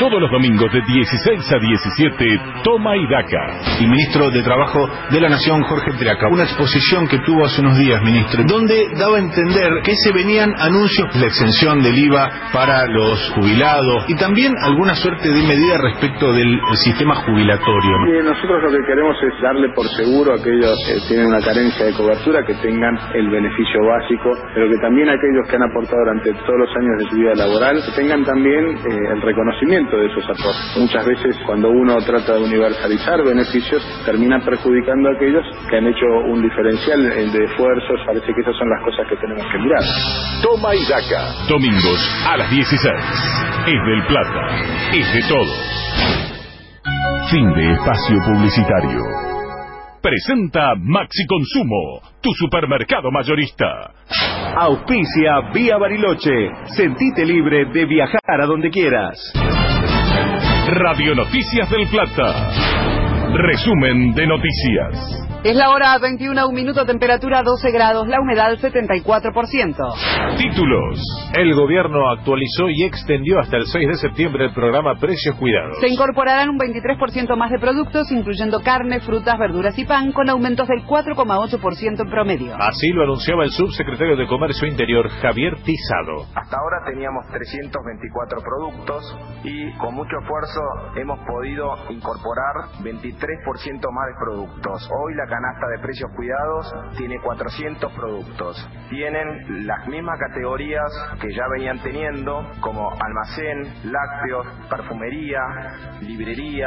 Todos los domingos de 16 a 17, Toma y Daca. Y ministro de Trabajo de la Nación, Jorge Triaca. Una exposición que tuvo hace unos días, ministro, donde daba a entender que se venían anuncios de la exención del IVA para los jubilados y también alguna suerte de medida respecto del sistema jubilatorio. Nosotros lo que queremos es darle por seguro a aquellos que tienen una carencia de cobertura que tengan el beneficio básico, pero que también aquellos que han aportado durante todos los años de su vida laboral que tengan también el reconocimiento de esos aportes. Muchas veces cuando uno trata de universalizar beneficios termina perjudicando a aquellos que han hecho un diferencial de esfuerzos. Parece que esas son las cosas que tenemos que mirar. Toma y Daca, domingos a las 16. Es del Plata, es de todos. Fin de espacio publicitario. Presenta Maxi Consumo, tu supermercado mayorista. Auspicia Vía Bariloche. Sentite libre de viajar a donde quieras. Radio Noticias del Plata. Resumen de noticias. Es la hora 21, 1 minuto, temperatura 12 grados, la humedad 74%. Títulos. El gobierno actualizó y extendió hasta el 6 de septiembre el programa Precios Cuidados. Se incorporarán un 23% más de productos, incluyendo carne, frutas, verduras y pan, con aumentos del 4,8% en promedio. Así lo anunciaba el subsecretario de Comercio Interior, Javier Tizado. Hasta ahora teníamos 324 productos y con mucho esfuerzo hemos podido incorporar 23% más de productos. Hoy la canasta de Precios Cuidados tiene 400 productos. Tienen las mismas categorías que ya venían teniendo, como almacén, lácteos, perfumería, librería,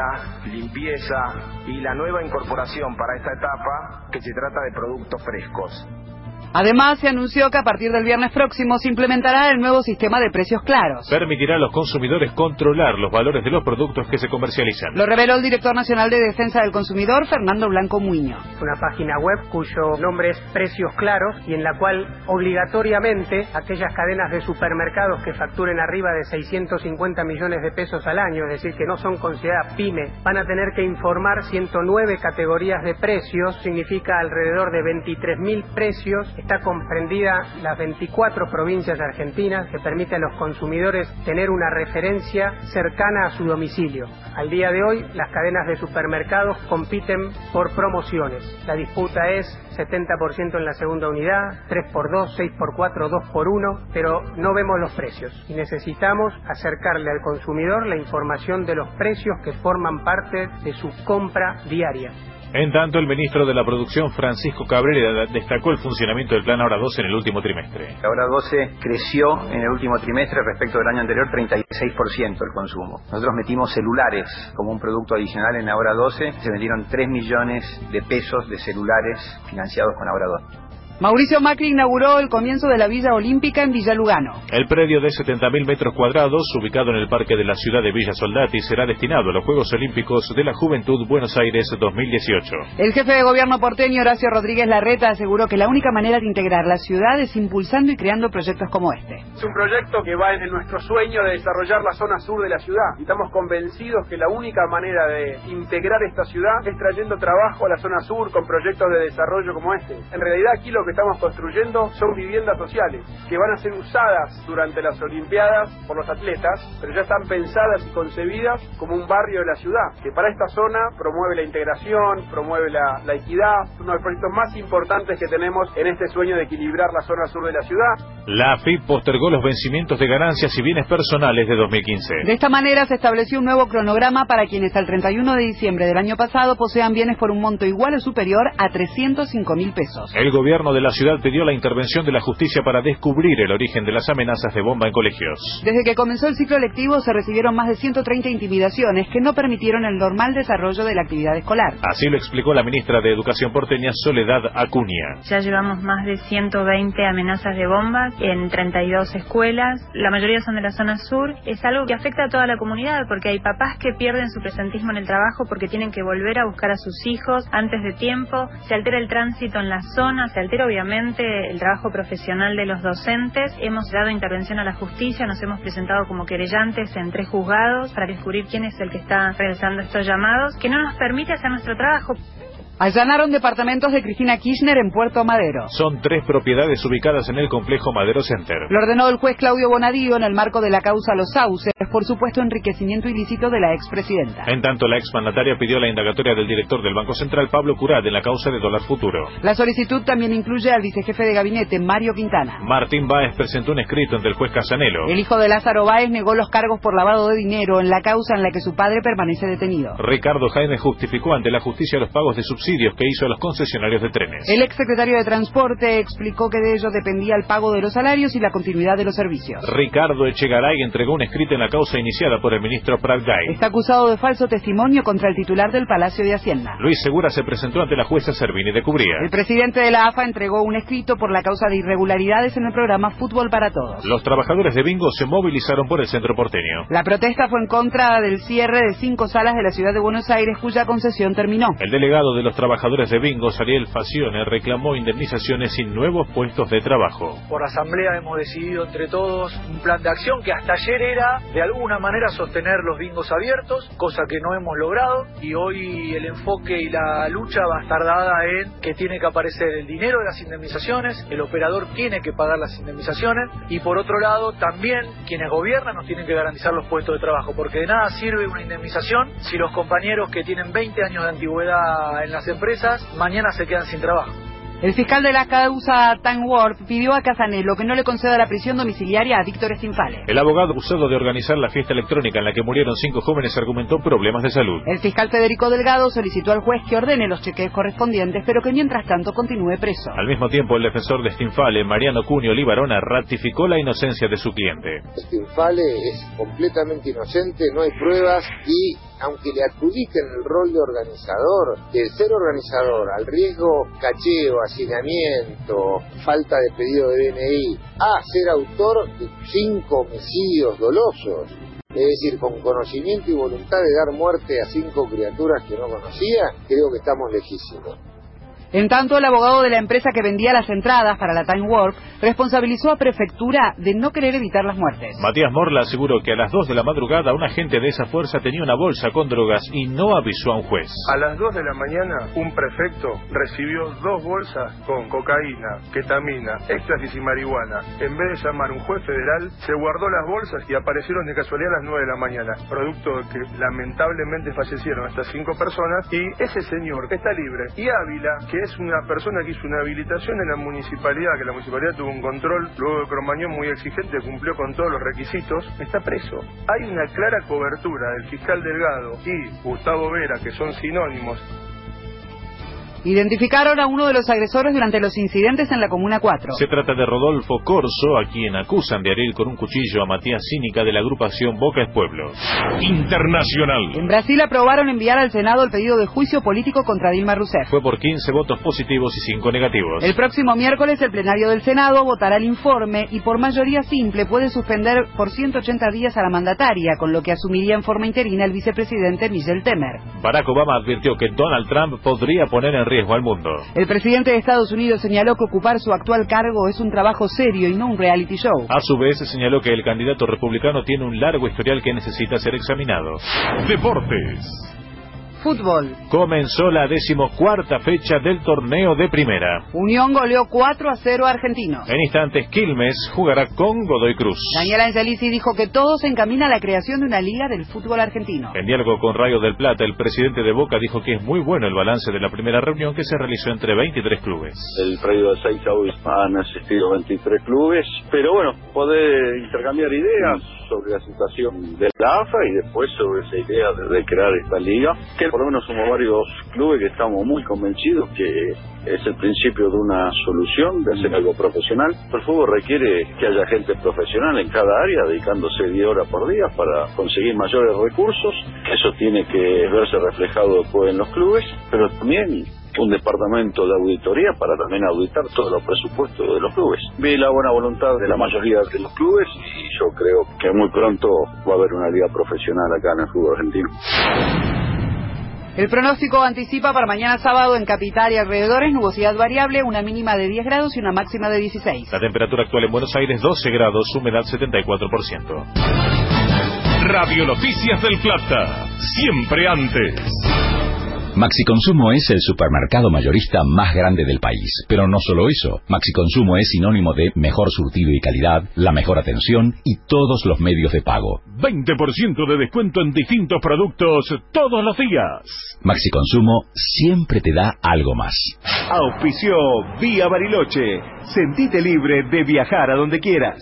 limpieza y la nueva incorporación para esta etapa que se trata de productos frescos. Además, se anunció que a partir del viernes próximo se implementará el nuevo sistema de precios claros. Permitirá a los consumidores controlar los valores de los productos que se comercializan. Lo reveló el director nacional de Defensa del Consumidor, Fernando Blanco Muñoz. Una página web cuyo nombre es Precios Claros y en la cual obligatoriamente aquellas cadenas de supermercados que facturen arriba de 650 millones de pesos al año, es decir, que no son consideradas pyme, van a tener que informar 109 categorías de precios, significa alrededor de 23.000 precios. Está comprendida las 24 provincias argentinas, que permite a los consumidores tener una referencia cercana a su domicilio. Al día de hoy, las cadenas de supermercados compiten por promociones. La disputa es 70% en la segunda unidad, 3x2, 6x4, 2x1, pero no vemos los precios. Y necesitamos acercarle al consumidor la información de los precios que forman parte de su compra diaria. En tanto, el ministro de la Producción, Francisco Cabrera, destacó el funcionamiento del Plan Ahora 12 en el último trimestre. Ahora 12 creció en el último trimestre respecto del año anterior 36% el consumo. Nosotros metimos celulares como un producto adicional en Ahora 12. Se vendieron 3 millones de pesos de celulares financiados con Ahora 12. Mauricio Macri inauguró el comienzo de la Villa Olímpica en Villa Lugano. El predio de 70.000 metros cuadrados, ubicado en el parque de la ciudad de Villa Soldati, será destinado a los Juegos Olímpicos de la Juventud Buenos Aires 2018. El jefe de gobierno porteño, Horacio Rodríguez Larreta, aseguró que la única manera de integrar la ciudad es impulsando y creando proyectos como este. Es un proyecto que va en nuestro sueño de desarrollar la zona sur de la ciudad. Y estamos convencidos que la única manera de integrar esta ciudad es trayendo trabajo a la zona sur con proyectos de desarrollo como este. En realidad aquí lo que estamos construyendo son viviendas sociales que van a ser usadas durante las Olimpiadas por los atletas, pero ya están pensadas y concebidas como un barrio de la ciudad, que para esta zona promueve la integración, promueve la equidad. Es uno de los proyectos más importantes que tenemos en este sueño de equilibrar la zona sur de la ciudad. La AFIP postergó los vencimientos de ganancias y bienes personales de 2015. De esta manera se estableció un nuevo cronograma para quienes al 31 de diciembre del año pasado posean bienes por un monto igual o superior a 305.000 pesos. El gobierno de la ciudad pidió la intervención de la justicia para descubrir el origen de las amenazas de bomba en colegios. Desde que comenzó el ciclo lectivo se recibieron más de 130 intimidaciones que no permitieron el normal desarrollo de la actividad escolar. Así lo explicó la ministra de Educación porteña, Soledad Acuña. Ya llevamos más de 120 amenazas de bombas en 32 escuelas. La mayoría son de la zona sur. Es algo que afecta a toda la comunidad porque hay papás que pierden su presentismo en el trabajo porque tienen que volver a buscar a sus hijos antes de tiempo. Se altera el tránsito en la zona, se altera obviamente el trabajo profesional de los docentes. Hemos dado intervención a la justicia, nos hemos presentado como querellantes en 3 juzgados para descubrir quién es el que está realizando estos llamados, que no nos permite hacer nuestro trabajo. Allanaron departamentos de Cristina Kirchner en Puerto Madero. Son 3 propiedades ubicadas en el complejo Madero Center. Lo ordenó el juez Claudio Bonadío en el marco de la causa Los Sauces por supuesto enriquecimiento ilícito de la expresidenta. En tanto, la exmandataria pidió la indagatoria del director del Banco Central, Pablo Curat, en la causa de dólar futuro. La solicitud también incluye al vicejefe de gabinete, Mario Quintana. Martín Báez presentó un escrito ante el juez Casanelo. El hijo de Lázaro Báez negó los cargos por lavado de dinero en la causa en la que su padre permanece detenido. Ricardo Jaime justificó ante la justicia los pagos de subsidios que hizo a los concesionarios de trenes. El exsecretario de Transporte explicó que de ello dependía el pago de los salarios y la continuidad de los servicios. Ricardo Echegaray entregó un escrito en la causa iniciada por el ministro Pratgay. Está acusado de falso testimonio contra el titular del Palacio de Hacienda. Luis Segura se presentó ante la jueza Servini de Cubría. El presidente de la AFA entregó un escrito por la causa de irregularidades en el programa Fútbol para Todos. Los trabajadores de Bingo se movilizaron por el centro porteño. La protesta fue en contra del cierre de 5 salas de la ciudad de Buenos Aires cuya concesión terminó. El delegado de los trabajadores de Bingo, Ariel Facione, reclamó indemnizaciones y nuevos puestos de trabajo. Por asamblea hemos decidido entre todos un plan de acción que hasta ayer era de alguna manera sostener los bingos abiertos, cosa que no hemos logrado, y hoy el enfoque y la lucha va a estar dada en que tiene que aparecer el dinero de las indemnizaciones, el operador tiene que pagar las indemnizaciones, y por otro lado también quienes gobiernan nos tienen que garantizar los puestos de trabajo, porque de nada sirve una indemnización si los compañeros que tienen 20 años de antigüedad en las empresas mañana se quedan sin trabajo. El fiscal de la causa Time Warp pidió a Casanelo que no le conceda la prisión domiciliaria a Víctor Stinfale. El abogado acusado de organizar la fiesta electrónica en la que murieron 5 jóvenes argumentó problemas de salud. El fiscal Federico Delgado solicitó al juez que ordene los chequeos correspondientes, pero que mientras tanto continúe preso. Al mismo tiempo, el defensor de Stinfale, Mariano Cunio Libarona, ratificó la inocencia de su cliente. Stinfale es completamente inocente, no hay pruebas y aunque le adjudiquen el rol de organizador, de ser organizador al riesgo cacheo, hacinamiento, falta de pedido de DNI, a ser autor de 5 homicidios dolosos, es decir, con conocimiento y voluntad de dar muerte a 5 criaturas que no conocía, creo que estamos lejísimos. En tanto, el abogado de la empresa que vendía las entradas para la Time Warp responsabilizó a Prefectura de no querer evitar las muertes. Matías Morla aseguró que a las 2 de la madrugada un agente de esa fuerza tenía una bolsa con drogas y no avisó a un juez. A las 2 de la mañana, un prefecto recibió 2 bolsas con cocaína, ketamina, éxtasis y marihuana. En vez de llamar a un juez federal, se guardó las bolsas y aparecieron de casualidad a las 9 de la mañana, producto de que lamentablemente fallecieron estas 5 personas y ese señor está libre. Y Ávila, que es una persona que hizo una habilitación en la municipalidad, que la municipalidad tuvo un control, luego de Cromañón muy exigente, cumplió con todos los requisitos, está preso. Hay una clara cobertura del fiscal Delgado y Gustavo Vera, que son sinónimos. Identificaron a uno de los agresores durante los incidentes en la Comuna 4. Se trata de Rodolfo Corso, a quien acusan de herir con un cuchillo a Matías Cínica de la agrupación Boca es Pueblo. Internacional. En Brasil aprobaron enviar al Senado el pedido de juicio político contra Dilma Rousseff. Fue por 15 votos positivos y 5 negativos. El próximo miércoles el plenario del Senado votará el informe y por mayoría simple puede suspender por 180 días a la mandataria, con lo que asumiría en forma interina el vicepresidente Michel Temer. Barack Obama advirtió que Donald Trump podría poner en riesgo al mundo. El presidente de Estados Unidos señaló que ocupar su actual cargo es un trabajo serio y no un reality show. A su vez señaló que el candidato republicano tiene un largo historial que necesita ser examinado. Deportes. Fútbol. Comenzó la 14ª fecha del torneo de primera. Unión goleó 4-0 a Argentinos. En instantes, Quilmes jugará con Godoy Cruz. Daniel Angelici dijo que todo se encamina a la creación de una liga del fútbol argentino. En diálogo con Rayo del Plata, el presidente de Boca dijo que es muy bueno el balance de la primera reunión que se realizó entre 23 clubes. El predio de Seiza hoy han asistido 23 clubes, pero bueno, poder intercambiar ideas sobre la situación de la AFA y después sobre esa idea de crear esta liga, que por lo menos somos varios clubes que estamos muy convencidos que es el principio de una solución, de hacer algo profesional. El fútbol requiere que haya gente profesional en cada área, dedicándose 10 horas por día para conseguir mayores recursos. Eso tiene que verse reflejado después en los clubes, pero también un departamento de auditoría para también auditar todos los presupuestos de los clubes. Vi la buena voluntad de la mayoría de los clubes y yo creo que muy pronto va a haber una liga profesional acá en el fútbol argentino. El pronóstico anticipa para mañana sábado en capital y alrededores nubosidad variable, una mínima de 10 grados y una máxima de 16. La temperatura actual en Buenos Aires 12 grados, humedad 74%. Radio Noticias del Plata, siempre antes. Maxiconsumo es el supermercado mayorista más grande del país. Pero no solo eso, Maxiconsumo es sinónimo de mejor surtido y calidad, la mejor atención y todos los medios de pago. 20% de descuento en distintos productos todos los días. Maxiconsumo siempre te da algo más. Auspició Vía Bariloche. Sentite libre de viajar a donde quieras.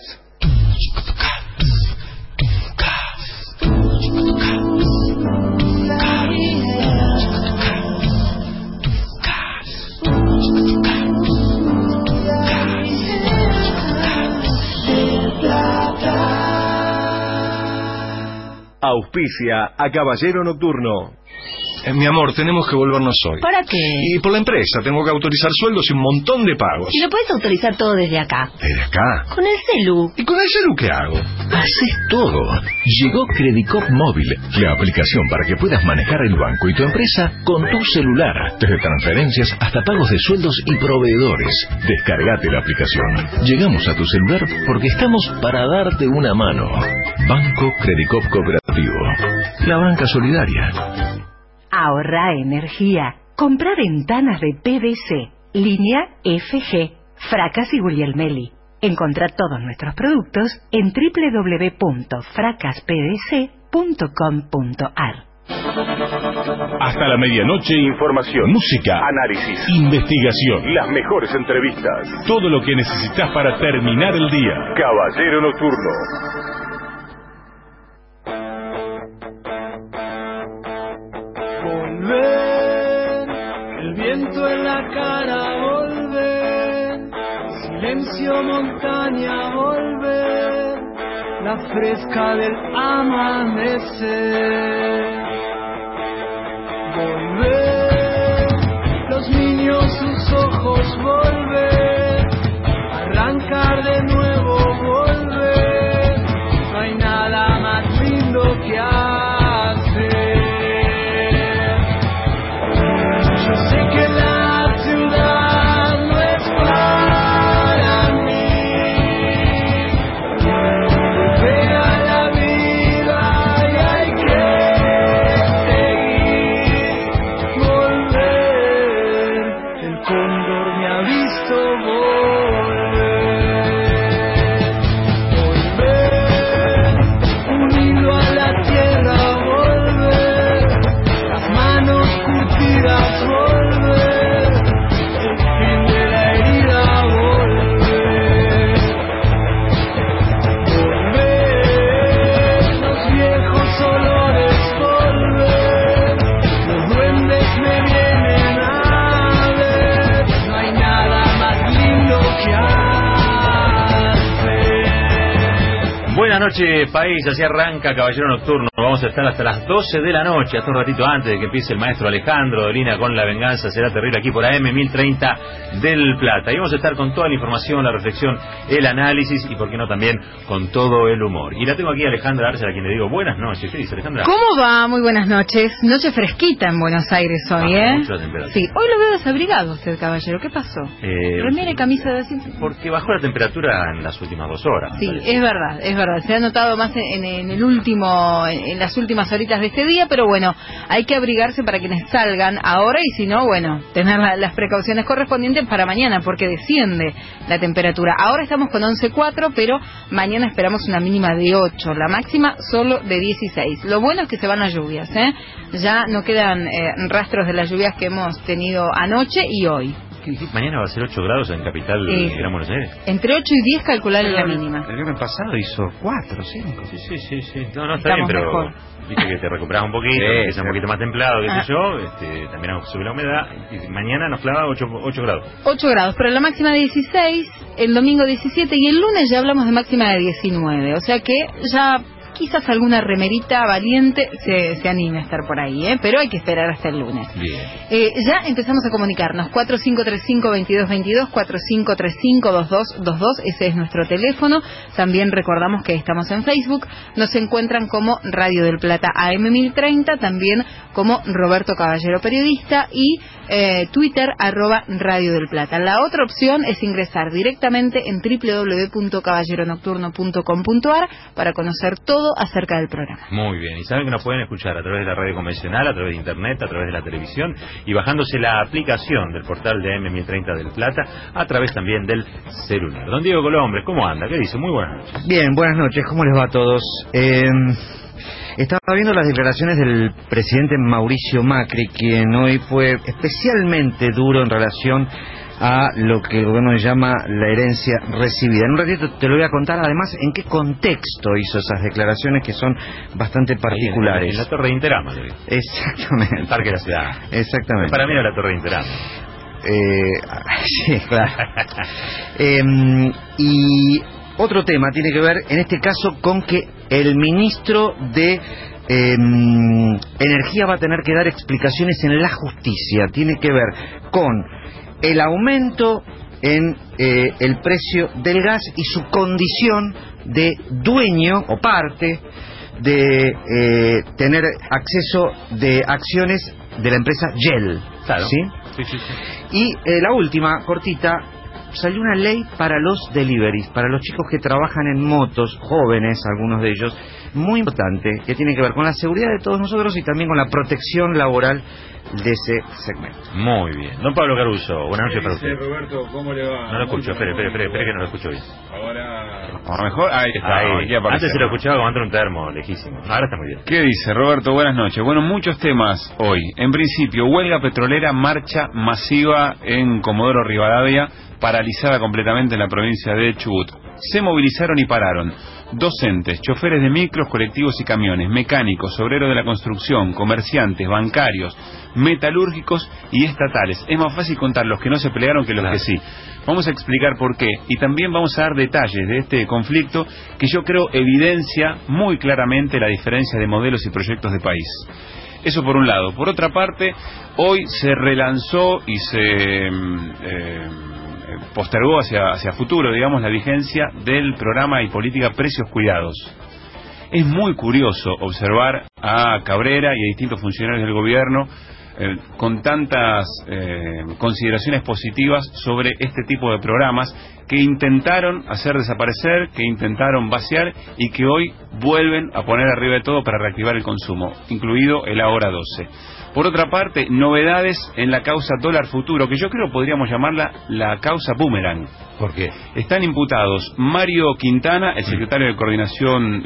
Auspicia a Caballero Nocturno. Mi amor, tenemos que volvernos hoy. ¿Para qué? Y por la empresa, tengo que autorizar sueldos y un montón de pagos. Y lo puedes autorizar todo desde acá. ¿Desde acá? Con el celu. ¿Y con el celu qué hago? Haces todo. Llegó Credicop Móvil, la aplicación para que puedas manejar el banco y tu empresa con tu celular. Desde transferencias hasta pagos de sueldos y proveedores. Descargate la aplicación. Llegamos a tu celular porque estamos para darte una mano. Banco Credicop Cooperativo. La banca solidaria. Ahorra energía. Compra ventanas de PVC, línea FG, Fracas y Guglielmelli. Encontrá todos nuestros productos en www.fracaspvc.com.ar. Hasta la medianoche, información, música, análisis, investigación, las mejores entrevistas, todo lo que necesitas para terminar el día. Caballero Nocturno. El viento en la cara, volver, silencio montaña, volver, la fresca del amanecer, volver, los niños sus ojos, volver, arrancar de nuevo, volver, no hay nada más lindo que hacer. Yo sé que la ciudad no es para mí, pega la vida y hay que seguir, volver, el cóndor me ha visto volver, unido a la tierra, volver, las manos curtidas, Buenas noches, país. Así arranca Caballero Nocturno. Vamos a estar hasta las 12 de la noche, hasta un ratito antes de que empiece el maestro Alejandro Dolina con La Venganza Será Terrible, aquí por AM 1030 del Plata. Y vamos a estar con toda la información, la reflexión, el análisis y, por qué no, también con todo el humor. Y la tengo aquí a Alejandra Arce, a quien le digo buenas noches. ¿Qué dice, Alejandra? ¿Cómo va? Muy buenas noches. Noche fresquita en Buenos Aires hoy, mucho la temperatura. Sí, hoy lo veo desabrigado usted, caballero. ¿Qué pasó? Remera y camisa de vecino. Porque bajó la temperatura en las últimas 2 horas. Sí, es verdad, es verdad. Se ha notado más en las últimas horitas de este día, pero bueno, hay que abrigarse para quienes salgan ahora y si no, bueno, tener las precauciones correspondientes para mañana, porque desciende la temperatura. Ahora estamos con 11.4, pero mañana esperamos una mínima de 8, la máxima solo de 16. Lo bueno es que se van las lluvias, ya no quedan rastros de las lluvias que hemos tenido anoche y hoy. Mañana va a ser 8 grados en Capital Gran Buenos Aires. Entre 8 y 10 calcular la mínima. El viernes pasado hizo 4, 5. Sí. No, está Estamos bien, pero mejor. viste que te recuperas un poquito, que es un poquito más templado, qué sé yo, también sube la humedad, y mañana nos clava 8 grados. 8 grados, pero la máxima de 16, el domingo 17 y el lunes ya hablamos de máxima de 19, o sea que ya quizás alguna remerita valiente se anime a estar por ahí, pero hay que esperar hasta el lunes. Bien. Ya empezamos a comunicarnos, 4535-2222, 4535-2222, ese es nuestro teléfono. También recordamos que estamos en Facebook, nos encuentran como Radio del Plata AM 1030, también como Roberto Caballero Periodista y Twitter @Radio del Plata. La otra opción es ingresar directamente en www.caballeronocturno.com.ar para conocer todo todo acerca del programa. Muy bien, y saben que nos pueden escuchar a través de la radio convencional, a través de internet, a través de la televisión y bajándose la aplicación del portal de AM1030 del Plata, a través también del celular. Don Diego Colombres, ¿cómo anda? ¿Qué dice? Muy buenas noches. Bien, buenas noches, ¿cómo les va a todos? Estaba viendo las declaraciones del presidente Mauricio Macri, quien hoy fue especialmente duro en relación a lo que el gobierno llama la herencia recibida. En un ratito te lo voy a contar, además, en qué contexto hizo esas declaraciones, que son bastante particulares. En la Torre de Interama. Exactamente. En el Parque de la Ciudad. Exactamente. Para mí era la Torre de Interama. Sí, claro. Y otro tema tiene que ver, en este caso, con que el ministro de Energía va a tener que dar explicaciones en la justicia. Tiene que ver con el aumento en el precio del gas y su condición de dueño o parte de tener acceso de acciones de la empresa Yel. Claro. ¿Sí? Sí. Y la última, cortita, salió una ley para los deliveries, para los chicos que trabajan en motos, jóvenes, algunos de ellos, muy importante, que tiene que ver con la seguridad de todos nosotros y también con la protección laboral de ese segmento. Muy bien. Don Pablo Caruso, buenas noches para usted. Roberto, ¿cómo le va? No lo escucho, espere que no lo escucho bien. Ahora mejor, ahí está. Antes se lo escuchaba como entre un termo, lejísimo. Ahora está muy bien. ¿Qué dice Roberto? Buenas noches. Bueno, muchos temas hoy. En principio, huelga petrolera, marcha masiva en Comodoro Rivadavia, paralizada completamente en la provincia de Chubut. Se movilizaron y pararon docentes, choferes de micros, colectivos y camiones, mecánicos, obreros de la construcción, comerciantes, bancarios, metalúrgicos y estatales. Es más fácil contar los que no se pelearon que los que sí. Vamos a explicar por qué y también vamos a dar detalles de este conflicto que yo creo evidencia muy claramente la diferencia de modelos y proyectos de país. Eso por un lado. Por otra parte, hoy se relanzó y se postergó hacia futuro, digamos, la vigencia del programa y política Precios Cuidados. Es muy curioso observar a Cabrera y a distintos funcionarios del gobierno con tantas consideraciones positivas sobre este tipo de programas que intentaron hacer desaparecer, que intentaron vaciar y que hoy vuelven a poner arriba de todo para reactivar el consumo, incluido el Ahora 12. Por otra parte, novedades en la causa dólar futuro, que yo creo podríamos llamarla la causa boomerang. ¿Por qué? Están imputados Mario Quintana, el secretario de coordinación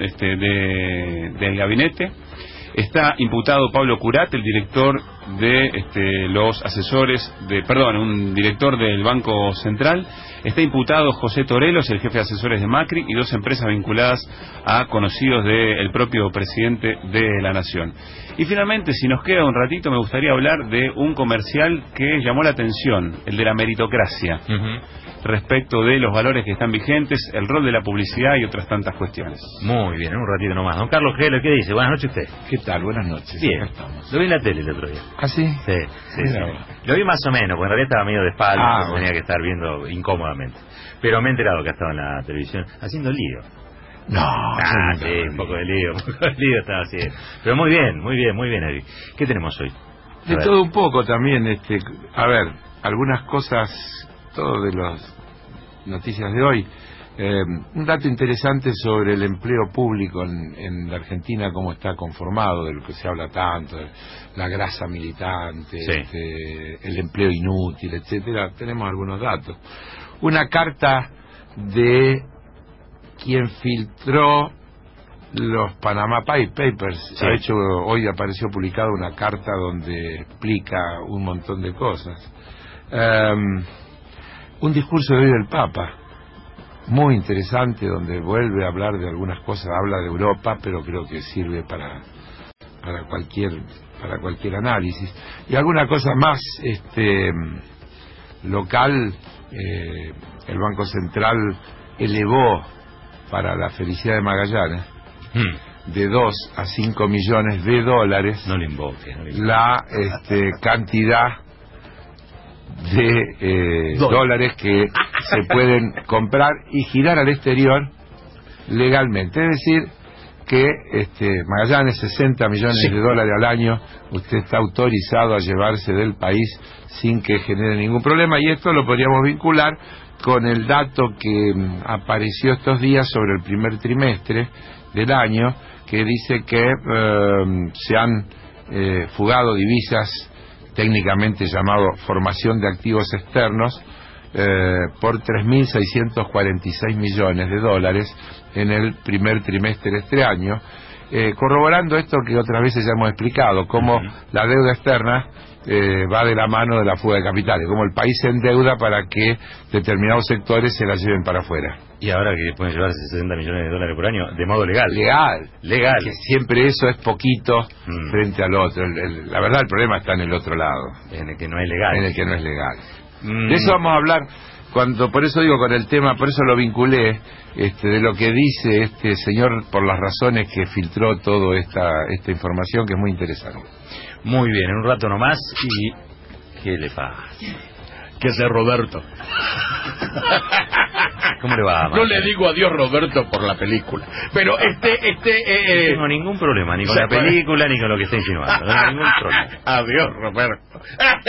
del gabinete. Está imputado Pablo Curat, el director de los asesores un director del Banco Central. Está imputado José Torelos, el jefe de asesores de Macri, y dos empresas vinculadas a conocidos del propio presidente de la Nación. Y finalmente, si nos queda un ratito, me gustaría hablar de un comercial que llamó la atención, el de la meritocracia, respecto de los valores que están vigentes, el rol de la publicidad y otras tantas cuestiones. Muy bien, en un ratito nomás. Don Carlos Heller, ¿qué dice? Buenas noches usted. ¿Qué tal? Buenas noches. Bien. Lo vi en la tele el otro día. ¿Ah, sí? Sí. Lo vi más o menos, porque en realidad estaba medio de espalda, tenía que estar viendo incómodamente. Pero me he enterado que ha estado en la televisión haciendo lío. No, sí, un poco de lío estaba haciendo. Pero muy bien, Eddie. ¿Qué tenemos hoy? De todo un poco también, a ver, algunas cosas, todo de las noticias de hoy. Un dato interesante sobre el empleo público en la Argentina, cómo está conformado, de lo que se habla tanto, de la grasa militante, el empleo inútil, etcétera. Tenemos algunos datos. Una carta de quien filtró los Panama Papers. De hecho, hoy apareció publicada una carta donde explica un montón de cosas. Un discurso de hoy del Papa, muy interesante, donde vuelve a hablar de algunas cosas, habla de Europa, pero creo que sirve para cualquier análisis. Y alguna cosa más local, el Banco Central elevó para la felicidad de Magallanes de 2 a 5 millones de dólares la cantidad de dólares que se pueden comprar y girar al exterior legalmente. Es decir, que Magallanes, 60 millones de dólares al año, usted está autorizado a llevarse del país sin que genere ningún problema, y esto lo podríamos vincular con el dato que apareció estos días sobre el primer trimestre del año, que dice que se han fugado divisas, técnicamente llamado formación de activos externos, por 3.646 millones de dólares en el primer trimestre de este año, corroborando esto que otras veces ya hemos explicado, cómo la deuda externa va de la mano de la fuga de capitales, como el país se endeuda para que determinados sectores se la lleven para afuera. Y ahora que pueden llevarse 60 millones de dólares por año de modo legal. Legal. Que siempre eso es poquito frente al otro. La verdad, el problema está en el otro lado. En el que no es legal. En el que no es legal. De eso vamos a hablar. Por eso digo, con el tema, por eso lo vinculé, de lo que dice este señor, por las razones que filtró toda esta información, que es muy interesante. Muy bien, en un rato nomás. ¿Y qué le pasa? ¿Qué hace Roberto? ¿Cómo le va, No le digo adiós, Roberto, por la película. Pero no tengo ningún problema, ni con la película, ni con lo que está insinuando. No tengo ningún problema. Adiós, Roberto.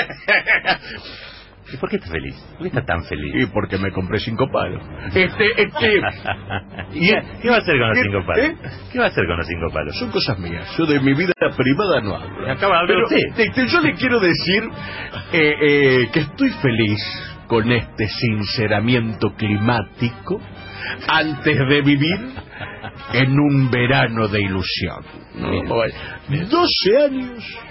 ¿Y por qué está feliz? ¿Por qué está tan feliz? Y porque me compré 5 palos. ¿Y qué va a hacer con los 5 palos? ¿Qué va a hacer con los 5 palos? Son cosas mías. Yo de mi vida privada no hablo. Acaba de hablar usted. Yo le quiero decir que estoy feliz con este sinceramiento climático antes de vivir en un verano de ilusión. 12 años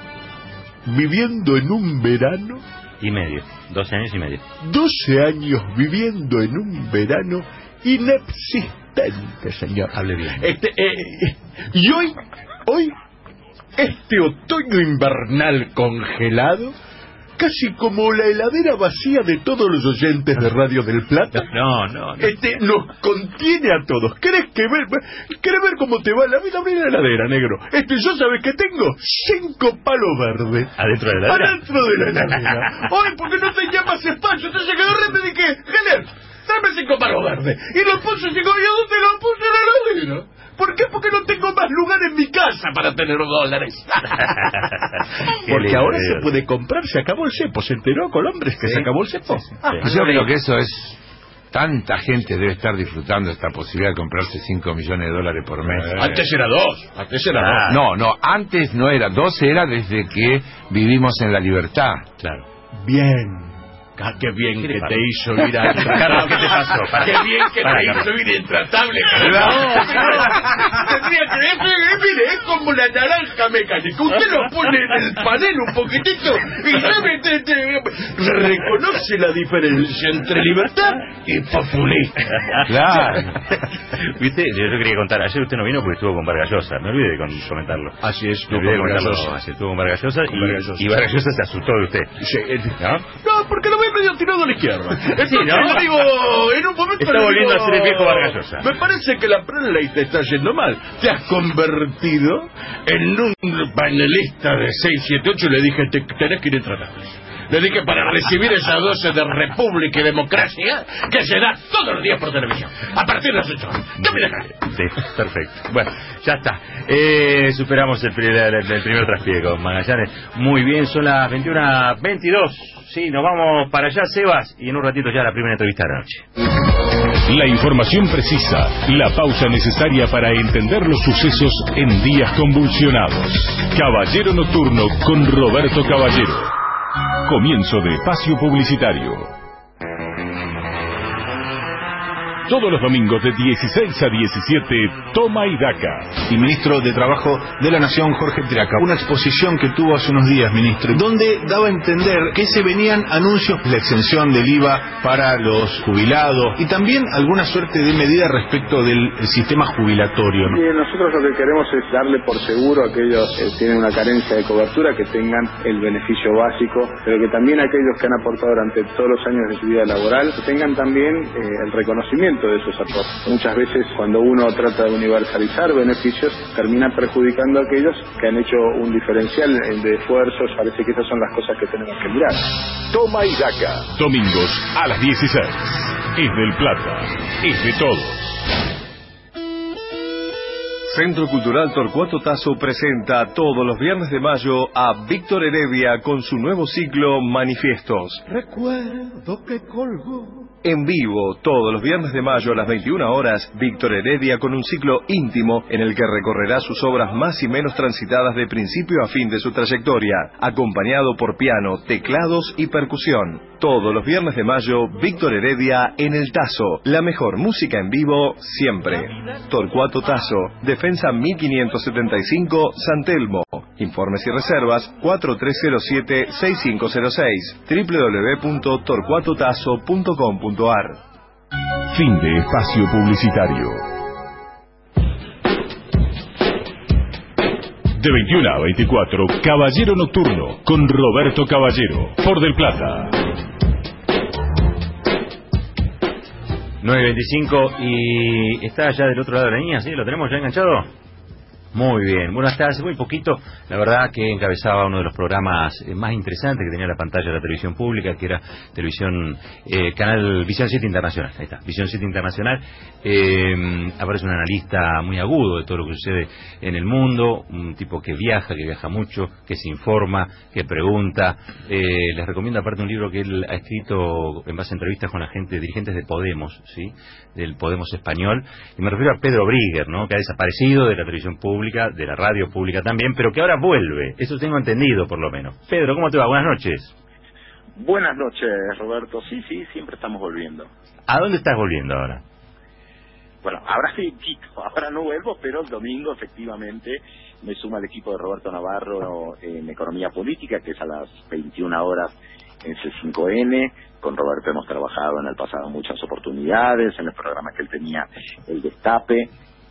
viviendo en un verano y medio, 12 años y medio. 12 años viviendo en un verano inexistente, señor. Hable bien. Y hoy, este otoño invernal congelado, casi como la heladera vacía de todos los oyentes de Radio del Plata. No. Nos contiene a todos. ¿Querés ver cómo te va la vida? Abrí la heladera, negro. ¿Yo sabes qué tengo? 5 palos verdes. ¿Adentro de la heladera? Adentro de la heladera. Hoy, porque no tenía más espacio. Entonces agarré y me dije, Geller, dame 5 palos verdes. Y los puse, ¿y a dónde los puse en la heladera? ¿Por qué? Porque no tengo más lugar en mi casa para tener dólares. Porque ahora se puede comprar, se acabó el cepo. ¿Se enteró, Colombres, que se acabó el cepo? Yo creo que eso es... Tanta gente debe estar disfrutando esta posibilidad de comprarse 5 millones de dólares por mes. Antes era 2. No, antes no era. 12 era desde que vivimos en la libertad. Claro. Bien. Qué bien que te hizo ir a Carlos, ¿qué te pasó? Qué bien que te hizo ir intratable. Tendría que mire, es como la naranja mecánica. Usted lo pone en el panel un poquitito y reconoce la diferencia entre libertad y populismo. Claro. Viste, yo quería contar, ayer usted no vino porque estuvo con Vargas Llosa, me olvidé de comentarlo. Así es, me olvidé de comentarlo. Así estuvo con Vargas Llosa y Vargas Llosa se asustó de usted. No, porque lo veo medio tirado a la izquierda. Sí, ¿no? Yo digo, en un momento está volviendo a ser el viejo Vargas Llosa. Me parece que la Preley te está yendo mal. Te has convertido en un panelista de 6, 7, 8 y le dije, tenés que ir intratable. Le dije para recibir esa dosis de república y democracia que se da todos los días por televisión, a partir de las 8 horas. Sí, perfecto. Bueno, ya está. Superamos el primer traspié con Magallanes. Muy bien, son las 21:22. Sí, nos vamos para allá, Sebas, y en un ratito ya la primera entrevista de la noche. La información precisa, la pausa necesaria para entender los sucesos en días convulsionados. Caballero Nocturno con Roberto Caballero. Comienzo de espacio publicitario. Todos los domingos de 16 a 17, Toma y Daca. Y ministro de Trabajo de la Nación, Jorge Tiraca. Una exposición que tuvo hace unos días, ministro, donde daba a entender que se venían anuncios, la exención del IVA para los jubilados y también alguna suerte de medida respecto del sistema jubilatorio, ¿no? Y nosotros lo que queremos es darle por seguro a aquellos que tienen una carencia de cobertura que tengan el beneficio básico, pero que también aquellos que han aportado durante todos los años de su vida laboral que tengan también el reconocimiento de esos aportes. Muchas veces cuando uno trata de universalizar beneficios termina perjudicando a aquellos que han hecho un diferencial de esfuerzos. Parece que esas son las cosas que tenemos que mirar. Toma y Daca, domingos a las 16. Es del Plata, es de todos. Centro Cultural Torcuato Tasso presenta todos los viernes de mayo a Víctor Heredia con su nuevo ciclo Manifiestos. Recuerdo que colgó. En vivo, todos los viernes de mayo a las 21 horas, Víctor Heredia con un ciclo íntimo en el que recorrerá sus obras más y menos transitadas de principio a fin de su trayectoria, acompañado por piano, teclados y percusión. Todos los viernes de mayo, Víctor Heredia en El Tazo, la mejor música en vivo siempre. Torcuato Tasso, Defensa 1575, San Telmo. Informes y reservas 4307-6506, www.torcuatotazo.com.ar. Fin de espacio publicitario. De 21 a 24, Caballero Nocturno, con Roberto Caballero, por Del Plata. 9:25 y está allá del otro lado de la línea, ¿sí? ¿Lo tenemos ya enganchado? Muy bien, bueno, hasta hace muy poquito, la verdad que encabezaba uno de los programas más interesantes que tenía la pantalla de la televisión pública, que era televisión, canal Visión 7 Internacional, ahí está, Visión 7 Internacional. Aparece un analista muy agudo de todo lo que sucede en el mundo, un tipo que viaja mucho, que se informa, que pregunta. Les recomiendo aparte un libro que él ha escrito en base a entrevistas con la gente, dirigentes de Podemos, ¿sí? Del Podemos español, y me refiero a Pedro Briguer, ¿no? Que ha desaparecido de la televisión pública, de la radio pública también, pero que ahora vuelve, eso tengo entendido por lo menos. Pedro, ¿cómo te va? Buenas noches. Buenas noches, Roberto. Sí, siempre estamos volviendo. ¿A dónde estás volviendo ahora? Bueno, ahora sí, Quito, ahora no vuelvo, pero el domingo efectivamente me suma al equipo de Roberto Navarro en Economía Política, que es a las 21 horas en C5N. Con Roberto hemos trabajado en el pasado muchas oportunidades, en el programa que él tenía, El Destape,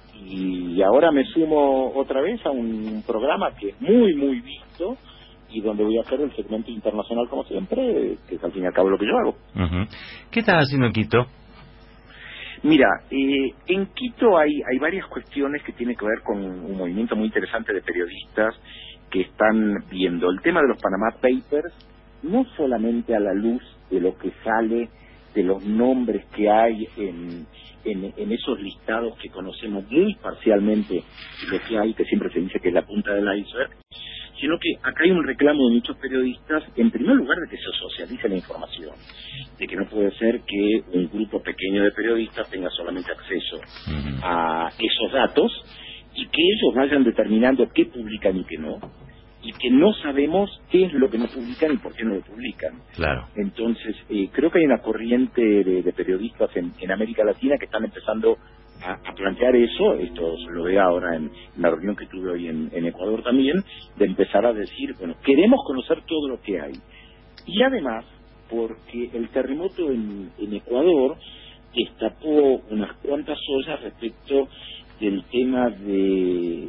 y ahora me sumo otra vez a un programa que es muy visto y donde voy a hacer el segmento internacional como siempre, que es al fin y al cabo lo que yo hago. ¿Qué estás haciendo en Quito? Mira, en Quito hay varias cuestiones que tienen que ver con un movimiento muy interesante de periodistas que están viendo el tema de los Panama Papers, no solamente a la luz de lo que sale, de los nombres que hay en esos listados que conocemos muy parcialmente, lo que hay, que siempre se dice que es la punta del iceberg, sino que acá hay un reclamo de muchos periodistas, en primer lugar, de que se socialice la información, de que no puede ser que un grupo pequeño de periodistas tenga solamente acceso a esos datos y que ellos vayan determinando qué publican y qué no, y que no sabemos qué es lo que no publican y por qué no lo publican. Claro. Entonces, creo que hay una corriente de periodistas en América Latina que están empezando a plantear eso. Esto lo veo ahora en la reunión que tuve hoy en Ecuador también, de empezar a decir, bueno, queremos conocer todo lo que hay. Y además, porque el terremoto en Ecuador destapó unas cuantas ollas respecto del tema de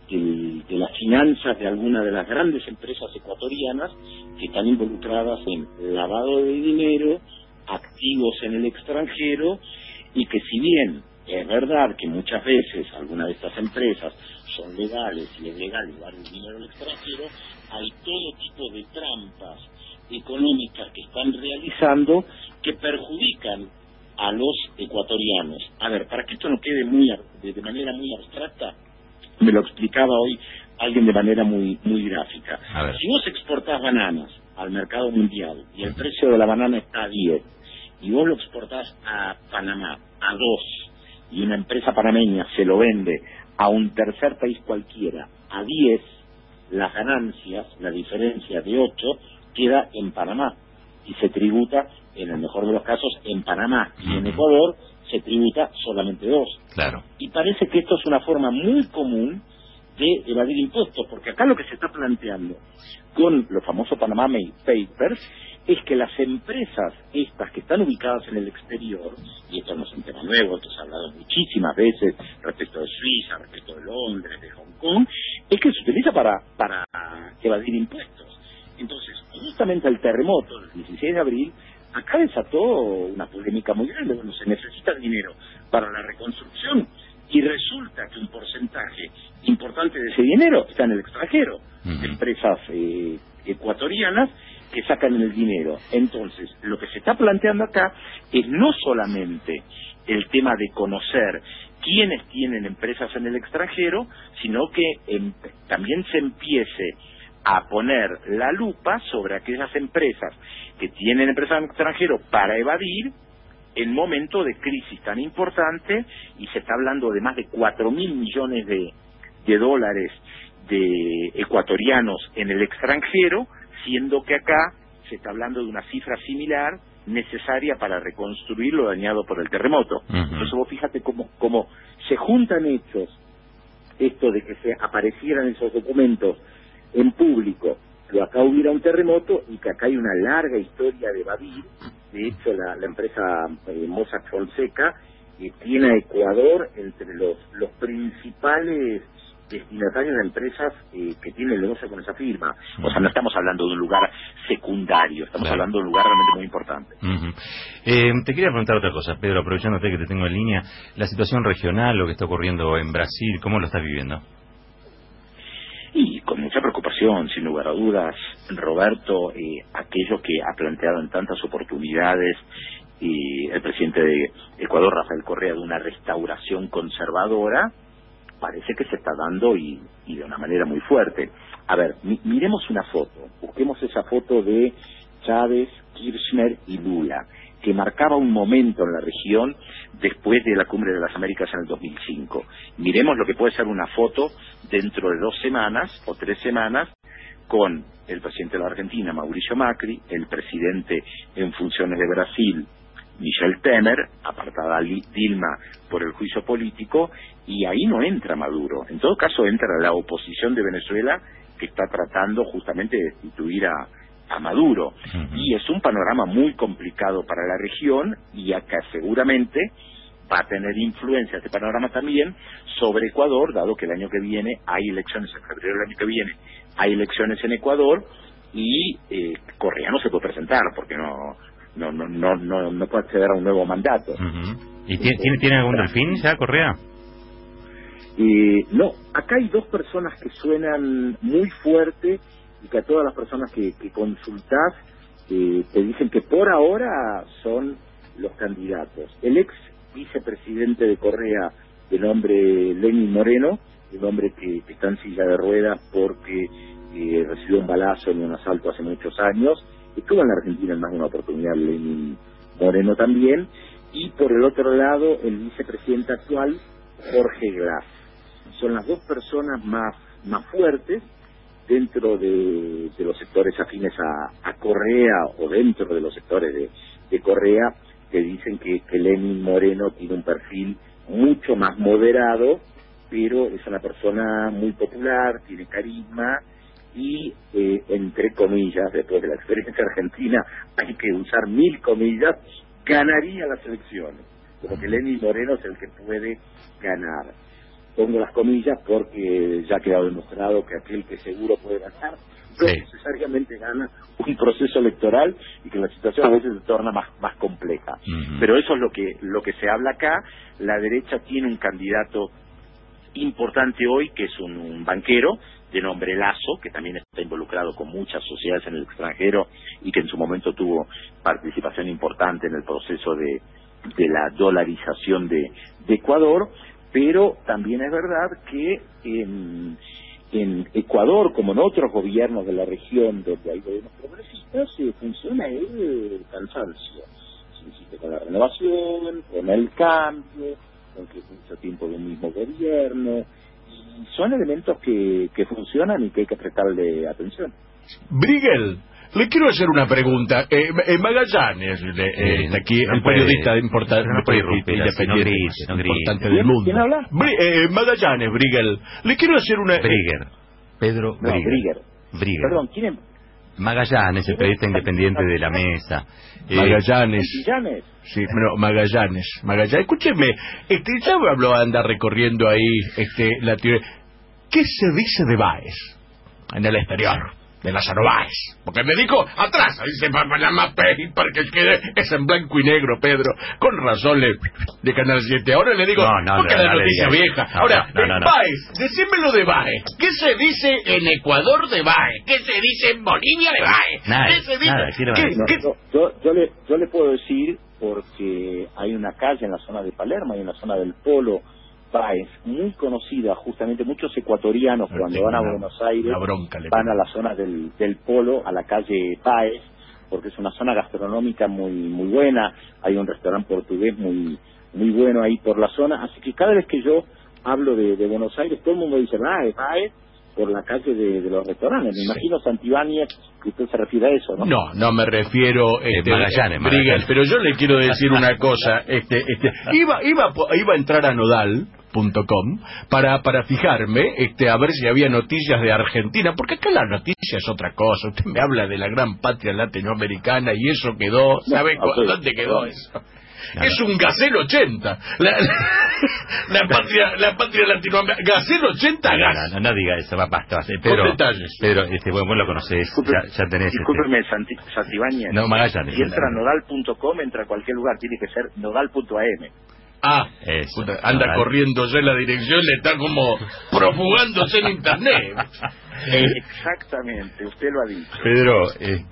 las finanzas de algunas de las grandes empresas ecuatorianas que están involucradas en lavado de dinero, activos en el extranjero, y que si bien es verdad que muchas veces algunas de estas empresas son legales y es legal llevar el dinero al extranjero, hay todo tipo de trampas económicas que están realizando que perjudican a los ecuatorianos. A ver, para que esto no quede de manera muy abstracta, me lo explicaba hoy alguien de manera muy gráfica. Si vos exportás bananas al mercado mundial y el precio de la banana está a 10 y vos lo exportás a Panamá a 2 y una empresa panameña se lo vende a un tercer país cualquiera a 10, las ganancias, la diferencia de 8 queda en Panamá y se tributa, en el mejor de los casos, en Panamá, y en Ecuador se tributa solamente 2. Claro. Y parece que esto es una forma muy común de evadir impuestos, porque acá lo que se está planteando con los famosos Panama Papers es que las empresas estas que están ubicadas en el exterior, y esto no es un tema nuevo, esto se ha hablado muchísimas veces respecto de Suiza, respecto de Londres, de Hong Kong, es que se utiliza para evadir impuestos. Entonces, justamente el terremoto del 16 de abril acá desató una polémica muy grande. Bueno, se necesita dinero para la reconstrucción y resulta que un porcentaje importante de ese dinero está en el extranjero, empresas ecuatorianas que sacan el dinero. Entonces, lo que se está planteando acá es no solamente el tema de conocer quienes tienen empresas en el extranjero, sino que también se empiece a poner la lupa sobre aquellas empresas que tienen empresas en el extranjero para evadir en momento de crisis tan importante, y se está hablando de más de 4.000 millones de dólares de ecuatorianos en el extranjero, siendo que acá se está hablando de una cifra similar necesaria para reconstruir lo dañado por el terremoto. Entonces vos fíjate cómo se juntan hechos, esto de que se aparecieran esos documentos en público, que acá hubiera un terremoto y que acá hay una larga historia de evadir. De hecho, la empresa Mossack Fonseca tiene a Ecuador entre los principales destinatarios de empresas que tienen el negocio con esa firma. O sea, no estamos hablando de un lugar secundario, estamos hablando de un lugar realmente muy importante. Te quería preguntar otra cosa, Pedro, aprovechándote que te tengo en línea, la situación regional, lo que está ocurriendo en Brasil, ¿cómo lo estás viviendo? Y con mucha preocupación, sin lugar a dudas, Roberto, aquello que ha planteado en tantas oportunidades el presidente de Ecuador, Rafael Correa, de una restauración conservadora, parece que se está dando y de una manera muy fuerte. A ver, miremos una foto, busquemos esa foto de Chávez, Kirchner y Lula, que marcaba un momento en la región después de la Cumbre de las Américas en el 2005. Miremos lo que puede ser una foto dentro de 2 semanas o 3 semanas con el presidente de la Argentina, Mauricio Macri, el presidente en funciones de Brasil, Michel Temer, apartada Dilma por el juicio político, y ahí no entra Maduro. En todo caso entra la oposición de Venezuela, que está tratando justamente de destituir a Maduro. Y es un panorama muy complicado para la región, y acá seguramente va a tener influencia este panorama también sobre Ecuador, dado que el año que viene hay elecciones, en febrero del año que viene hay elecciones en Ecuador, y Correa no se puede presentar porque no puede acceder a un nuevo mandato. ¿Y tiene algún delfín ya, Correa? No, acá hay 2 personas que suenan muy fuerte y que a todas las personas que consultás te dicen que por ahora son los candidatos. El ex vicepresidente de Correa, de nombre Lenín Moreno, un hombre que está en silla de ruedas porque recibió un balazo en un asalto hace muchos años, estuvo en la Argentina en más de una oportunidad, Lenín Moreno también, y por el otro lado el vicepresidente actual, Jorge Glass. Son las 2 personas más fuertes dentro de los sectores afines a Correa, o dentro de los sectores de Correa, que dicen que Lenín Moreno tiene un perfil mucho más moderado, pero es una persona muy popular, tiene carisma y, entre comillas, después de la experiencia argentina, hay que usar 1000 comillas, ganaría las elecciones. Como que Lenín Moreno es el que puede ganar. Pongo las comillas porque ya ha quedado demostrado que aquel que seguro puede ganar no necesariamente gana un proceso electoral, y que la situación a veces se torna más compleja. Pero eso es lo que se habla acá. La derecha tiene un candidato importante hoy, que es un banquero de nombre Lasso, que también está involucrado con muchas sociedades en el extranjero y que en su momento tuvo participación importante en el proceso de la dolarización de Ecuador. Pero también es verdad que en Ecuador, como en otros gobiernos de la región donde hay gobiernos progresistas, funciona el cansancio. Se insiste con la renovación, con el cambio, con que es mucho tiempo de un mismo gobierno. Y son elementos que funcionan y que hay que prestarle atención. Brigel, le quiero hacer una pregunta. Magallanes, está aquí, el periodista independiente importante del mundo. ¿Quién habla? Magallanes, Brigel. Le quiero hacer una... Pedro Brigger. Perdón, ¿quién es? Magallanes, el periodista independiente de la mesa. Magallanes. Sí, no, Magallanes. Escúcheme, ya habló, anda recorriendo ahí la teoría. ¿Qué se dice de Báez en el exterior? De Lázaro Báez, porque me dijo atrás, dice Panamá Paper, que es en blanco y negro, Pedro, con razón de Canal 7. Ahora le digo, porque la noticia vieja. Ahora, Báez, decímelo de Báez. ¿Qué se dice en Ecuador de Báez? ¿Qué se dice en Bolivia de Báez? ¿Qué se dice? Yo le puedo decir, porque hay una calle en la zona de Palermo, hay una zona del Polo Páez, muy conocida, justamente muchos ecuatorianos cuando van a Buenos Aires van a la zona del Polo, a la calle Páez, porque es una zona gastronómica muy buena, hay un restaurante portugués muy bueno ahí por la zona, así que cada vez que yo hablo de Buenos Aires, todo el mundo dice, de Páez, por la calle de los restaurantes. Me imagino, Santibáñez, que usted se refiere a eso, ¿no? No me refiero Magallanes. Briguel, pero yo le quiero decir una cosa. Iba a entrar a nodal.com para fijarme a ver si había noticias de Argentina, porque acá la noticia es otra cosa. Usted me habla de la gran patria latinoamericana y eso quedó, ¿sabe dónde quedó eso? Es un Gacel 80. La patria latinoamericana. Gacel 80 gas. No diga eso, basta. Pedro, vos lo conocés. Ya tenés. Discúlpeme, Santibáñez. No, Magallanes. Si entra a nodal.com, entra a cualquier lugar. Tiene que ser nodal.am. Anda corriendo ya en la dirección, le está como profugándose en internet. Exactamente, usted lo ha dicho. Pedro,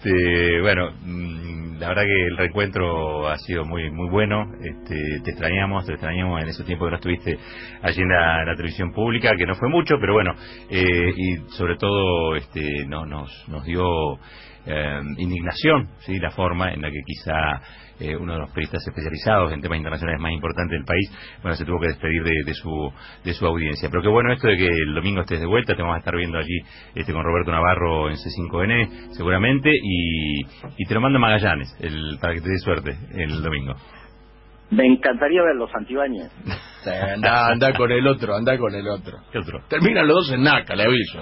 la verdad que el reencuentro ha sido muy bueno. Te extrañamos en esos tiempos que no estuviste allí en la televisión pública, que no fue mucho, pero bueno, y sobre todo nos dio indignación, ¿sí? La forma en la que quizá uno de los periodistas especializados en temas internacionales más importantes del país, se tuvo que despedir de su audiencia. Pero qué bueno esto de que el domingo estés de vuelta, te vamos a estar viendo allí con Roberto Navarro en C5N seguramente, y te lo manda Magallanes para que te dé suerte el domingo. Me encantaría ver los Santibáñez. Anda con el otro. ¿Qué otro? Terminan los dos en Naca, le aviso.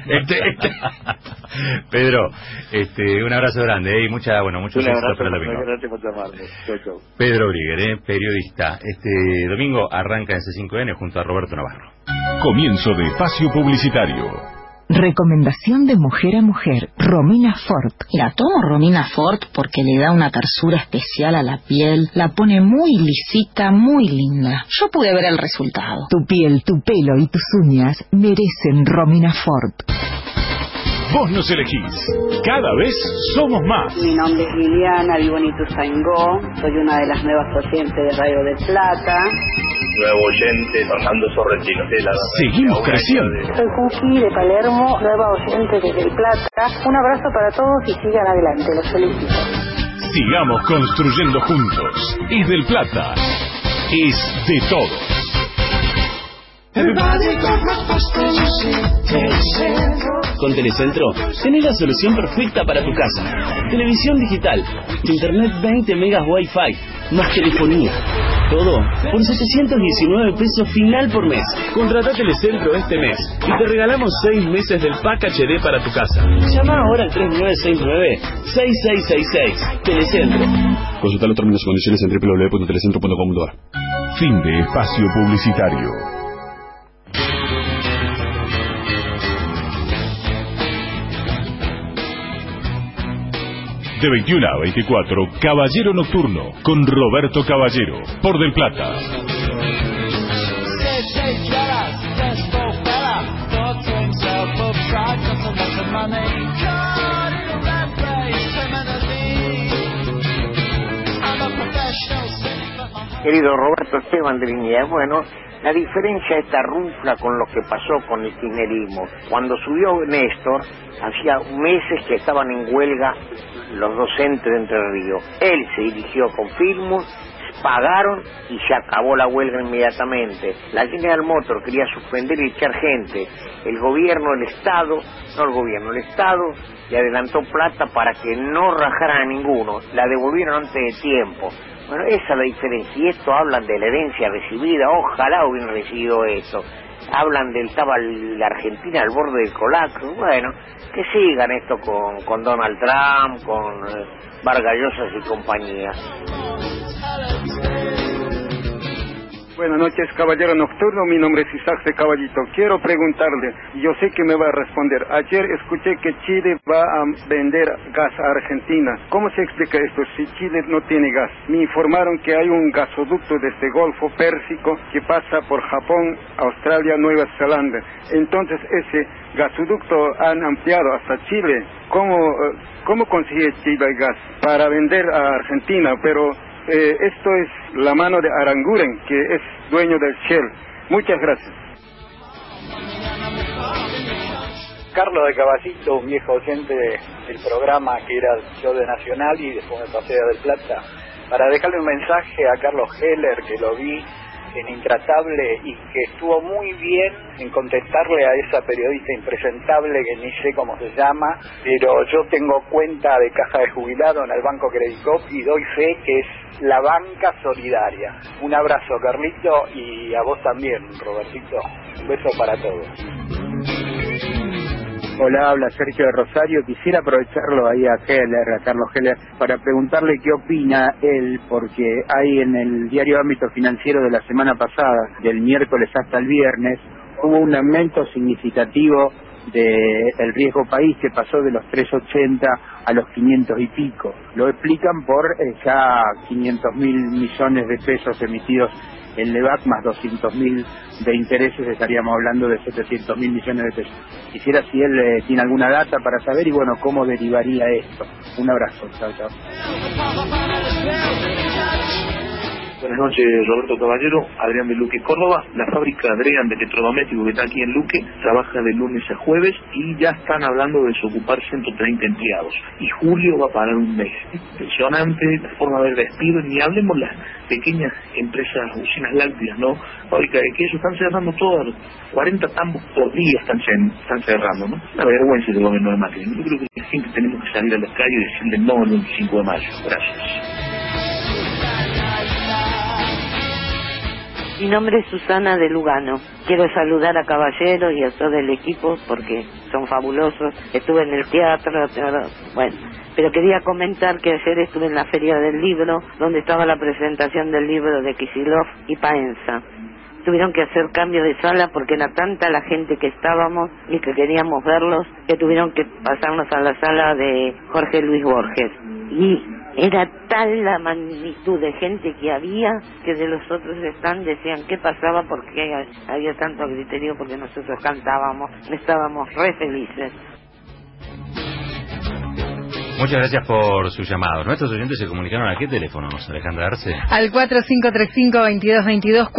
Pedro, un abrazo grande y mucho éxito para el domingo. Gracias por llamarme. Chau. Pedro Briguer, periodista. Este domingo arranca en C5N junto a Roberto Navarro. Comienzo de espacio publicitario. Recomendación de mujer a mujer, Romina Ford. La tomo Romina Ford porque le da una tersura especial a la piel, la pone muy lisita, muy linda. Yo pude ver el resultado. Tu piel, tu pelo y tus uñas merecen Romina Ford. Vos nos elegís. Cada vez somos más. Mi nombre es Liliana, vivo en Ituzaingó. Soy una de las nuevas oyentes de Radio del Plata. Nuevo oyente, Fernando Sorrentino. Seguimos creciendo. Soy Cookie de Palermo, nueva oyente desde El Plata. Un abrazo para todos y sigan adelante, los felicito. Sigamos construyendo juntos. Es del Plata. Es de todos. Con Telecentro, tenés la solución perfecta para tu casa. Televisión digital, internet 20 megas Wi-Fi, más telefonía. Todo por 719 pesos final por mes. Contratá Telecentro este mes y te regalamos 6 meses del pack HD para tu casa. Llama ahora al 3969-6666. Telecentro. Consulta los términos y condiciones en www.telecentro.com.ar. Fin de espacio publicitario. De 21 a 24, Caballero Nocturno, con Roberto Caballero, por Del Plata. Querido Roberto Esteban de Liniers, bueno, la diferencia de esta rufla con lo que pasó con el kirchnerismo. Cuando subió Néstor, hacía meses que estaban en huelga los docentes de Entre Ríos. Él se dirigió con Filmus, pagaron y se acabó la huelga inmediatamente. La General Motors quería suspender y echar gente. El Estado le adelantó plata para que no rajaran a ninguno. La devolvieron antes de tiempo. Bueno, esa es la diferencia. Y esto hablan de la herencia recibida. Ojalá hubieran recibido eso. Hablan estaba la Argentina al borde del colapso. Bueno, que sigan esto con Donald Trump, con Vargas Llosa y compañía. Buenas noches, Caballero Nocturno. Mi nombre es Isaac de Caballito. Quiero preguntarle, yo sé que me va a responder. Ayer escuché que Chile va a vender gas a Argentina. ¿Cómo se explica esto si Chile no tiene gas? Me informaron que hay un gasoducto desde Golfo Pérsico que pasa por Japón, Australia, Nueva Zelanda. Entonces ese gasoducto han ampliado hasta Chile. ¿Cómo consigue Chile el gas para vender a Argentina? Pero esto es la mano de Aranguren, que es dueño del Shell. Muchas gracias. Carlos de Caballito, un viejo oyente del programa que era yo de Nacional y después me pasé a Del Plata, para dejarle un mensaje a Carlos Heller, que lo vi en Intratable y que estuvo muy bien en contestarle a esa periodista impresentable que ni sé cómo se llama, pero yo tengo cuenta de caja de jubilado en el Banco Credit Coop y doy fe que es la banca solidaria. Un abrazo, Carlito, y a vos también, Robertito. Un beso para todos. Hola, habla Sergio de Rosario. Quisiera aprovecharlo ahí a Carlos Heller, para preguntarle qué opina él, porque hay en el diario Ámbito Financiero de la semana pasada, del miércoles hasta el viernes, hubo un aumento significativo del riesgo país que pasó de los 380 a los 500 y pico. Lo explican por ya 500.000 millones de pesos emitidos en LEVAC más 200.000 de intereses, estaríamos hablando de 700.000 millones de pesos. Quisiera si él tiene alguna data para saber y bueno, cómo derivaría esto. Un abrazo, chao, chao. Buenas noches, Roberto Caballero, Adrián de Luque, Córdoba. La fábrica Adrián de electrodomésticos que está aquí en Luque trabaja de lunes a jueves y ya están hablando de desocupar 130 empleados. Y julio va a parar un mes. Impresionante la forma de despido, ni hablemos las pequeñas empresas, usinas lácteas, ¿no? Fábrica de queso, están cerrando todas, 40 tambos por día están cerrando, ¿no? Una vergüenza del gobierno de Macri. Yo creo que la gente tenemos que salir a la calle y decirle no el 25 de mayo. Gracias. Mi nombre es Susana de Lugano. Quiero saludar a Caballero y a todo el equipo porque son fabulosos. Estuve en el teatro, bueno, pero quería comentar que ayer estuve en la Feria del Libro, donde estaba la presentación del libro de Kicillof y Paenza. Tuvieron que hacer cambio de sala porque era tanta la gente que estábamos y que queríamos verlos, que tuvieron que pasarnos a la sala de Jorge Luis Borges. Y era tal la magnitud de gente que había que de los otros stands decían qué pasaba, porque había tanto griterío, porque nosotros cantábamos, estábamos re felices. Muchas gracias por su llamado. Nuestros oyentes se comunicaron a qué teléfono, Alejandra Arce. Al 4535-2222,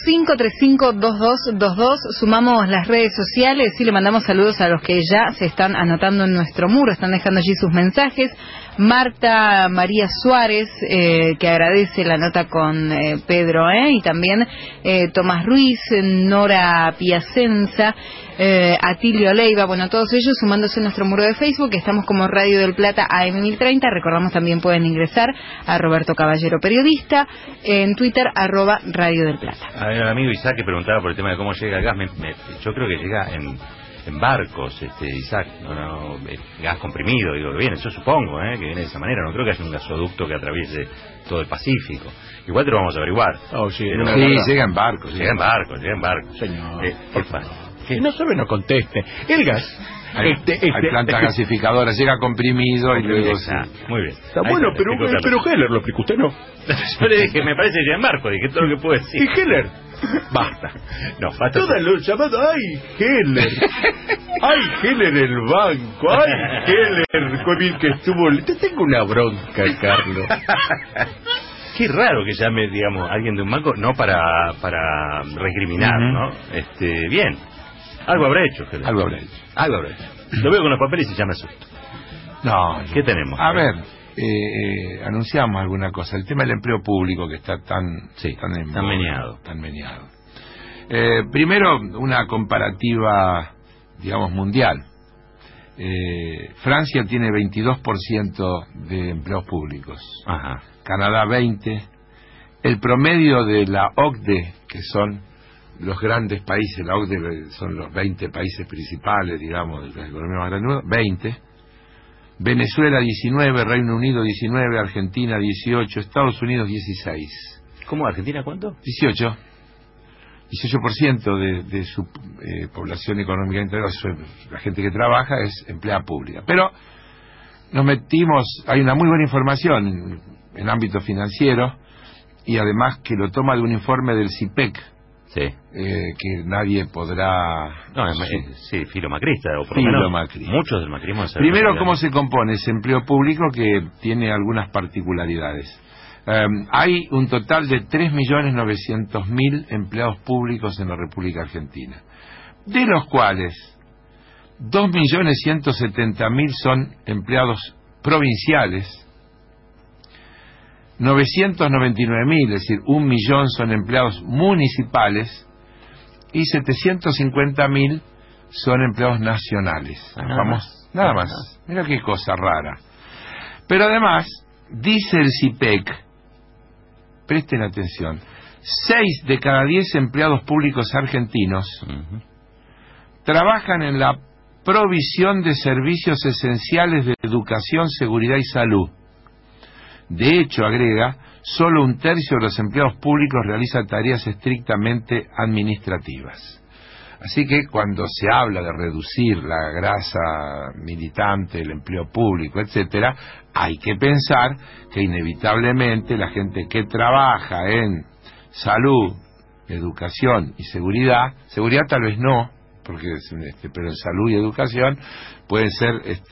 4535-2222. Sumamos las redes sociales y le mandamos saludos a los que ya se están anotando en nuestro muro, están dejando allí sus mensajes. Marta María Suárez, que agradece la nota con Pedro, y también Tomás Ruiz, Nora Piacenza, Atilio Leiva, bueno, todos ellos sumándose a nuestro muro de Facebook, que estamos como Radio del Plata AM1030. Recordamos también pueden ingresar a Roberto Caballero Periodista, en Twitter @Radio del Plata. A ver, el amigo Isaac que preguntaba por el tema de cómo llega el gas, yo creo que llega en barcos, Isaac, no, gas comprimido, digo que viene, yo supongo, que viene de esa manera, no creo que haya un gasoducto que atraviese todo el Pacífico. Igual te lo vamos a averiguar. Oh, sí, pero, llega en barcos. Llega en barcos. Señor, ¿qué pasa? Si no sabe, no conteste. El gas. Hay plantas gasificadoras, llega comprimido y luego muy bien. Está bueno, pero Heller lo explicó, usted no. Yo le dije, me parece que en barco, dije todo lo que puedo decir. ¿Y Heller? Basta. No, basta. Todos los llamados, ¡ay, Heller! ¡Ay, Heller el banco! ¡Ay, Heller! ¡Qué bien que estuvo! Te tengo una bronca, Carlos. Qué raro que llame, digamos, alguien de un banco, no para recriminar, ¿no? Bien. Algo habrá hecho, Heller. Algo habrá hecho. Lo veo con los papeles y ya me asusto. No. ¿Qué tenemos? A ver, anunciamos alguna cosa. El tema del empleo público que está tan meneado. Primero, una comparativa, digamos, mundial. Francia tiene 22% de empleos públicos. Ajá. Canadá 20%. El promedio de la OCDE, que son los grandes países, la OCDE son los 20 países principales, digamos, de la economía más grande, 20. Venezuela 19, Reino Unido 19, Argentina 18, Estados Unidos 16. ¿Cómo? ¿Argentina cuánto? 18% de su población económica integral, la gente que trabaja es empleada pública. Pero nos metimos, hay una muy buena información en ámbito financiero y además que lo toma de un informe del CIPEC. Sí. Que nadie podrá... filomacrista, o por lo menos muchos del macrismo. Primero, ¿cómo se compone ese empleo público que tiene algunas particularidades? Hay un total de 3.900.000 empleados públicos en la República Argentina, de los cuales 2.170.000 son empleados provinciales, 999.000, es decir, 1.000.000 son empleados municipales y 750.000 son empleados nacionales. Nada más. Mira qué cosa rara. Pero además, dice el CIPEC, presten atención, 6 de cada 10 empleados públicos argentinos trabajan en la provisión de servicios esenciales de educación, seguridad y salud. De hecho, agrega, solo 1/3 de los empleados públicos realiza tareas estrictamente administrativas. Así que cuando se habla de reducir la grasa militante, el empleo público, etcétera, hay que pensar que inevitablemente la gente que trabaja en salud, educación y seguridad tal vez no, porque pero en salud y educación pueden ser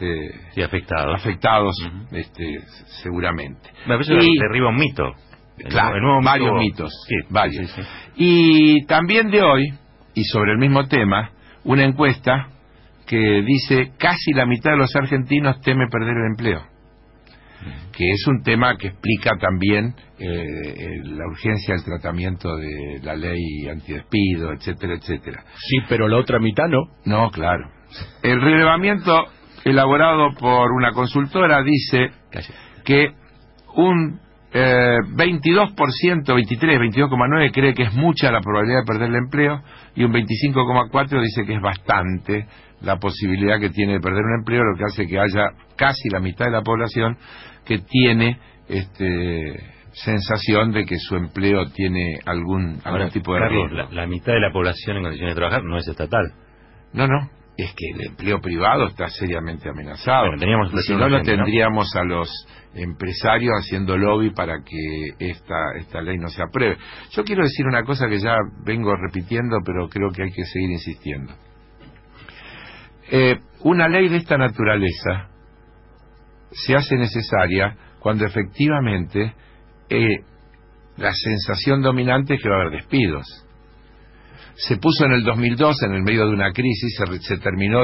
afectados seguramente. Me parece que derriba un mito. Claro, varios mitos. Sí, varios. Sí. Y también de hoy, y sobre el mismo tema, una encuesta que dice casi la mitad de los argentinos teme perder el empleo, que es un tema que explica también la urgencia del tratamiento de la ley antidespido, etcétera, etcétera. Sí, pero la otra mitad no. No, claro. El relevamiento elaborado por una consultora dice que un 22%, 22,9% cree que es mucha la probabilidad de perder el empleo, y un 25,4% dice que es bastante la posibilidad que tiene de perder un empleo, lo que hace que haya casi la mitad de la población que tiene sensación de que su empleo tiene algún tipo de riesgo. La mitad de la población en condiciones de trabajar no es estatal. No, es que el empleo privado está seriamente amenazado. Bueno, y si no, lo tendríamos a los empresarios haciendo lobby para que esta ley no se apruebe. Yo quiero decir una cosa que ya vengo repitiendo, pero creo que hay que seguir insistiendo. Una ley de esta naturaleza se hace necesaria cuando efectivamente la sensación dominante es que va a haber despidos. Se puso en el 2002, en el medio de una crisis, se terminó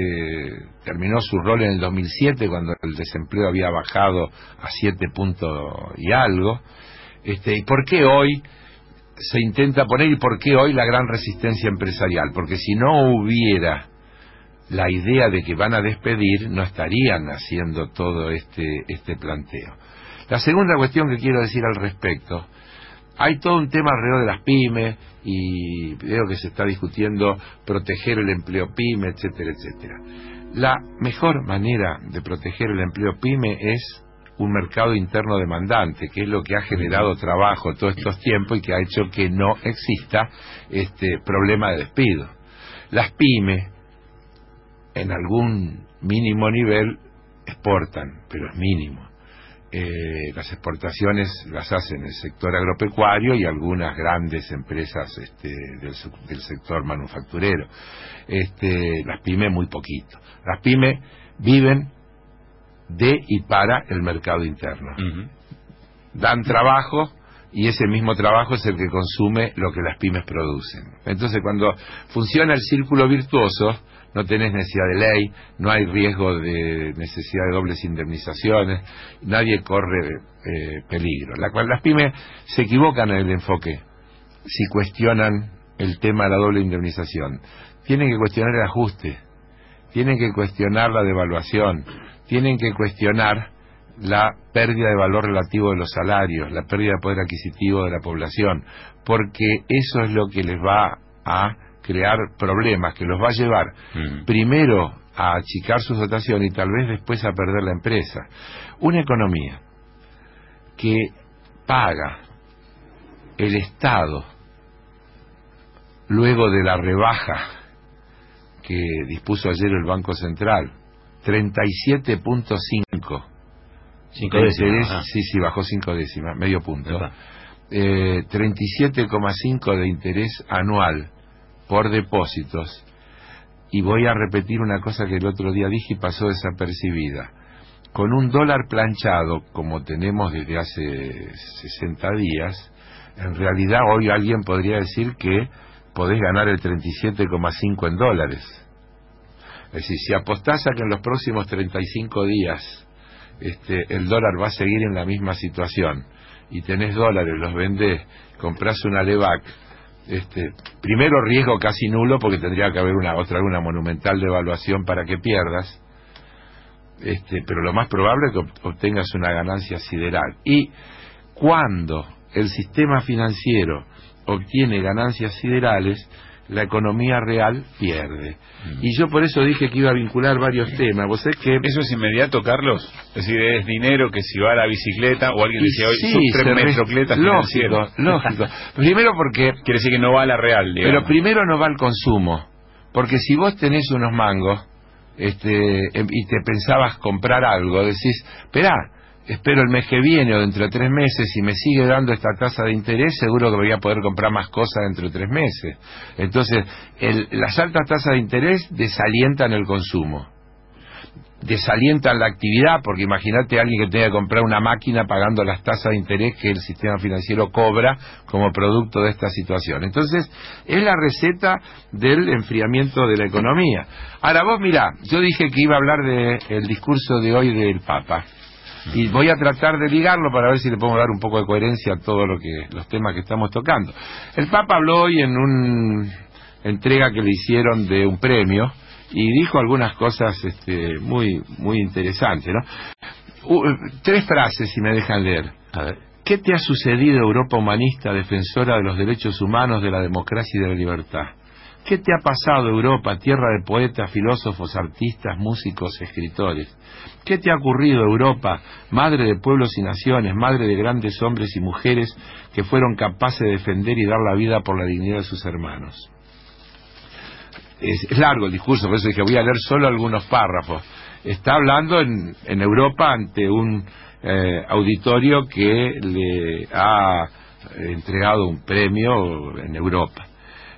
su rol en el 2007, cuando el desempleo había bajado a 7 puntos y algo. ¿Y por qué hoy se intenta poner, y por qué hoy la gran resistencia empresarial? Porque si no hubiera la idea de que van a despedir, no estarían haciendo todo este planteo. La segunda cuestión que quiero decir al respecto: hay todo un tema alrededor de las pymes, y veo que se está discutiendo proteger el empleo pyme, etcétera, etcétera. La mejor manera de proteger el empleo pyme es un mercado interno demandante, que es lo que ha generado trabajo todos estos tiempos y que ha hecho que no exista problema de despido. Las pymes, en algún mínimo nivel, exportan, pero es mínimo. Las exportaciones las hacen el sector agropecuario y algunas grandes empresas del sector manufacturero. Las pymes muy poquito. Las pymes viven de y para el mercado interno. Dan trabajo, y ese mismo trabajo es el que consume lo que las pymes producen. Entonces, cuando funciona el círculo virtuoso, no tenés necesidad de ley, no hay riesgo de necesidad de dobles indemnizaciones, nadie corre peligro. Las pymes se equivocan en el enfoque si cuestionan el tema de la doble indemnización. Tienen que cuestionar el ajuste, tienen que cuestionar la devaluación, tienen que cuestionar la pérdida de valor relativo de los salarios, la pérdida de poder adquisitivo de la población, porque eso es lo que les va a crear problemas, que los va a llevar primero a achicar su dotación y tal vez después a perder la empresa. Una economía que paga el Estado luego de la rebaja que dispuso ayer el Banco Central, 37.5 5 décimas. Sí, bajó 5 décimas, medio punto. 37,5 de interés anual por depósitos. Y voy a repetir una cosa que el otro día dije y pasó desapercibida. con un dólar planchado, como tenemos desde hace 60 días, en realidad hoy alguien podría decir que podés ganar el 37,5 en dólares. Es decir, si apostás a que en los próximos 35 días el dólar va a seguir en la misma situación, y tenés dólares, los vendés, comprás una Levac, primero riesgo casi nulo, porque tendría que haber una monumental devaluación para que pierdas, pero lo más probable es que obtengas una ganancia sideral. Y cuando el sistema financiero obtiene ganancias siderales, la economía real pierde. Y yo por eso dije que iba a vincular varios temas. ¿Vos sabés que eso es inmediato, Carlos? Es decir, es dinero que si va a la bicicleta, o alguien decía hoy, sí, son 3 metrocletas financieras. Lógico. Primero porque... Quiere decir que no va a la real, digamos. Pero primero no va al consumo. Porque si vos tenés unos mangos y te pensabas comprar algo, decís, esperá, espero el mes que viene o dentro de 3 meses, si me sigue dando esta tasa de interés, seguro que voy a poder comprar más cosas dentro de 3 meses. Entonces, las altas tasas de interés desalientan el consumo, desalientan la actividad, porque imagínate a alguien que tenga que comprar una máquina pagando las tasas de interés que el sistema financiero cobra como producto de esta situación. Entonces, es la receta del enfriamiento de la economía. Ahora vos mirá, yo dije que iba a hablar del discurso de hoy del Papa. Y voy a tratar de ligarlo para ver si le podemos dar un poco de coherencia a todos los temas que estamos tocando. El Papa habló hoy en una entrega que le hicieron de un premio y dijo algunas cosas muy muy interesantes, ¿no? 3 frases, si me dejan leer. A ver. ¿Qué te ha sucedido, Europa humanista, defensora de los derechos humanos, de la democracia y de la libertad? ¿Qué te ha pasado, Europa, tierra de poetas, filósofos, artistas, músicos, escritores? ¿Qué te ha ocurrido, Europa, madre de pueblos y naciones, madre de grandes hombres y mujeres que fueron capaces de defender y dar la vida por la dignidad de sus hermanos? Es largo el discurso, por eso dije voy a leer solo algunos párrafos. Está hablando en Europa ante un auditorio que le ha entregado un premio en Europa.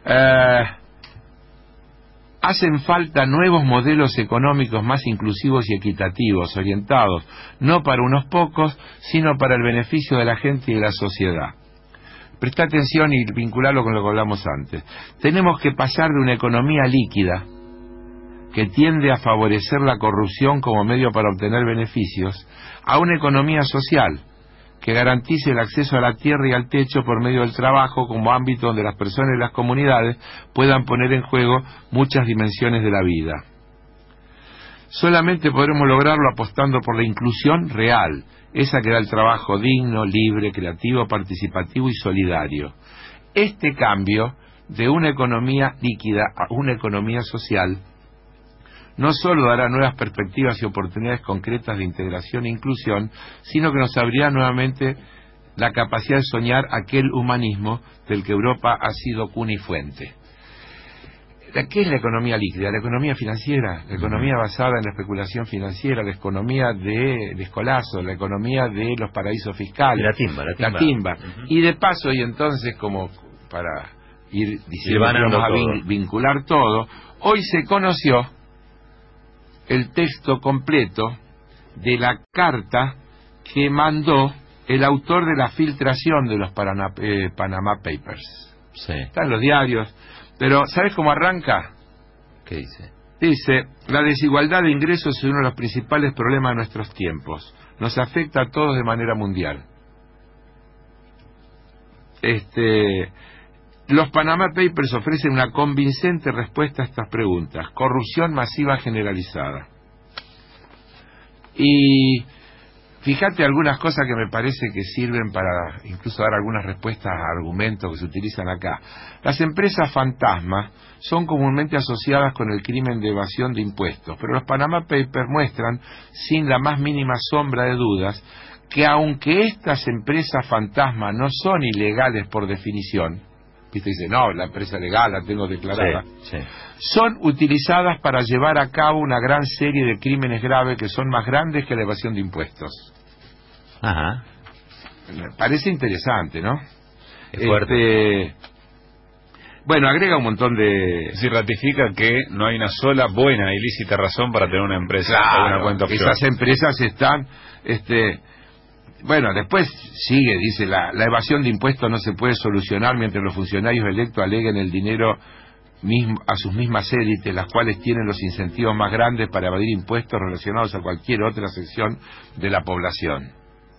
Hacen falta nuevos modelos económicos más inclusivos y equitativos, orientados no para unos pocos, sino para el beneficio de la gente y de la sociedad. Presta atención y vincularlo con lo que hablamos antes. Tenemos que pasar de una economía líquida, que tiende a favorecer la corrupción como medio para obtener beneficios, a una economía social, que garantice el acceso a la tierra y al techo por medio del trabajo como ámbito donde las personas y las comunidades puedan poner en juego muchas dimensiones de la vida. Solamente podremos lograrlo apostando por la inclusión real, esa que da el trabajo digno, libre, creativo, participativo y solidario. Este cambio de una economía líquida a una economía social no solo dará nuevas perspectivas y oportunidades concretas de integración e inclusión, sino que nos abrirá nuevamente la capacidad de soñar aquel humanismo del que Europa ha sido cuna y fuente. ¿Qué es la economía líquida? La economía financiera, la economía basada en la especulación financiera, la economía del escolazo, la economía de los paraísos fiscales. La timba. Y de paso, y entonces, como para ir diciendo que vamos a vincular todo, hoy se conoció el texto completo de la carta que mandó el autor de la filtración de los Panama Papers. Sí. Está en los diarios. Pero, ¿sabes cómo arranca? ¿Qué dice? Dice, la desigualdad de ingresos es uno de los principales problemas de nuestros tiempos. Nos afecta a todos de manera mundial. Los Panama Papers ofrecen una convincente respuesta a estas preguntas. Corrupción masiva generalizada. Y fíjate algunas cosas que me parece que sirven para incluso dar algunas respuestas a argumentos que se utilizan acá. Las empresas fantasma son comúnmente asociadas con el crimen de evasión de impuestos, pero los Panama Papers muestran, sin la más mínima sombra de dudas, que aunque estas empresas fantasma no son ilegales por definición, ¿viste? Dice, no, la empresa legal la tengo declarada. Sí. Son utilizadas para llevar a cabo una gran serie de crímenes graves que son más grandes que la evasión de impuestos. Ajá. Me parece interesante, ¿no? Es fuerte. Bueno, agrega un montón de... Si ratifica que no hay una sola buena y lícita razón para tener una empresa Claro, o una cuenta offshore. esas empresas están... Bueno, después sigue, dice, la evasión de impuestos no se puede solucionar mientras los funcionarios electos aleguen el dinero mismo, a sus mismas élites, las cuales tienen los incentivos más grandes para evadir impuestos relacionados a cualquier otra sección de la población.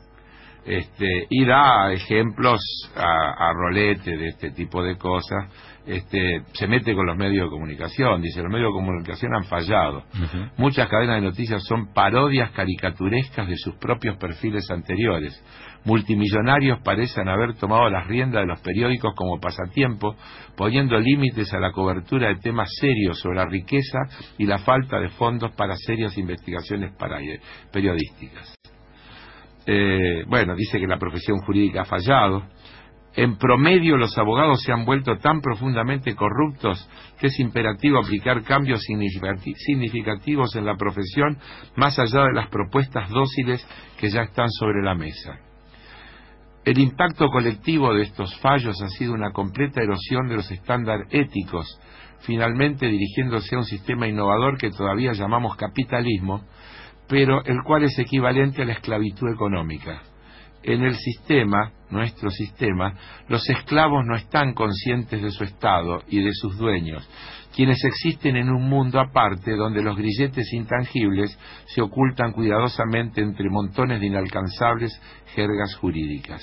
Y da ejemplos a rolete de este tipo de cosas. Se mete con los medios de comunicación, dice, los medios de comunicación han fallado. Muchas cadenas de noticias son parodias caricaturescas de sus propios perfiles anteriores. Multimillonarios parecen haber tomado las riendas de los periódicos como pasatiempo, poniendo límites a la cobertura de temas serios sobre la riqueza y la falta de fondos para serias investigaciones periodísticas. Bueno, dice que la profesión jurídica ha fallado. En promedio, los abogados se han vuelto tan profundamente corruptos que es imperativo aplicar cambios significativos en la profesión, más allá de las propuestas dóciles que ya están sobre la mesa. El impacto colectivo de estos fallos ha sido una completa erosión de los estándares éticos, finalmente dirigiéndose a un sistema innovador que todavía llamamos capitalismo, pero el cual es equivalente a la esclavitud económica. En el sistema, nuestro sistema, los esclavos no están conscientes de su estado y de sus dueños, quienes existen en un mundo aparte donde los grilletes intangibles se ocultan cuidadosamente entre montones de inalcanzables jergas jurídicas.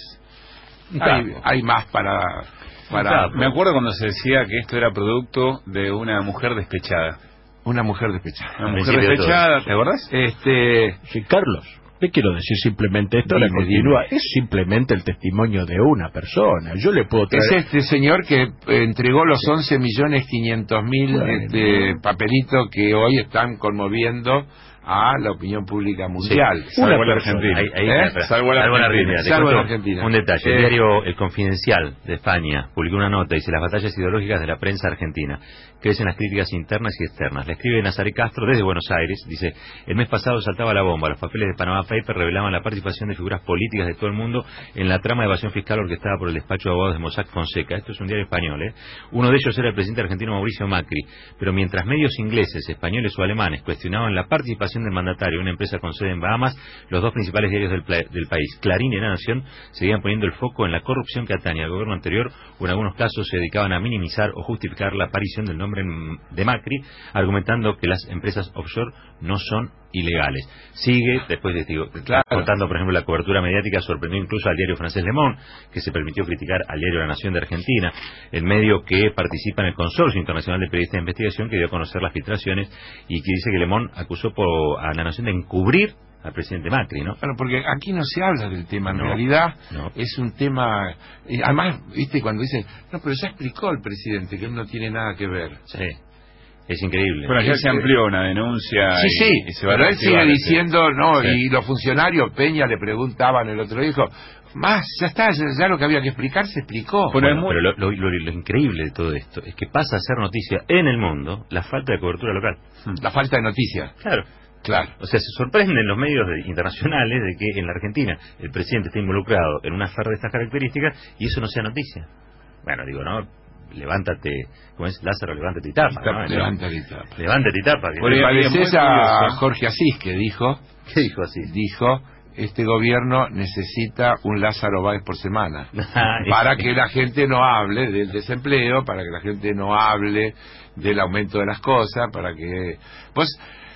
Hay más para... Me acuerdo cuando se decía que esto era producto de una mujer despechada. Una mujer despechada. Una mujer despechada, ¿te acordás? Sí, Carlos. Le quiero decir simplemente esto, ahora continúa, es simplemente el testimonio de una persona. Yo le puedo traer... Es este señor que entregó los 11.500.000 papelitos que hoy están conmoviendo a la opinión pública mundial. Sí, salvo la Argentina. Salvo la Argentina. Un detalle. El diario El Confidencial de España publicó una nota y dice: las batallas ideológicas de la prensa argentina crecen las críticas internas y externas. Le escribe Nazaré Castro desde Buenos Aires. Dice: el mes pasado saltaba la bomba. Los papeles de Panama Papers revelaban la participación de figuras políticas de todo el mundo en la trama de evasión fiscal orquestada por el despacho de abogados de Mossack Fonseca. Esto es un diario español, ¿eh? Uno de ellos era el presidente argentino Mauricio Macri. Pero mientras medios ingleses, españoles o alemanes cuestionaban la participación del mandatario en una empresa con sede en Bahamas, los dos principales diarios del país, Clarín y La Nación, seguían poniendo el foco en la corrupción que atañe al gobierno anterior, o en algunos casos se dedicaban a minimizar o justificar la aparición del nombre de Macri, argumentando que las empresas offshore no son ilegales. Sigue, después contando, por ejemplo, la cobertura mediática sorprendió incluso al diario francés Le Monde, que se permitió criticar al diario La Nación de Argentina, el medio que participa en el Consorcio Internacional de Periodistas de Investigación, que dio a conocer las filtraciones y que dice que Le Monde acusó a La Nación de encubrir al presidente Macri, ¿no? Bueno, porque aquí no se habla del tema, en realidad es un tema... además, viste, cuando dicen, no, pero ya explicó el presidente que él no tiene nada que ver. Sí. Es increíble. Bueno, ya se amplió una denuncia. Y se va pero él sigue diciendo, y los funcionarios, Peña le preguntaban, el otro dijo, ya está, ya lo que había que explicar se explicó. Pero lo increíble de todo esto es que pasa a ser noticia en el mundo la falta de cobertura local. La falta de noticias. Claro. O sea, se sorprenden los medios internacionales de que en la Argentina el presidente esté involucrado en una affair de estas características y eso no sea noticia. Bueno, digo, levántate, ¿cómo es? Lázaro, levántate y tapa, ¿no? Levántate y tapa. Levántate y tapa. Le pareces a Jorge Asís, que dijo... ¿Qué dijo Asís? Dijo, este gobierno necesita un Lázaro Báez por semana, para que la gente no hable del desempleo, para que la gente no hable del aumento de las cosas, para que... Pues,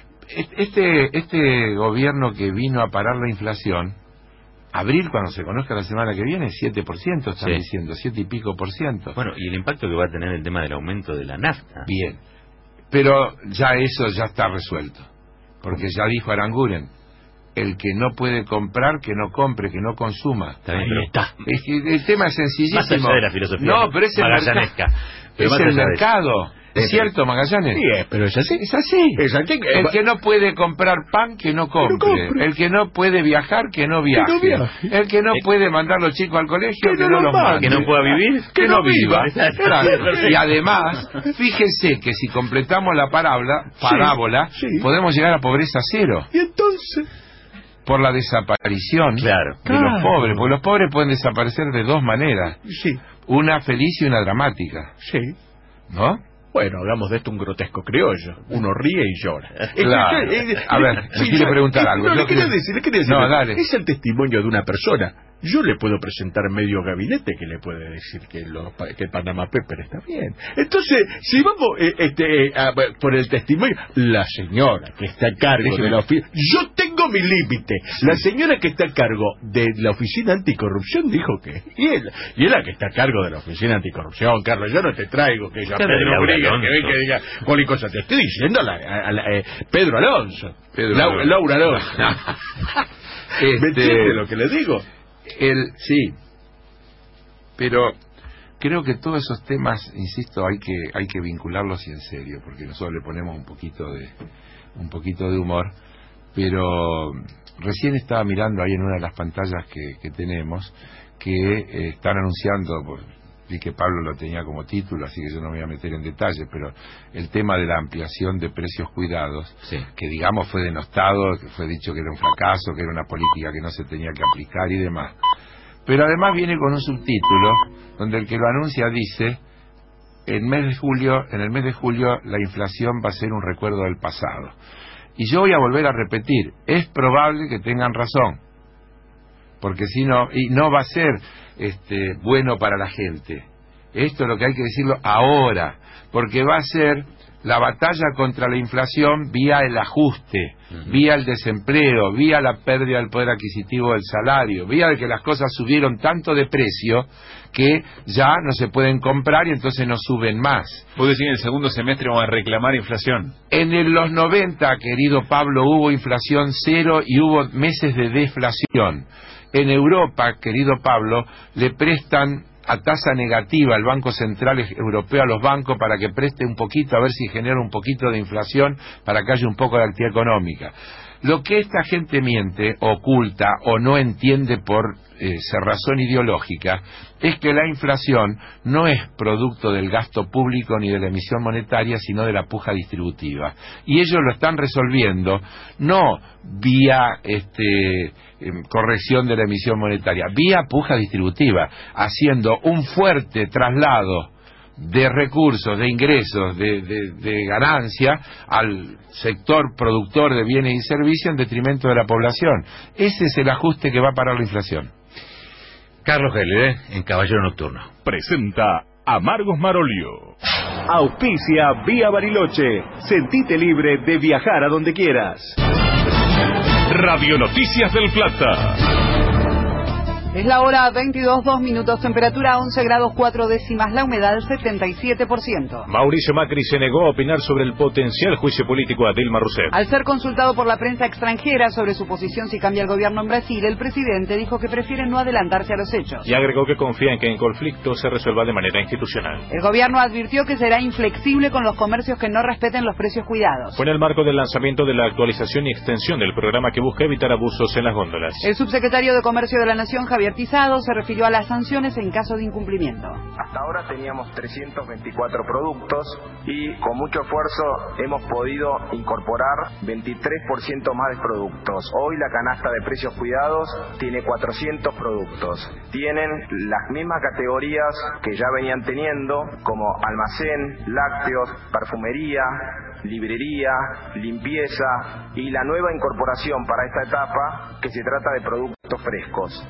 este gobierno que vino a parar la inflación, abril, cuando se conozca la semana que viene, 7% están diciendo, 7 y pico %. Bueno, y el impacto que va a tener el tema del aumento de la nafta. Bien, pero ya eso ya está resuelto, porque ya dijo Aranguren, el que no puede comprar, que no compre, que no consuma. Ahí está. Es que el tema es sencillísimo. Más allá de la filosofía pero es el mercado. ¿Es cierto, Magallanes? Sí, pero es así. Es así. El que no puede comprar pan, que no compre. El que no puede viajar, que no viaje. El que no puede mandar a los chicos al colegio, que no los mande. Que no pueda vivir, que no viva. Y además, fíjense que si completamos la parábola, podemos llegar a pobreza cero. ¿Y entonces? Por la desaparición de los pobres. Porque los pobres pueden desaparecer de dos maneras. Una feliz y una dramática. ¿no? Bueno, hagamos de esto un grotesco criollo. Uno ríe y llora. Claro. A ver, me quiere preguntar algo. No, le quería decir. No, dale. Es el testimonio de una persona. Yo le puedo presentar medio gabinete que le puede decir que el Panama Paper está bien. Entonces, si vamos por el testimonio, la señora que está a cargo de la oficina, yo tengo mi límite. La señora que está a cargo de la oficina anticorrupción dijo que y es la que está a cargo de la oficina anticorrupción, Carlos. Yo no te traigo que ella Pedro Briga que venga que diga cualquier cosa. Te estoy diciendo Pedro Alonso, Laura Alonso. ¿Me entiende lo que le digo? Sí, pero creo que todos esos temas, insisto, hay que vincularlos y en serio, porque nosotros le ponemos un poquito de humor, pero recién estaba mirando ahí en una de las pantallas que tenemos que están anunciando, vi que Pablo lo tenía como título, así que yo no me voy a meter en detalle, pero el tema de la ampliación de precios cuidados, que digamos fue denostado, que fue dicho que era un fracaso, que era una política que no se tenía que aplicar y demás. Pero además viene con un subtítulo donde el que lo anuncia dice: en el mes de julio la inflación va a ser un recuerdo del pasado. Y yo voy a volver a repetir, es probable que tengan razón, porque si no, y no va a ser bueno para la gente. Esto es lo que hay que decirlo ahora, porque va a ser la batalla contra la inflación vía el ajuste, vía el desempleo, vía la pérdida del poder adquisitivo del salario, vía de que las cosas subieron tanto de precio que ya no se pueden comprar y entonces no suben más. ¿Vos decís en el segundo semestre vamos a reclamar inflación? En los 90, querido Pablo, hubo inflación cero y hubo meses de deflación. En Europa, querido Pablo, le prestan a tasa negativa el Banco Central Europeo a los bancos para que preste un poquito, a ver si genera un poquito de inflación para que haya un poco de actividad económica. Lo que esta gente miente, oculta o no entiende por cerrazón ideológica es que la inflación no es producto del gasto público ni de la emisión monetaria, sino de la puja distributiva. Y ellos lo están resolviendo no vía corrección de la emisión monetaria, vía puja distributiva, haciendo un fuerte traslado de recursos, de ingresos, de ganancia al sector productor de bienes y servicios en detrimento de la población. Ese es el ajuste que va a parar la inflación. Carlos Heller, en Caballero Nocturno. Presenta Amargos Marolio. Auspicia Vía Bariloche. Sentite libre de viajar a donde quieras. Radio Noticias del Plata. Es la hora 22:02, temperatura 11 grados 4 décimas, la humedad 77%. Mauricio Macri se negó a opinar sobre el potencial juicio político a Dilma Rousseff. Al ser consultado por la prensa extranjera sobre su posición si cambia el gobierno en Brasil, el presidente dijo que prefiere no adelantarse a los hechos. Y agregó que confía en que el conflicto se resuelva de manera institucional. El gobierno advirtió que será inflexible con los comercios que no respeten los precios cuidados. Fue en el marco del lanzamiento de la actualización y extensión del programa que busca evitar abusos en las góndolas. El subsecretario de Comercio de la Nación, Javier Tizado, se refirió a las sanciones en caso de incumplimiento. Hasta ahora teníamos 324 productos y con mucho esfuerzo hemos podido incorporar 23% más de productos. Hoy la canasta de precios cuidados tiene 400 productos. Tienen las mismas categorías que ya venían teniendo, como almacén, lácteos, perfumería, librería, limpieza y la nueva incorporación para esta etapa que se trata de productos frescos.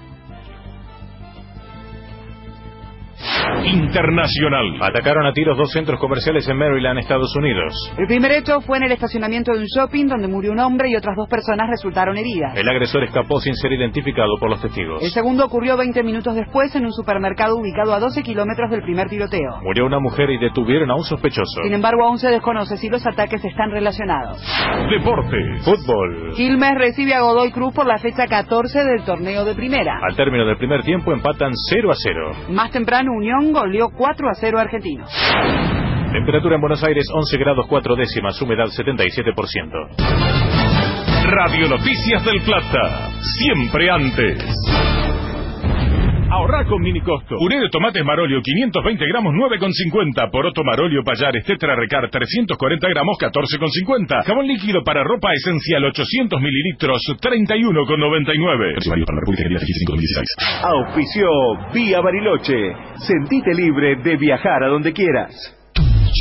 Internacional. Atacaron a tiros 2 centros comerciales en Maryland, Estados Unidos. El primer hecho fue en el estacionamiento de un shopping donde murió un hombre y otras 2 personas resultaron heridas. El agresor escapó sin ser identificado por los testigos. El segundo ocurrió 20 minutos después en un supermercado ubicado a 12 kilómetros del primer tiroteo. Murió una mujer y detuvieron a un sospechoso. Sin embargo, aún se desconoce si los ataques están relacionados. Deportes. Fútbol. Quilmes recibe a Godoy Cruz por la fecha 14 del torneo de primera. Al término del primer tiempo empatan 0-0. Más temprano, Unión goleó 4-0 a Argentinos. Temperatura en Buenos Aires 11 grados 4 décimas, humedad 77%. Radio Noticias del Plata, siempre antes. Ahorrá con mini costo. Puré de tomates Marolio 520 gramos 9,50. Poroto Marolio Payares Tetra Recar 340 gramos 14,50. Jabón líquido para ropa esencial 800 mililitros 31,99. Válido para la República Argentina 2016. Auspició Vía Bariloche. Sentite libre de viajar a donde quieras.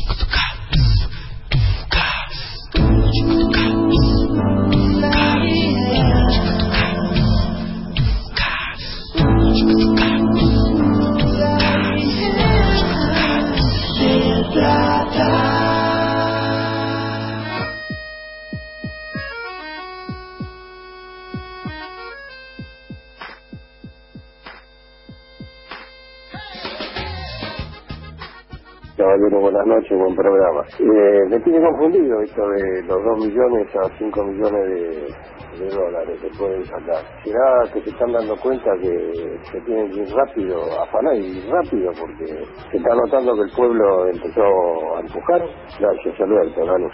caballero, buenas noches, buen programa. Me tiene confundido esto de los 2 millones a 5 millones de dólares que pueden sacar. ¿Será que se están dando cuenta que se tienen que ir rápido, afanar y ir rápido, porque se está notando que el pueblo empezó a empujar? Gracias, Alberto, danos.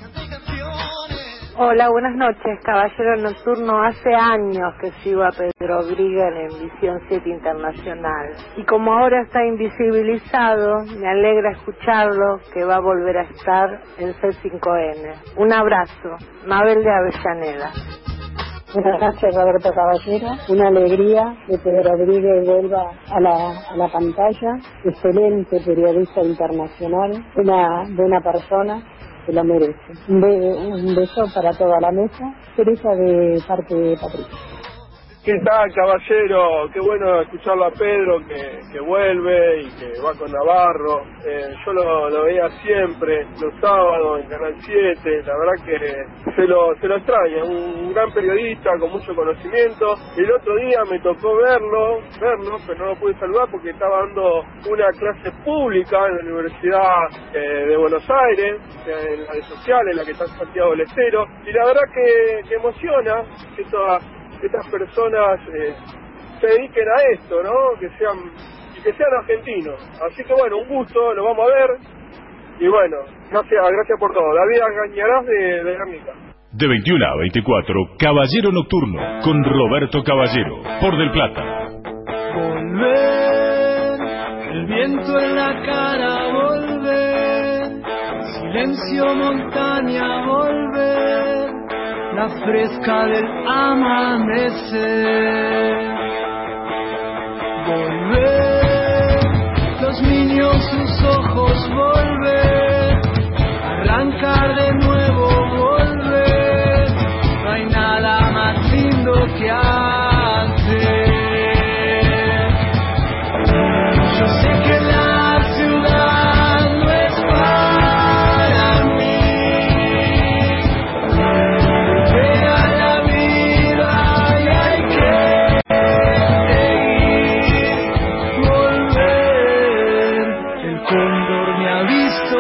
Hola, buenas noches, caballero nocturno. Hace años que sigo a Pedro Briggen en Visión 7 Internacional. Y como ahora está invisibilizado, me alegra escucharlo, que va a volver a estar en C5N. Un abrazo, Mabel de Avellaneda. Buenas noches, Roberto Caballero. Una alegría que Pedro Briggen vuelva a la pantalla. Excelente periodista internacional, una buena persona. Se lo merece. Un beso para toda la mesa. Teresa de parte de Patricia. ¿Qué tal, caballero? Qué bueno escucharlo a Pedro, que vuelve y que va con Navarro. Yo lo veía siempre, los sábados en Canal 7. La verdad que se lo extraña. Un gran periodista con mucho conocimiento. El otro día me tocó verlo, pero no lo pude saludar porque estaba dando una clase pública en la Universidad de Buenos Aires, en la de sociales, en la que está Santiago del Estero. Y la verdad que emociona que estas personas se dediquen a esto, ¿no? Que sean argentinos. Así que bueno, un gusto, lo vamos a ver. Y bueno, gracias por todo. David Gañarás de Guernica. De 21 a 24, Caballero Nocturno, con Roberto Caballero, por Del Plata. Volver, el viento en la cara, volver, silencio montaña, volver, la fresca del amanecer. Volver, los niños sus ojos, volver, arrancar de nuevo, volver, no hay nada más lindo que hacer. Yo sé que la ciudad no es para mí, volver la vida y hay que seguir, volver, el cóndor me ha visto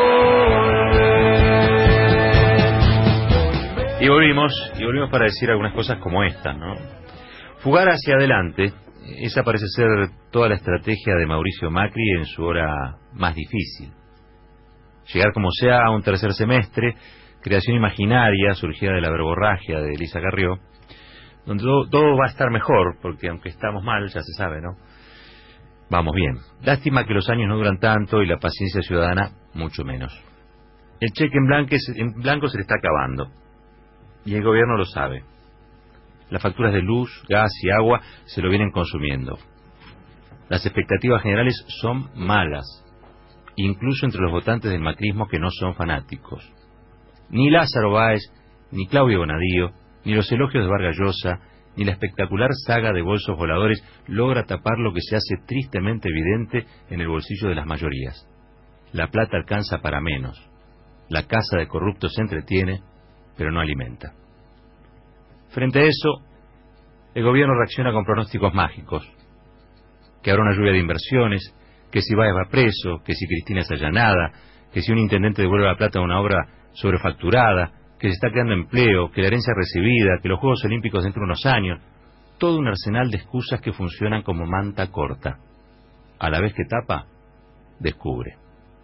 volver. Y volvimos para decir algunas cosas como esta, ¿no? Fugar hacia adelante, esa parece ser toda la estrategia de Mauricio Macri en su hora más difícil. Llegar como sea a un tercer semestre, creación imaginaria surgida de la verborragia de Elisa Carrió, donde todo va a estar mejor, porque aunque estamos mal, ya se sabe, ¿no? Vamos bien. Lástima que los años no duran tanto y la paciencia ciudadana mucho menos. El cheque en blanco se le está acabando, y el gobierno lo sabe. Las facturas de luz, gas y agua se lo vienen consumiendo. Las expectativas generales son malas, incluso entre los votantes del macrismo que no son fanáticos. Ni Lázaro Báez, ni Claudio Bonadío, ni los elogios de Vargas Llosa, ni la espectacular saga de bolsos voladores logra tapar lo que se hace tristemente evidente en el bolsillo de las mayorías. La plata alcanza para menos. La casa de corruptos se entretiene, pero no alimenta. Frente a eso, el gobierno reacciona con pronósticos mágicos. Que habrá una lluvia de inversiones, que si Báez va preso, que si Cristina es allanada, que si un intendente devuelve la plata a una obra sobrefacturada, que se está creando empleo, que la herencia recibida, que los Juegos Olímpicos dentro de unos años. Todo un arsenal de excusas que funcionan como manta corta. A la vez que tapa, descubre.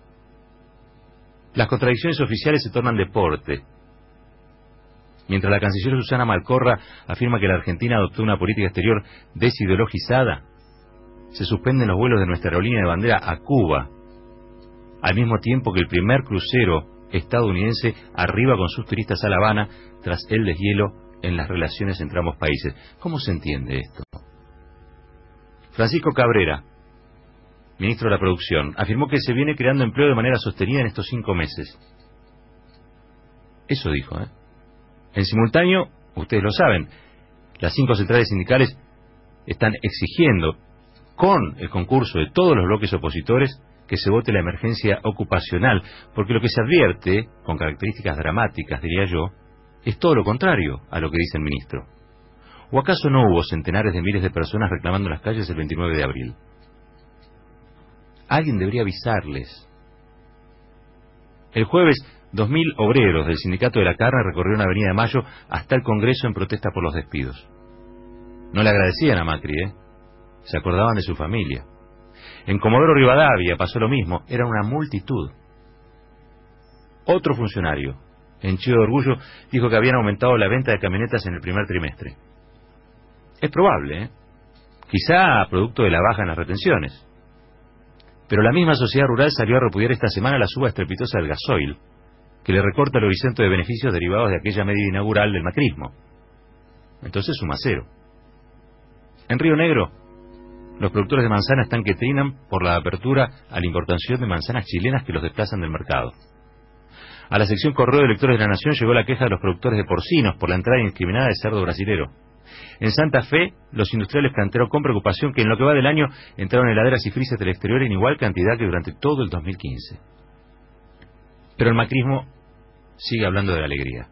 Las contradicciones oficiales se tornan deporte. Mientras la canciller Susana Malcorra afirma que la Argentina adoptó una política exterior desideologizada, se suspenden los vuelos de nuestra aerolínea de bandera a Cuba, al mismo tiempo que el primer crucero estadounidense arriba con sus turistas a La Habana tras el deshielo en las relaciones entre ambos países. ¿Cómo se entiende esto? Francisco Cabrera, ministro de la Producción, afirmó que se viene creando empleo de manera sostenida en estos 5 meses. Eso dijo, ¿eh? En simultáneo, ustedes lo saben, las 5 centrales sindicales están exigiendo, con el concurso de todos los bloques opositores, que se vote la emergencia ocupacional, porque lo que se advierte, con características dramáticas, diría yo, es todo lo contrario a lo que dice el ministro. ¿O acaso no hubo centenares de miles de personas reclamando en las calles el 29 de abril? Alguien debería avisarles El jueves, 2.000 obreros del Sindicato de la Carne recorrieron Avenida de Mayo hasta el Congreso en protesta por los despidos. No le agradecían a Macri, se acordaban de su familia. En Comodoro Rivadavia pasó lo mismo, era una multitud. Otro funcionario, henchido de orgullo, dijo que habían aumentado la venta de camionetas en el primer trimestre. Es probable, quizá producto de la baja en las retenciones. Pero la misma sociedad rural salió a repudiar esta semana la suba estrepitosa del gasoil, que le recorta el horizonte de beneficios derivados de aquella medida inaugural del macrismo. Entonces suma cero. En Río Negro, los productores de manzana están que trinan por la apertura a la importación de manzanas chilenas que los desplazan del mercado. A la sección Correo de Lectores de la Nación llegó la queja de los productores de porcinos por la entrada indiscriminada de cerdo brasilero. En Santa Fe, los industriales plantearon con preocupación que en lo que va del año entraron heladeras y freezers del exterior en igual cantidad que durante todo el 2015. Pero el macrismo sigue hablando de la alegría.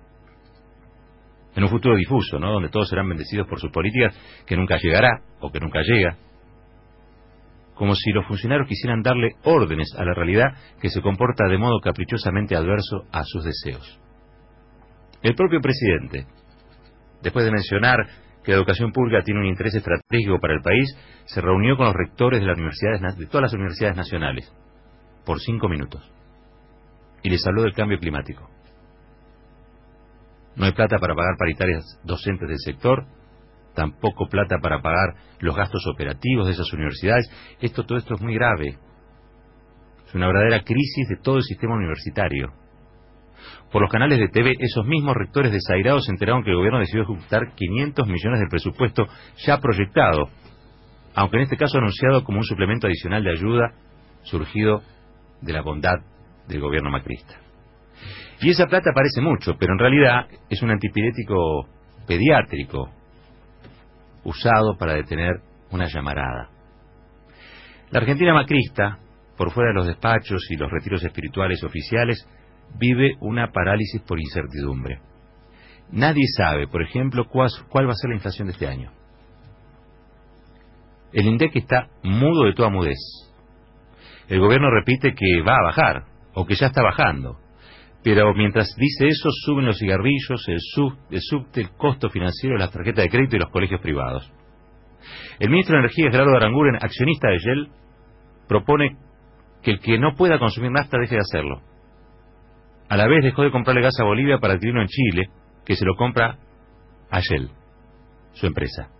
En un futuro difuso, ¿no?, donde todos serán bendecidos por sus políticas, que nunca llegará o que nunca llega. Como si los funcionarios quisieran darle órdenes a la realidad que se comporta de modo caprichosamente adverso a sus deseos. El propio presidente, después de mencionar que la educación pública tiene un interés estratégico para el país, se reunió con los rectores de todas las universidades nacionales, por 5 minutos, y les habló del cambio climático. No hay plata para pagar paritarias docentes del sector, tampoco plata para pagar los gastos operativos de esas universidades. Todo esto es muy grave. Es una verdadera crisis de todo el sistema universitario. Por los canales de TV, esos mismos rectores desairados se enteraron que el gobierno decidió ejecutar 500 millones del presupuesto ya proyectado, aunque en este caso anunciado como un suplemento adicional de ayuda surgido de la bondad del gobierno macrista. Y esa plata parece mucho, pero en realidad es un antipirético pediátrico usado para detener una llamarada. La Argentina macrista, por fuera de los despachos y los retiros espirituales oficiales, vive una parálisis por incertidumbre. Nadie sabe, por ejemplo, cuál va a ser la inflación de este año. El INDEC está mudo de toda mudez. El gobierno repite que va a bajar, o que ya está bajando. Pero mientras dice eso, suben los cigarrillos, el subte, el costo financiero de las tarjetas de crédito y los colegios privados. El ministro de Energía, Gerardo Aranguren, accionista de Shell, propone que el que no pueda consumir nafta deje de hacerlo. A la vez dejó de comprarle gas a Bolivia para adquirirlo en Chile, que se lo compra a Shell, su empresa.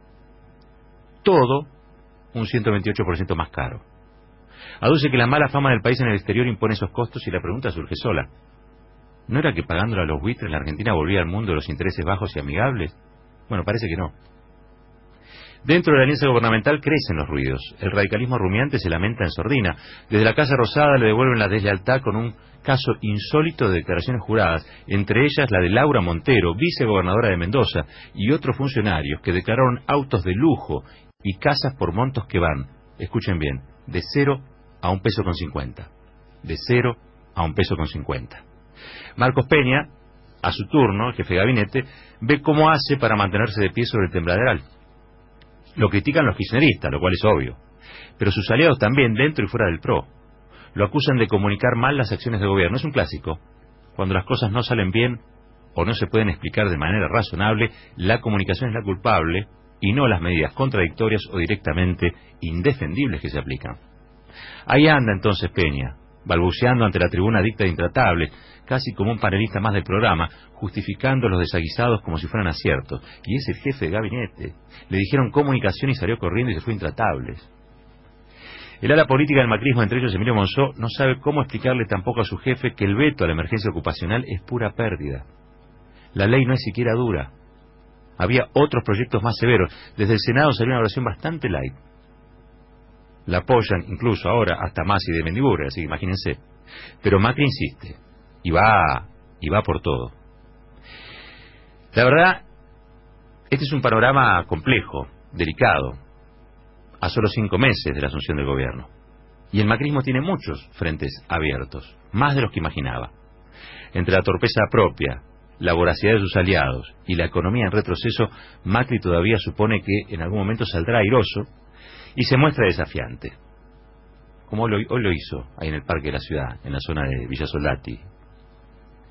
Todo un 128% más caro. Aduce que la mala fama del país en el exterior impone esos costos y la pregunta surge sola. ¿No era que pagándolo a los buitres la Argentina volvía al mundo de los intereses bajos y amigables? Bueno, parece que no. Dentro de la alianza gubernamental crecen los ruidos. El radicalismo rumiante se lamenta en sordina. Desde la Casa Rosada le devuelven la deslealtad con un caso insólito de declaraciones juradas, entre ellas la de Laura Montero, vicegobernadora de Mendoza, y otros funcionarios que declararon autos de lujo y casas por montos que van, escuchen bien, de 0 a $1.50. De 0 a $1.50. Marcos Peña, a su turno, el jefe de gabinete, ve cómo hace para mantenerse de pie sobre el tembladeral. Lo critican los kirchneristas, lo cual es obvio, pero sus aliados también, dentro y fuera del PRO. Lo acusan de comunicar mal las acciones de gobierno. Es un clásico. Cuando las cosas no salen bien o no se pueden explicar de manera razonable, la comunicación es la culpable y no las medidas contradictorias o directamente indefendibles que se aplican. Ahí anda entonces Peña, balbuceando ante la tribuna dicta de intratables, casi como un panelista más del programa, justificando los desaguisados como si fueran aciertos. Y es el jefe de gabinete. Le dijeron comunicación y salió corriendo y se fue intratables. El ala política del macrismo, entre ellos Emilio Monzó, no sabe cómo explicarle tampoco a su jefe que el veto a la emergencia ocupacional es pura pérdida. La ley no es siquiera dura. Había otros proyectos más severos. Desde el Senado salió una versión bastante light. La apoyan incluso ahora hasta Masi de Mendibure, así que imagínense. Pero Macri insiste. Y va por todo. La verdad, este es un panorama complejo, delicado, a solo 5 meses de la asunción del gobierno. Y el macrismo tiene muchos frentes abiertos, más de los que imaginaba. Entre la torpeza propia, la voracidad de sus aliados y la economía en retroceso, Macri todavía supone que en algún momento saldrá airoso y se muestra desafiante. Como hoy lo hizo ahí en el Parque de la Ciudad, en la zona de Villa Soldati,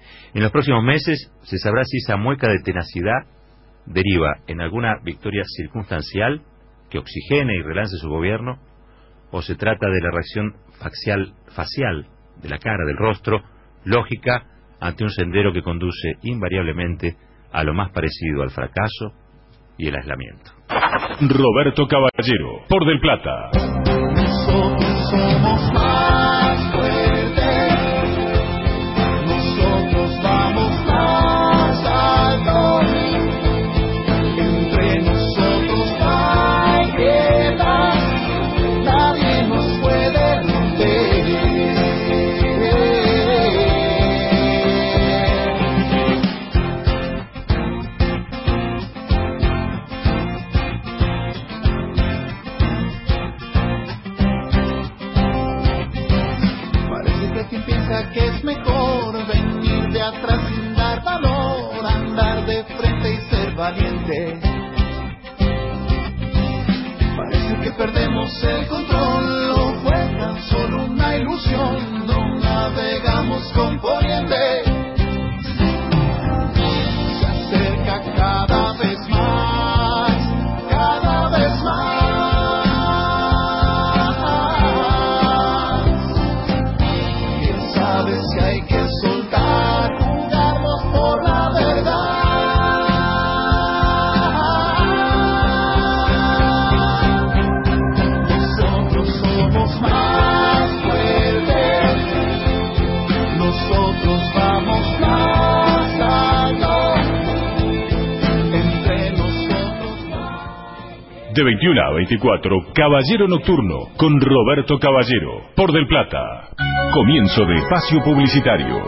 En los próximos meses se sabrá si esa mueca de tenacidad deriva en alguna victoria circunstancial que oxigene y relance su gobierno, o se trata de la reacción facial de la cara, del rostro, lógica ante un sendero que conduce invariablemente a lo más parecido al fracaso y el aislamiento. Roberto Caballero, por Del Plata. Nosotros somos más fuertes, nosotros vamos más alto, entre nosotros no hay piedad, nadie nos puede romper. Quien piensa que es mejor venir de atrás sin dar valor, andar de frente y ser valiente. Parece que perdemos el control, o fue tan solo una ilusión, no navegamos con corriente. Se acerca cada vez más, cada vez más. Si hay que soltar, jugarnos por la verdad. Nosotros somos más fuertes, nosotros vamos más alto, entre nosotros más. De 21 a 24, Caballero Nocturno, con Roberto Caballero, por Del Plata. Comienzo de espacio publicitario.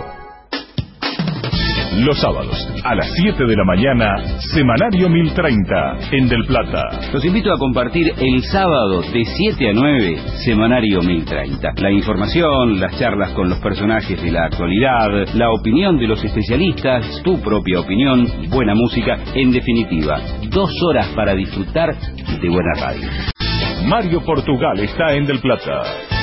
Los sábados, a las 7 de la mañana, Semanario 1030, en Del Plata. Los invito a compartir el sábado de 7 a 9, Semanario 1030. La información, las charlas con los personajes de la actualidad, la opinión de los especialistas, tu propia opinión, buena música, en definitiva, 2 horas para disfrutar de buena radio. Mario Portugal está en Del Plata.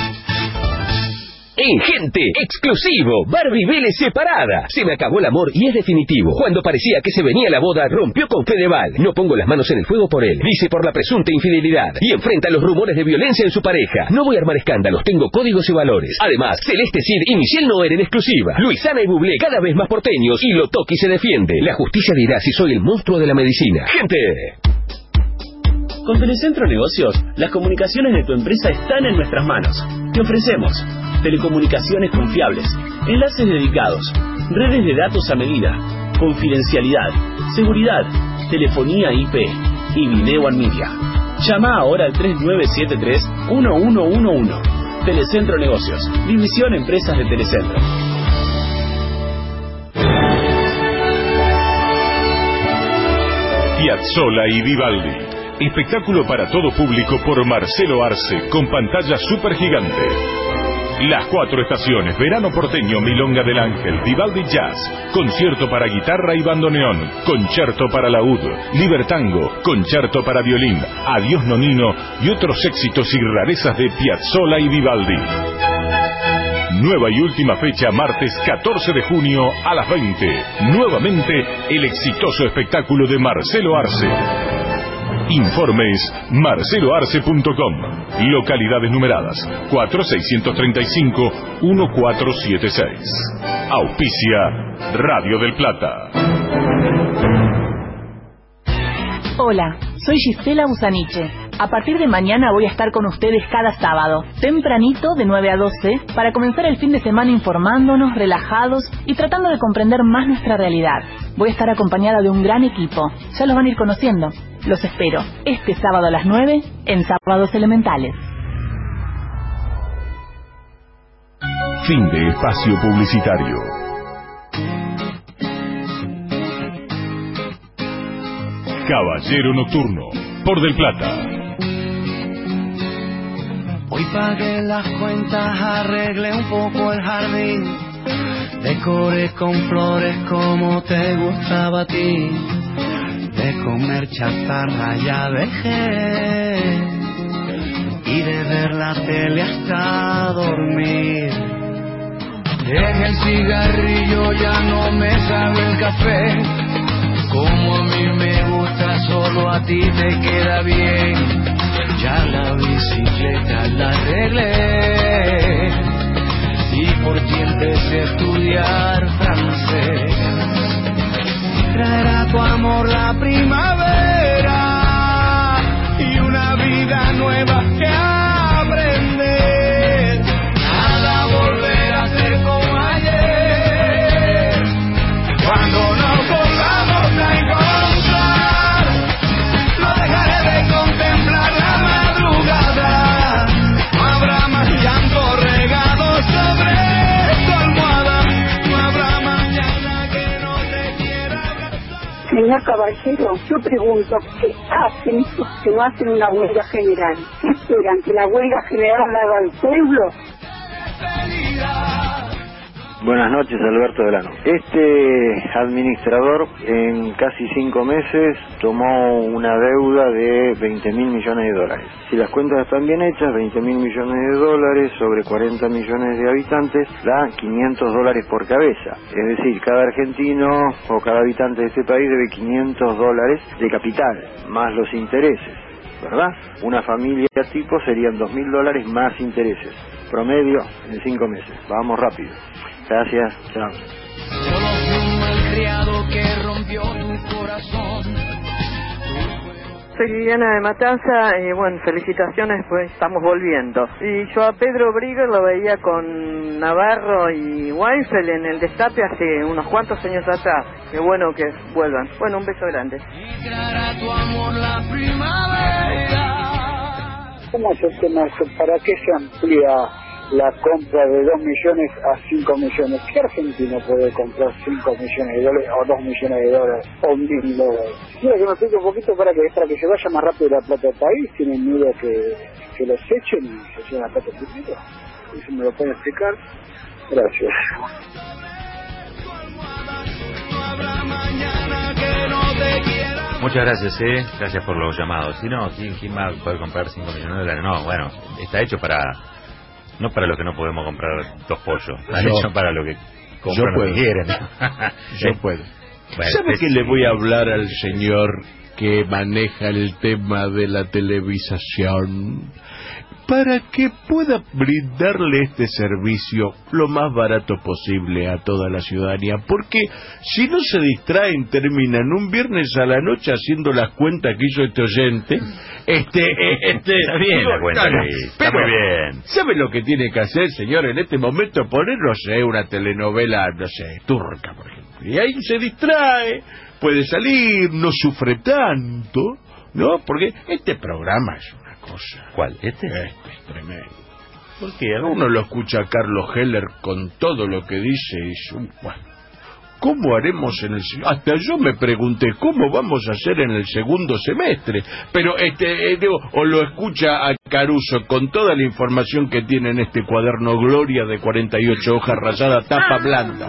En Gente, exclusivo, Barbie Vélez separada. Se me acabó el amor y es definitivo. Cuando parecía que se venía la boda, rompió con Fedeval. No pongo las manos en el fuego por él. Dice por la presunta infidelidad. Y enfrenta los rumores de violencia en su pareja. No voy a armar escándalos, tengo códigos y valores. Además, Celeste Cid y Michelle Noer en exclusiva. Luisana y Bublé cada vez más porteños y Lotoki se defiende. La justicia dirá si soy el monstruo de la medicina. Gente. Con Telecentro Negocios, las comunicaciones de tu empresa están en nuestras manos. Te ofrecemos telecomunicaciones confiables, enlaces dedicados, redes de datos a medida, confidencialidad, seguridad, telefonía IP y video en media. Llama ahora al 3973-1111. Telecentro Negocios, División Empresas de Telecentro. Piazzolla y Vivaldi. Espectáculo para todo público por Marcelo Arce, con pantalla super gigante. Las 4 estaciones, verano porteño, Milonga del Ángel, Vivaldi Jazz, concierto para guitarra y bandoneón, concierto para laúd, libertango, concierto para violín, Adiós Nonino y otros éxitos y rarezas de Piazzolla y Vivaldi. Nueva y última fecha, martes 14 de junio a las 20. Nuevamente, el exitoso espectáculo de Marcelo Arce. Informes marceloarce.com. Localidades numeradas 4635-1476. Auspicia Radio del Plata. Hola, soy Gisela Busaniche. A partir de mañana voy a estar con ustedes cada sábado, tempranito de 9 a 12, para comenzar el fin de semana informándonos, relajados y tratando de comprender más nuestra realidad. Voy a estar acompañada de un gran equipo. Ya los van a ir conociendo. Los espero este sábado a las 9 en Sábados Elementales. Fin de espacio publicitario. Caballero Nocturno, por Del Plata. Hoy pagué las cuentas, arreglé un poco el jardín, decoré con flores como te gustaba a ti. De comer chatarra ya dejé, y de ver la tele hasta dormir. Deja el cigarrillo, ya no me sabe el café. Como a mí me gusta, solo a ti te queda bien. Ya la bicicleta la arreglé y por ti empecé a estudiar francés. Traerá tu amor la primavera y una vida nueva que aprender. Nada volverá a ser como ayer. Cuando nos volvamos a encontrar, no dejaré de contemplar la madrugada. No habrá más llanto regado sobre tu almohada. No habrá mañana que no te quiera abrazar. Señor Caballero, yo pregunto, ¿qué hacen estos que no hacen una huelga general? ¿Qué esperan? ¿Que la huelga general la haga el pueblo? Buenas noches, Alberto Delano. Este administrador en casi 5 meses tomó una deuda de 20.000 millones de dólares. Si las cuentas están bien hechas, 20.000 millones de dólares sobre 40 millones de habitantes da 500 dólares por cabeza. Es decir, cada argentino o cada habitante de este país debe 500 dólares de capital, más los intereses, ¿verdad? Una familia tipo serían 2.000 dólares más intereses. Promedio en 5 meses. Vamos rápido. Gracias, chao. Solo fui un malcriado que rompió tu corazón. Soy Liliana de Matanza y bueno, felicitaciones, pues estamos volviendo. Y yo a Pedro Brigger lo veía con Navarro y Weinfeld en el Destape hace unos cuantos años atrás. Qué bueno que vuelvan. Bueno, un beso grande. Tu amor la primavera. ¿Cómo es el tema? ¿Para qué se amplía la compra de 2 millones a 5 millones? ¿Qué argentino puede comprar 5 millones de dólares o 2 millones de dólares o 1.000 dólares? Quiero que me explique un poquito para que se vaya más rápido la plata del país. ¿Tienen miedo que los echen y se lleven la plata primero? ¿Eso me lo pueden explicar? Gracias. Muchas gracias, gracias por los llamados. Si no, ¿quién va a poder comprar 5 millones de dólares? No, bueno, está hecho no para los que no podemos comprar 2 pollos, está hecho para los que compran lo que quieren. Yo puedo. Bueno, ¿sabe que le voy a hablar al señor que maneja el tema de la televisación? Para que pueda brindarle este servicio lo más barato posible a toda la ciudadanía, porque si no se distraen terminan un viernes a la noche haciendo las cuentas que hizo este oyente. Está bien la cuenta, está muy bien. ¿Sabe lo que tiene que hacer, señor, en este momento? Poner, no sé, una telenovela, no sé, turca, por ejemplo, y ahí se distrae, puede salir, no sufre tanto, ¿no? Porque este programa es una cosa. ¿Cuál? ¿Este? Es tremendo. ¿Por qué? Uno lo escucha a Carlos Heller con todo lo que dice y ¿cómo haremos hasta yo me pregunté cómo vamos a hacer en el segundo semestre? Pero o lo escucha a Caruso con toda la información que tiene en este cuaderno Gloria de 48 hojas rayada tapa blanda.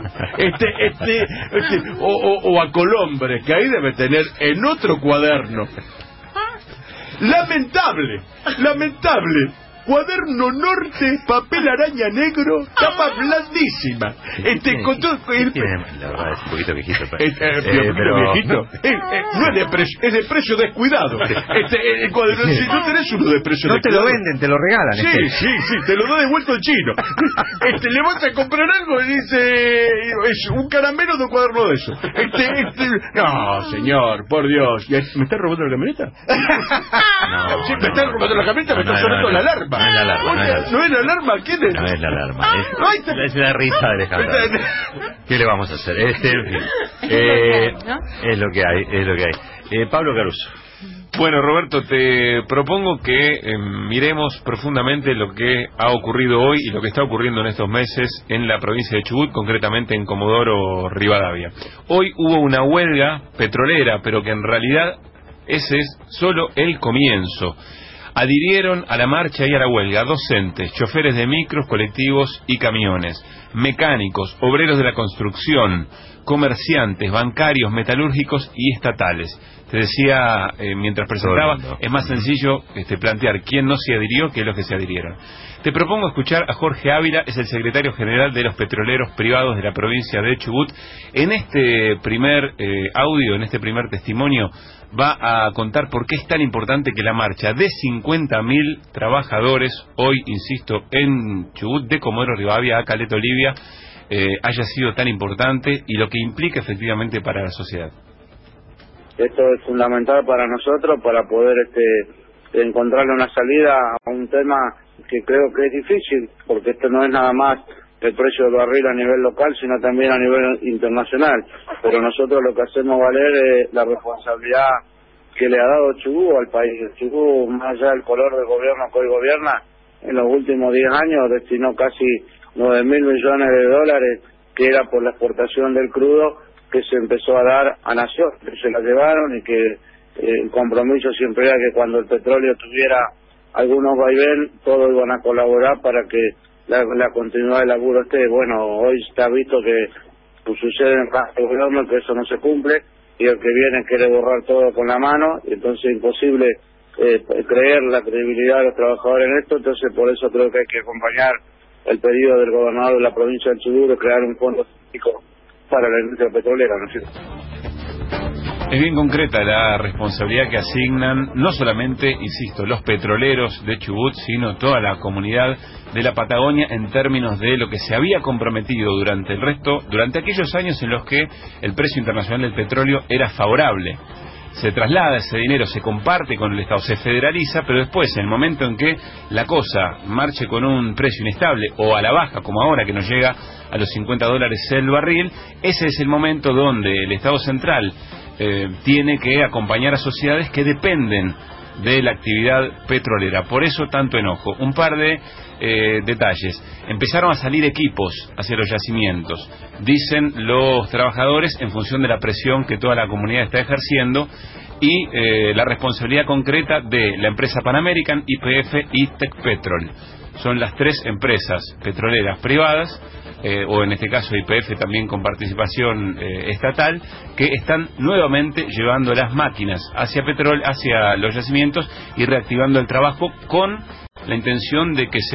O a Colombres, que ahí debe tener en otro cuaderno. Lamentable. Cuaderno norte, papel araña negro, tapa blandísima. Con todo la verdad es un poquito viejito. Pero viejito. No es de precio descuidado. El cuaderno, si no tenés uno de precio descuidado. No te lo venden, te lo regalan. Sí, te lo da de vuelta el chino. Le vas a comprar algo y dice, es un caramelo de un cuaderno de eso. No, señor, por Dios. ¿Me estás robando la camioneta? Si me estás robando la camioneta, me estás sonando la alarma. No es la alarma. ¿No es la alarma? ¿Quién es? No es la alarma. Es la risa de Alejandro. ¿Qué le vamos a hacer? Es lo que hay. Pablo Caruso. Bueno, Roberto, te propongo que miremos profundamente lo que ha ocurrido hoy y lo que está ocurriendo en estos meses en la provincia de Chubut, concretamente en Comodoro Rivadavia. Hoy hubo una huelga petrolera, pero que en realidad ese es solo el comienzo. Adhirieron a la marcha y a la huelga docentes, choferes de micros, colectivos y camiones. mecánicos, obreros de la construcción, comerciantes, bancarios, metalúrgicos y estatales. Te decía mientras presentaba, es más sencillo plantear quién no se adhirió que los que se adhirieron. Te propongo escuchar a Jorge Ávila, es el secretario general de los petroleros privados de la provincia de Chubut. En este primer audio, en este primer testimonio, va a contar por qué es tan importante que la marcha de 50.000 trabajadores, hoy, insisto, en Chubut, de Comodoro Rivadavia a Caleta Olivia, haya sido tan importante y lo que implica efectivamente para la sociedad. Esto es fundamental para nosotros para poder encontrarle una salida a un tema que creo que es difícil, porque esto no es nada más el precio del barril a nivel local, sino también a nivel internacional. Pero nosotros lo que hacemos valer es la responsabilidad que le ha dado Chubut al país. Chubut, más allá del color del gobierno que hoy gobierna, en los últimos 10 años destinó casi 9.000 millones de dólares, que era por la exportación del crudo, que se empezó a dar a Nación, que se la llevaron, y que el compromiso siempre era que cuando el petróleo tuviera algunos vaivén, todos iban a colaborar para que la continuidad del laburo esté. Bueno, hoy está visto que sucede en el gobierno que eso no se cumple, y el que viene quiere borrar todo con la mano, y entonces es imposible creer la credibilidad de los trabajadores en esto. Entonces por eso creo que hay que acompañar el pedido del gobernador de la provincia del Chubut de crear un fondo específico para la industria petrolera, ¿no es cierto? Es bien concreta la responsabilidad que asignan no solamente, insisto, los petroleros de Chubut, sino toda la comunidad de la Patagonia en términos de lo que se había comprometido durante aquellos años en los que el precio internacional del petróleo era favorable. Se traslada ese dinero, se comparte con el Estado, se federaliza, pero después, en el momento en que la cosa marche con un precio inestable o a la baja, como ahora que nos llega a los $50 el barril, ese es el momento donde el Estado central tiene que acompañar a sociedades que dependen de la actividad petrolera. Por eso tanto enojo. Un par de detalles. Empezaron a salir equipos hacia los yacimientos, dicen los trabajadores, en función de la presión que toda la comunidad está ejerciendo, y la responsabilidad concreta de la empresa Pan American, YPF y Tecpetrol. Son las tres empresas petroleras privadas, o en este caso YPF también con participación estatal, que están nuevamente llevando las máquinas hacia los yacimientos y reactivando el trabajo con la intención de que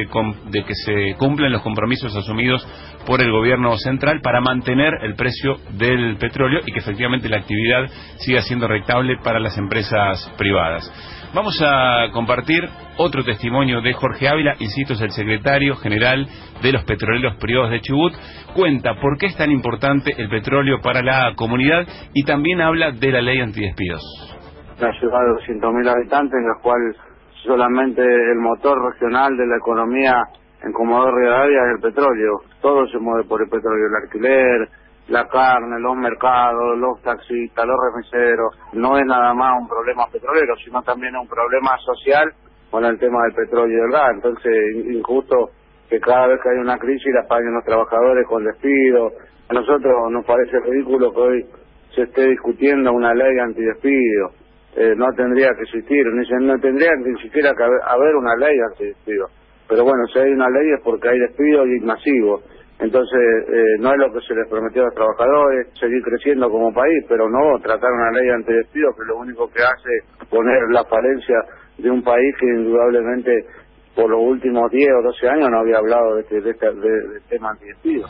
se cumplan los compromisos asumidos por el gobierno central para mantener el precio del petróleo y que efectivamente la actividad siga siendo rentable para las empresas privadas. Vamos a compartir otro testimonio de Jorge Ávila, insisto, es el secretario general de los petroleros privados de Chubut. Cuenta por qué es tan importante el petróleo para la comunidad y también habla de la ley antidespidos. Una ciudad de 200.000 habitantes, en la cual solamente el motor regional de la economía en Comodoro Rivadavia es el petróleo. Todo se mueve por el petróleo, el alquiler, la carne, los mercados, los taxistas, los remiseros. No es nada más un problema petrolero, sino también un problema social con el tema del petróleo y del gas. Entonces, injusto que cada vez que hay una crisis la paguen los trabajadores con despido. A nosotros nos parece ridículo que hoy se esté discutiendo una ley antidespido. No tendría que existir, no tendría ni siquiera que haber una ley antidespido. Pero bueno, si hay una ley es porque hay despidos y masivos. Entonces, no es lo que se les prometió a los trabajadores, seguir creciendo como país, pero no tratar una ley antidespido, que lo único que hace es poner la falencia de un país que indudablemente por los últimos 10 o 12 años no había hablado de tema antidespido.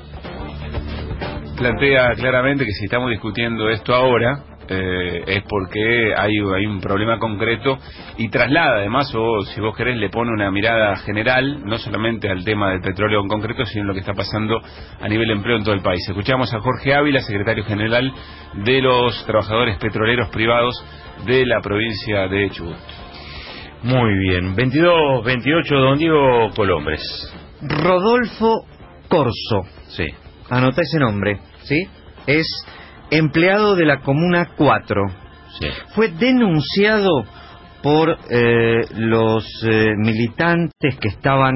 Plantea claramente que si estamos discutiendo esto ahora es porque hay un problema concreto y traslada además, o si vos querés le pone una mirada general, no solamente al tema del petróleo en concreto, sino lo que está pasando a nivel de empleo en todo el país. Escuchamos a Jorge Ávila, secretario general de los trabajadores petroleros privados de la provincia de Chubut. Muy bien, 22-28, don Diego Colombres. Rodolfo Corso. Sí. Anota ese nombre, ¿sí? Es empleado de la Comuna 4. Sí. Fue denunciado por los militantes que estaban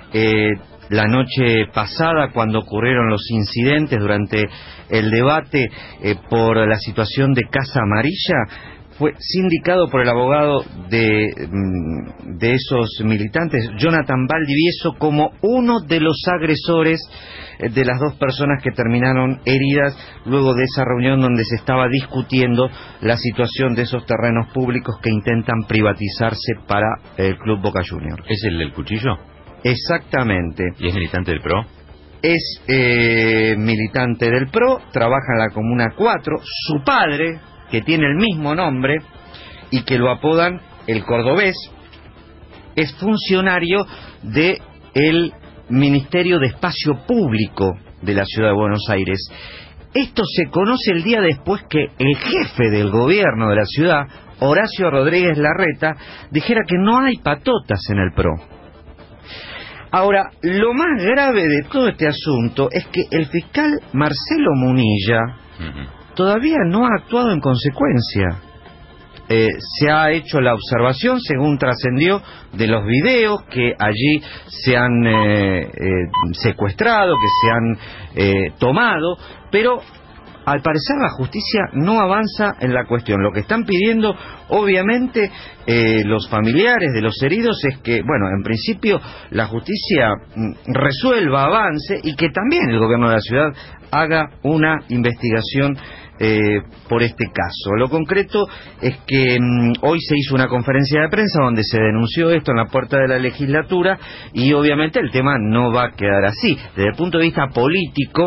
la noche pasada cuando ocurrieron los incidentes durante el debate por la situación de Casa Amarilla. fue sindicado por el abogado de esos militantes, Jonathan Valdivieso, como uno de los agresores de las 2 personas que terminaron heridas luego de esa reunión donde se estaba discutiendo la situación de esos terrenos públicos que intentan privatizarse para el Club Boca Juniors. ¿Es el del cuchillo? Exactamente. ¿Y es militante del PRO? Es militante del PRO, trabaja en la Comuna 4, su padre, que tiene el mismo nombre y que lo apodan el Cordobés, es funcionario del Ministerio de Espacio Público de la Ciudad de Buenos Aires. Esto se conoce el día después que el jefe del gobierno de la ciudad, Horacio Rodríguez Larreta, dijera que no hay patotas en el PRO. Ahora, lo más grave de todo este asunto es que el fiscal Marcelo Munilla todavía no ha actuado en consecuencia. Se ha hecho la observación, según trascendió, de los videos que allí se han secuestrado, que se han tomado, pero al parecer la justicia no avanza en la cuestión. Lo que están pidiendo, obviamente, los familiares de los heridos es que, bueno, en principio la justicia resuelva, avance, y que también el gobierno de la ciudad haga una investigación por este caso. Lo concreto es que hoy se hizo una conferencia de prensa donde se denunció esto en la puerta de la legislatura, y obviamente el tema no va a quedar así. Desde el punto de vista político,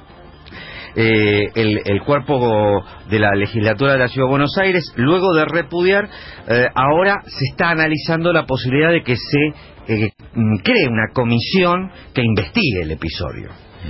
el cuerpo de la legislatura de la Ciudad de Buenos Aires, luego de repudiar, ahora se está analizando la posibilidad de que se cree una comisión que investigue el episodio.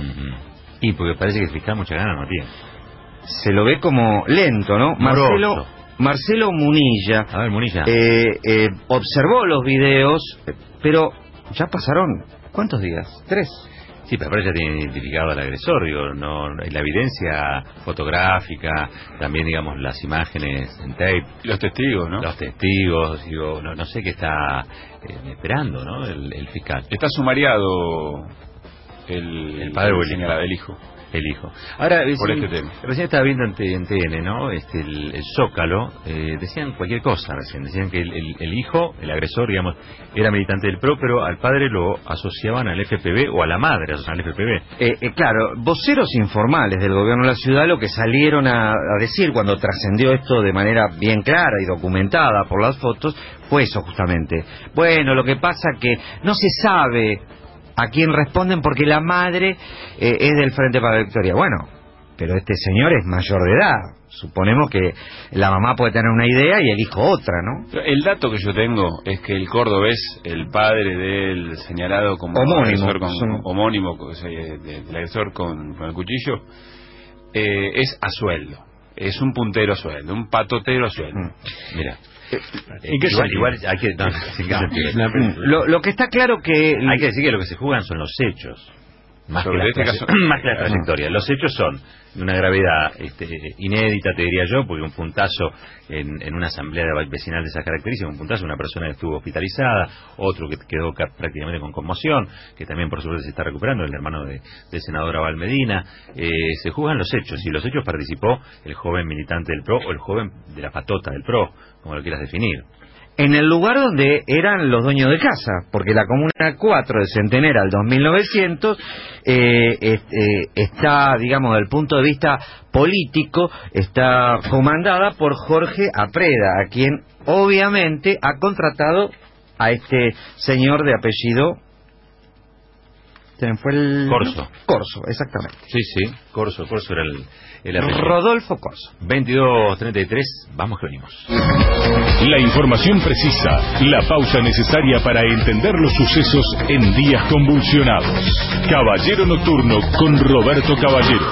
Y porque parece que el fiscal mucha ganas no tiene. Se lo ve como lento, ¿no? Marcelo Munilla, a ver, Munilla, observó los videos, pero ya pasaron, ¿cuántos días? 3. Sí, pero ya tiene identificado al agresor, digo, no, la evidencia fotográfica, también, digamos, las imágenes en tape. Y los testigos, ¿no? Los testigos, digo, no sé qué está esperando, ¿no? El fiscal. Está sumariado el padre o el hijo. El hijo. Ahora, por este tema. Recién estaba viendo en TN, ¿no? El Zócalo, decían cualquier cosa recién. Decían que el hijo, el agresor, digamos, era militante del PRO, pero al padre lo asociaban al FPV, o a la madre al FPV. Claro, voceros informales del gobierno de la ciudad lo que salieron a decir cuando trascendió esto de manera bien clara y documentada por las fotos fue eso justamente. Bueno, lo que pasa que no se sabe a quién responden porque la madre es del Frente para la Victoria. Bueno, pero este señor es mayor de edad. Suponemos que la mamá puede tener una idea y el hijo otra, ¿no? El dato que yo tengo es que el cordobés, el padre del señalado como homónimo del agresor con el cuchillo, es a sueldo. Es un puntero a sueldo, un patotero a sueldo. Mira. Igual hay que lo que está claro que hay que decir que lo que se juegan son los hechos más que la trayectoria. Los hechos son de una gravedad inédita, te diría yo, porque un puntazo en una asamblea vecinal de esas características, un puntazo, una persona que estuvo hospitalizada, otro que quedó prácticamente con conmoción, que también por suerte se está recuperando, el hermano del senador Abal Medina. Se juzgan los hechos, y los hechos participó el joven militante del PRO o el joven de la patota del PRO, como lo quieras definir. En el lugar donde eran los dueños de casa, porque la Comuna 4 de Centenera al 2900 está, digamos, desde el punto de vista político, está comandada por Jorge Apreda, a quien obviamente ha contratado a este señor de apellido... fue el... Corso, exactamente. Sí, Corso era el apellido. Rodolfo Corso. 22:33, vamos que venimos. La información precisa, la pausa necesaria para entender los sucesos en días convulsionados. Caballero Nocturno con Roberto Caballero.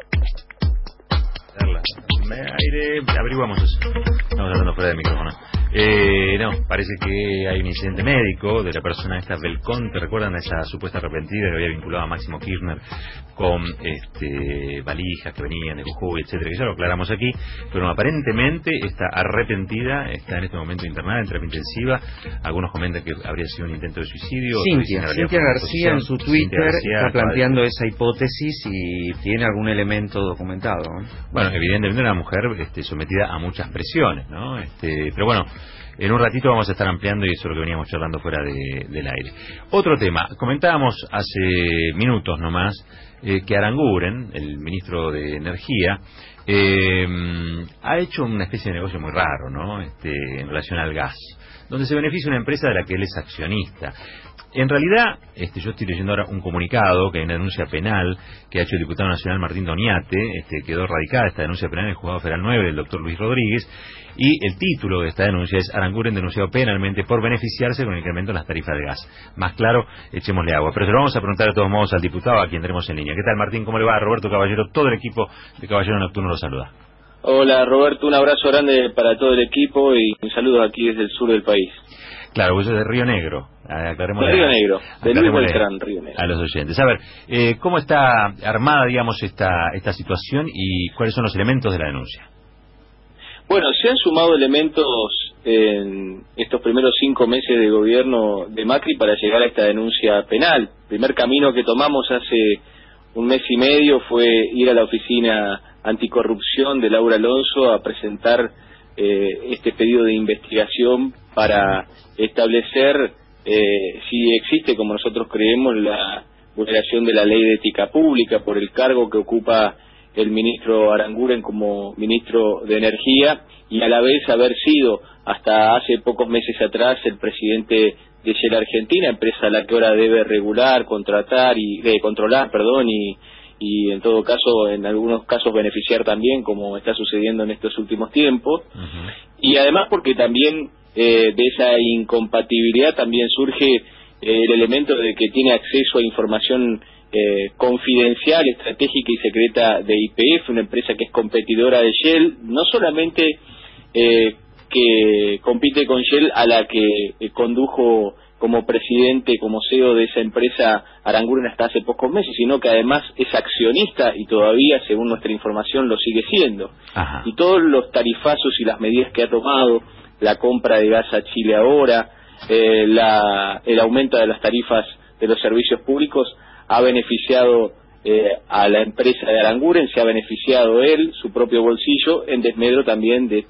Averiguamos eso. Estamos hablando fuera del micrófono. No, parece que hay un incidente médico de la persona esta Belconte. ¿Recuerdan esa supuesta arrepentida que había vinculado a Máximo Kirchner con valijas que venían de Jujuy, etcétera? Que ya lo aclaramos aquí, pero aparentemente esta arrepentida está en este momento internada en terapia intensiva. Algunos comentan que habría sido un intento de suicidio. Cintia García en su Twitter está planteando esa hipótesis y tiene algún elemento documentado, ¿no? Bueno, evidentemente una mujer sometida a muchas presiones, ¿no? Pero bueno, en un ratito vamos a estar ampliando y eso es lo que veníamos charlando fuera del aire. Otro tema, comentábamos hace minutos nomás que Aranguren, el ministro de Energía, ha hecho una especie de negocio muy raro, ¿no? En relación al gas, donde se beneficia una empresa de la que él es accionista. En realidad, yo estoy leyendo ahora un comunicado que hay una denuncia penal que ha hecho el diputado nacional Martín Doniate. Quedó radicada esta denuncia penal en el Juzgado Federal 9 del doctor Luis Rodríguez, y el título de esta denuncia es Aranguren denunciado penalmente por beneficiarse con el incremento en las tarifas de gas. Más claro, echémosle agua. Pero se lo vamos a preguntar de todos modos al diputado, a quien tenemos en línea. ¿Qué tal, Martín? ¿Cómo le va? Roberto Caballero, todo el equipo de Caballero Nocturno lo saluda. Hola, Roberto, un abrazo grande para todo el equipo y un saludo aquí desde el sur del país. Claro, vos sos de Río Negro. De Río Negro, de Luis Beltrán, Río Negro. A los oyentes. A ver, ¿cómo está armada, digamos, esta situación y cuáles son los elementos de la denuncia? Bueno, se han sumado elementos en estos primeros 5 meses de gobierno de Macri para llegar a esta denuncia penal. El primer camino que tomamos hace 1 mes y medio fue ir a la oficina anticorrupción de Laura Alonso a presentar este pedido de investigación para establecer si existe, como nosotros creemos, la vulneración de la ley de ética pública por el cargo que ocupa el ministro Aranguren como ministro de Energía, y a la vez haber sido hasta hace pocos meses atrás el presidente de Shell Argentina, empresa a la que ahora debe regular, controlar, y en todo caso, en algunos casos beneficiar también, como está sucediendo en estos últimos tiempos. Y además porque también de esa incompatibilidad también surge el elemento de que tiene acceso a información confidencial, estratégica y secreta de YPF, una empresa que es competidora de Shell, no solamente que compite con Shell, a la que condujo como presidente, como CEO de esa empresa Aranguren hasta hace pocos meses, sino que además es accionista y todavía, según nuestra información, lo sigue siendo. Ajá. Y todos los tarifazos y las medidas que ha tomado, la compra de gas a Chile ahora, el aumento de las tarifas de los servicios públicos, ha beneficiado a la empresa de Aranguren, se ha beneficiado él, su propio bolsillo, en desmedro también de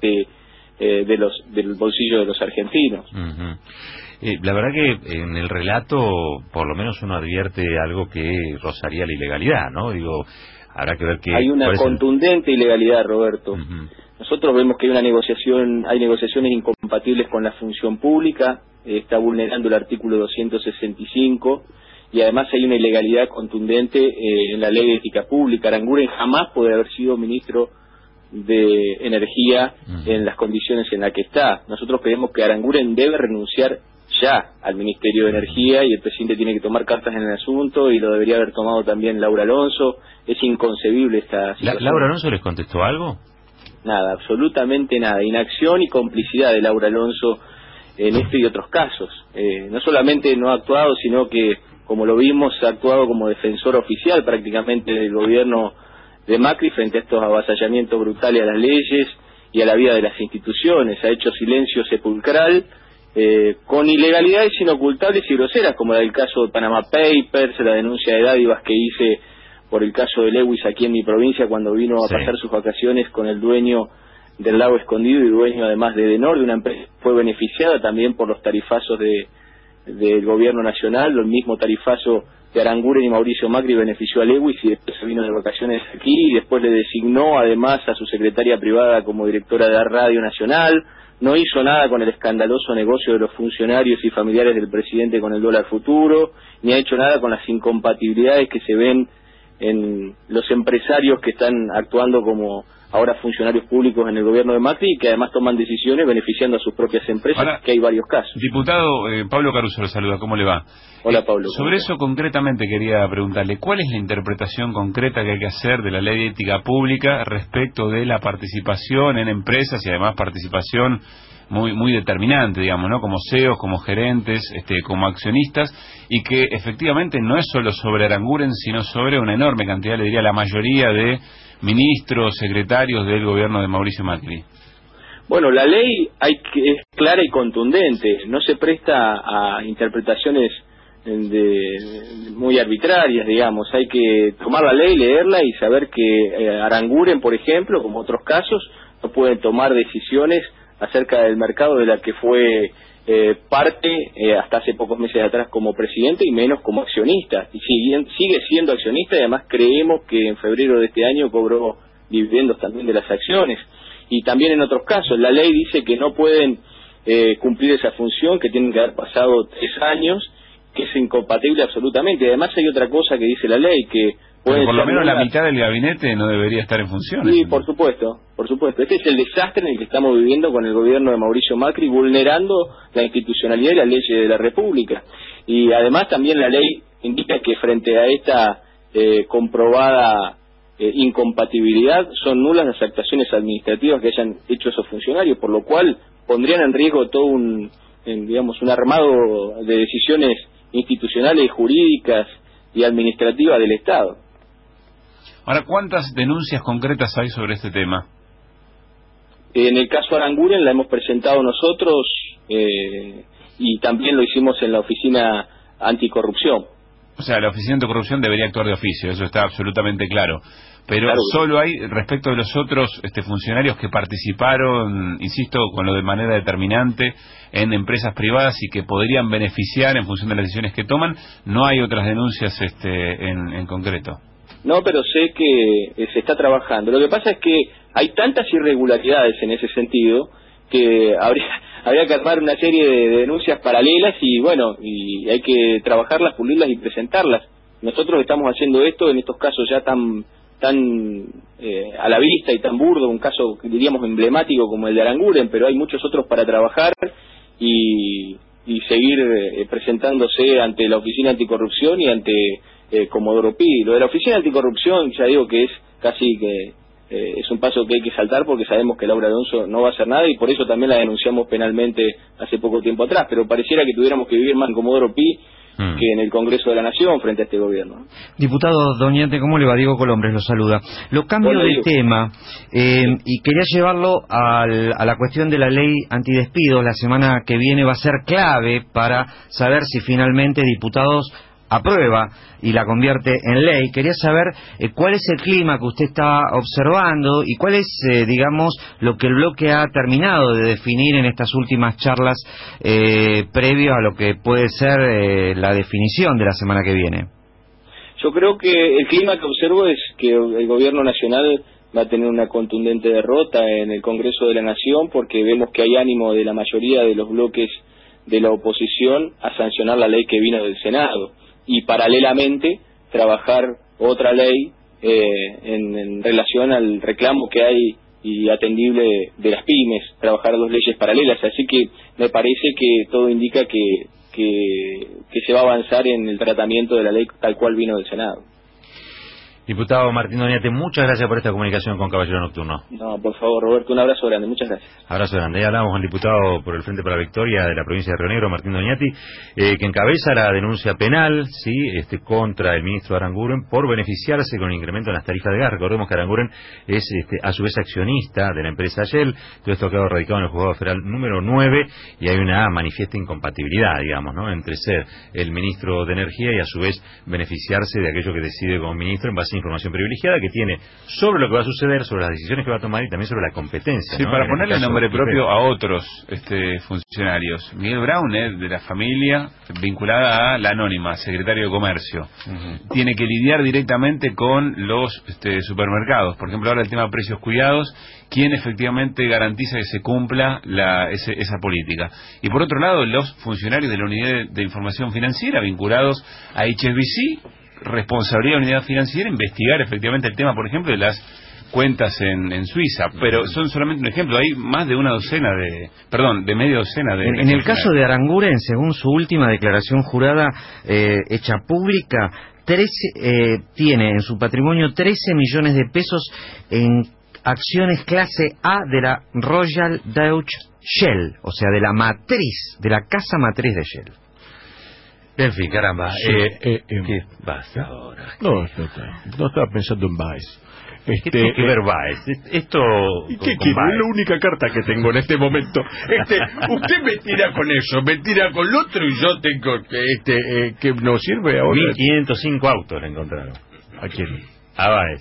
del bolsillo de los argentinos. La verdad que en el relato por lo menos uno advierte algo que rozaría la ilegalidad, ¿no? Digo, habrá que ver que hay una contundente ilegalidad, Roberto. Nosotros vemos que hay negociaciones incompatibles con la función pública, está vulnerando el artículo 265, y además hay una ilegalidad contundente en la ley de ética pública. Aranguren jamás puede haber sido ministro de Energía en las condiciones en las que está. Nosotros creemos que Aranguren debe renunciar ya al Ministerio de Energía, y el presidente tiene que tomar cartas en el asunto, y lo debería haber tomado también Laura Alonso. Es inconcebible esta situación. ¿Laura Alonso les contestó algo? Nada, absolutamente nada. Inacción y complicidad de Laura Alonso en este y otros casos. No solamente no ha actuado, sino que, como lo vimos, ha actuado como defensor oficial prácticamente del gobierno de Macri frente a estos avasallamientos brutales a las leyes y a la vida de las instituciones. Ha hecho silencio sepulcral con ilegalidades inocultables y groseras, como la del caso de Panama Papers, la denuncia de dádivas que hice por el caso de Lewis aquí en mi provincia cuando vino a pasar sus vacaciones con el dueño del Lago Escondido y dueño además de Edenor, de una empresa que fue beneficiada también por los tarifazos del gobierno nacional. Lo mismo tarifazo de Aranguren y Mauricio Macri benefició a Lewis, y después se vino de vacaciones aquí, y después le designó además a su secretaria privada como directora de la Radio Nacional. No hizo nada con el escandaloso negocio de los funcionarios y familiares del presidente con el dólar futuro, ni ha hecho nada con las incompatibilidades que se ven en los empresarios que están actuando como ahora funcionarios públicos en el gobierno de Macri y que además toman decisiones beneficiando a sus propias empresas, ahora, que hay varios casos. Diputado, Pablo Caruso lo saluda, ¿cómo le va? Hola Pablo. Sobre eso concretamente quería preguntarle, ¿cuál es la interpretación concreta que hay que hacer de la ley de ética pública respecto de la participación en empresas y además participación muy determinante, digamos, ¿no? Como CEOs, como gerentes, como accionistas, y que efectivamente no es solo sobre Aranguren, sino sobre una enorme cantidad, le diría la mayoría de ministros, secretarios del gobierno de Mauricio Macri? Bueno, la ley es clara y contundente, no se presta a interpretaciones muy arbitrarias, digamos. Hay que tomar la ley, leerla y saber que Aranguren, por ejemplo, como otros casos, no pueden tomar decisiones acerca del mercado de la que fue parte hasta hace pocos meses atrás como presidente y menos como accionista, y sigue siendo accionista, y además creemos que en febrero de este año cobró dividendos también de las acciones. Y también en otros casos la ley dice que no pueden cumplir esa función, que tienen que haber pasado 3 años, que es incompatible absolutamente. Además hay otra cosa que dice la ley, que pero por lo menos la mitad del gabinete no debería estar en funciones. Sí, por supuesto. Este es el desastre en el que estamos viviendo con el gobierno de Mauricio Macri, vulnerando la institucionalidad y las leyes de la República. Y además también la ley indica que frente a esta comprobada incompatibilidad son nulas las actuaciones administrativas que hayan hecho esos funcionarios, por lo cual pondrían en riesgo todo un armado de decisiones institucionales, jurídicas y administrativas del Estado. Ahora, ¿cuántas denuncias concretas hay sobre este tema? En el caso Aranguren la hemos presentado nosotros y también lo hicimos en la Oficina Anticorrupción. O sea, la Oficina Anticorrupción debería actuar de oficio, eso está absolutamente claro. Pero claro, solo hay, respecto de los otros funcionarios que participaron, insisto, con lo de manera determinante en empresas privadas y que podrían beneficiar en función de las decisiones que toman, no hay otras denuncias en concreto. No, pero sé que se está trabajando. Lo que pasa es que hay tantas irregularidades en ese sentido que habría que armar una serie de denuncias paralelas y y hay que trabajarlas, pulirlas y presentarlas. Nosotros estamos haciendo esto en estos casos ya tan a la vista y tan burdo, un caso diríamos emblemático como el de Aranguren, pero hay muchos otros para trabajar y seguir presentándose ante la Oficina Anticorrupción y ante Comodoro Pi. Lo de la Oficina Anticorrupción ya digo que es casi que es un paso que hay que saltar porque sabemos que Laura Alonso no va a hacer nada y por eso también la denunciamos penalmente hace poco tiempo atrás, pero pareciera que tuviéramos que vivir más en Comodoro Pi que en el Congreso de la Nación frente a este gobierno. Diputado Doñate, ¿cómo le va? Diego Colombres lo saluda. Lo cambio de tema y quería llevarlo a la cuestión de la ley antidespidos. La semana que viene va a ser clave para saber si finalmente diputados aprueba y la convierte en ley. Quería saber cuál es el clima que usted está observando y cuál es, lo que el bloque ha terminado de definir en estas últimas charlas previo a lo que puede ser la definición de la semana que viene. Yo creo que el clima que observo es que el gobierno nacional va a tener una contundente derrota en el Congreso de la Nación porque vemos que hay ánimo de la mayoría de los bloques de la oposición a sancionar la ley que vino del Senado y paralelamente trabajar otra ley en relación al reclamo que hay y atendible de las pymes, trabajar 2 leyes paralelas, así que me parece que todo indica que se va a avanzar en el tratamiento de la ley tal cual vino del Senado. Diputado Martín Doñate, muchas gracias por esta comunicación con Caballero Nocturno. No, por favor, Roberto, un abrazo grande, muchas gracias. Abrazo grande. Ya hablamos con el diputado por el Frente para la Victoria de la provincia de Río Negro, Martín Doñati, que encabeza la denuncia penal contra el ministro Aranguren por beneficiarse con el incremento en las tarifas de gas. Recordemos que Aranguren es a su vez accionista de la empresa Shell. Todo esto ha quedado radicado en el Juzgado Federal número 9 y hay una manifiesta incompatibilidad, entre ser el ministro de Energía y a su vez beneficiarse de aquello que decide como ministro en base a información privilegiada que tiene sobre lo que va a suceder, sobre las decisiones que va a tomar y también sobre la competencia. Sí, para ponerle nombre propio a otros funcionarios. Miguel Brown, de la familia vinculada a la Anónima, secretario de Comercio. Tiene que lidiar directamente con los supermercados. Por ejemplo, ahora el tema de precios cuidados, ¿quién efectivamente garantiza que se cumpla esa política? Y por otro lado, los funcionarios de la Unidad de Información Financiera vinculados a HSBC, responsabilidad de la unidad financiera, investigar efectivamente el tema, por ejemplo, de las cuentas en Suiza, pero son solamente un ejemplo. Hay más de una docena de media docena de... En el caso de Aranguren, según su última declaración jurada hecha pública, tiene en su patrimonio 13 millones de pesos en acciones clase A de la Royal Dutch Shell, o sea, de la matriz, de la casa matriz de Shell. En fin, caramba. Sí, ¿Qué pasa ahora? No estaba pensando en Baez. ¿Qué tiene que ver Baez? Esto... ¿Y qué quiero? Es la única carta que tengo en este momento. Usted me tira con eso, me tira con lo otro y yo tengo que no sirve ahora. 1505 autos le encontraron. ¿A quién? A Baez.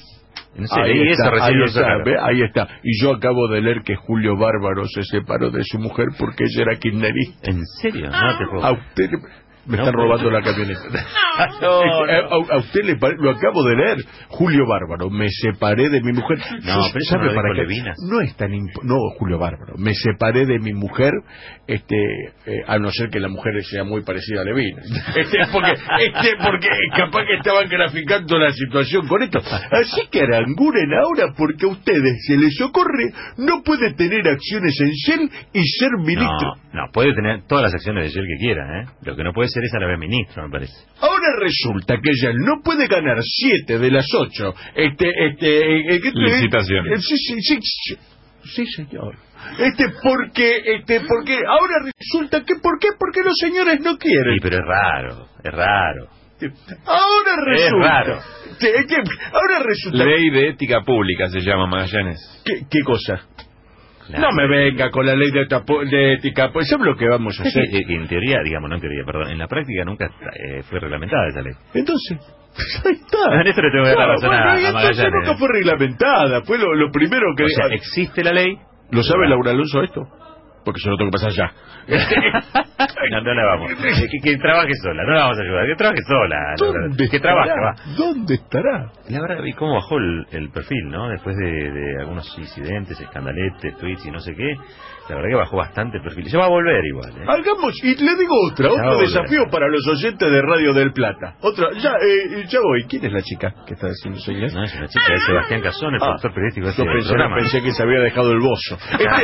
Ahí está. Y yo acabo de leer que Julio Bárbaro se separó de su mujer porque ella era kirchnerista. ¿En serio? No te puedo. A usted me están robando la camioneta. A usted lo acabo de leer. Julio Bárbaro, me separé de mi mujer. No, pero eso ¿sabe no para qué? Levinas. No es tan no, Julio Bárbaro, me separé de mi mujer, a no ser que la mujer sea muy parecida a Levinas. Porque capaz que estaban graficando la situación con esto. Así que Aranguren ahora, porque a ustedes se les ocurre, no puede tener acciones en Shell y ser ministro. No, puede tener todas las acciones de Shell que quiera, ¿eh? Lo que no puede ser es a la vez ministro, me parece. Ahora resulta que ella no puede ganar 7 de las 8 licitaciones. Sí, señor. Porque ahora resulta que ¿por qué? Porque los señores no quieren. Sí, pero es raro. Ahora resulta. Es raro. Ahora resulta. Ley de ética pública se llama, Magallanes. ¿Qué cosa? No me venga con la ley de ética, pues eso es lo que vamos a hacer. En teoría, en la práctica nunca fue reglamentada esa ley. Entonces, ahí está. En esto le tengo que dar la razón a Magallanes. Entonces nunca fue reglamentada, fue lo primero que... O sea, existe la ley. ¿Lo sabe Laura Alonso esto? Porque yo lo tengo que pasar ya. No la vamos. Que trabaje sola, no la vamos a ayudar. Que trabaje sola. Que trabaje, va. ¿Dónde estará? La verdad, vi cómo bajó el perfil, ¿no? Después de algunos incidentes, escandaletes, tweets y no sé qué. La verdad que bajó bastante el perfil. Ya va a volver igual, ¿eh? Hagamos, y le digo otro desafío para los oyentes de Radio del Plata. Ya voy. ¿Quién es la chica que está diciendo señor? No, es una chica de Sebastián Cazón, el productor periodístico de este programa. Pensé que se había dejado el bozo.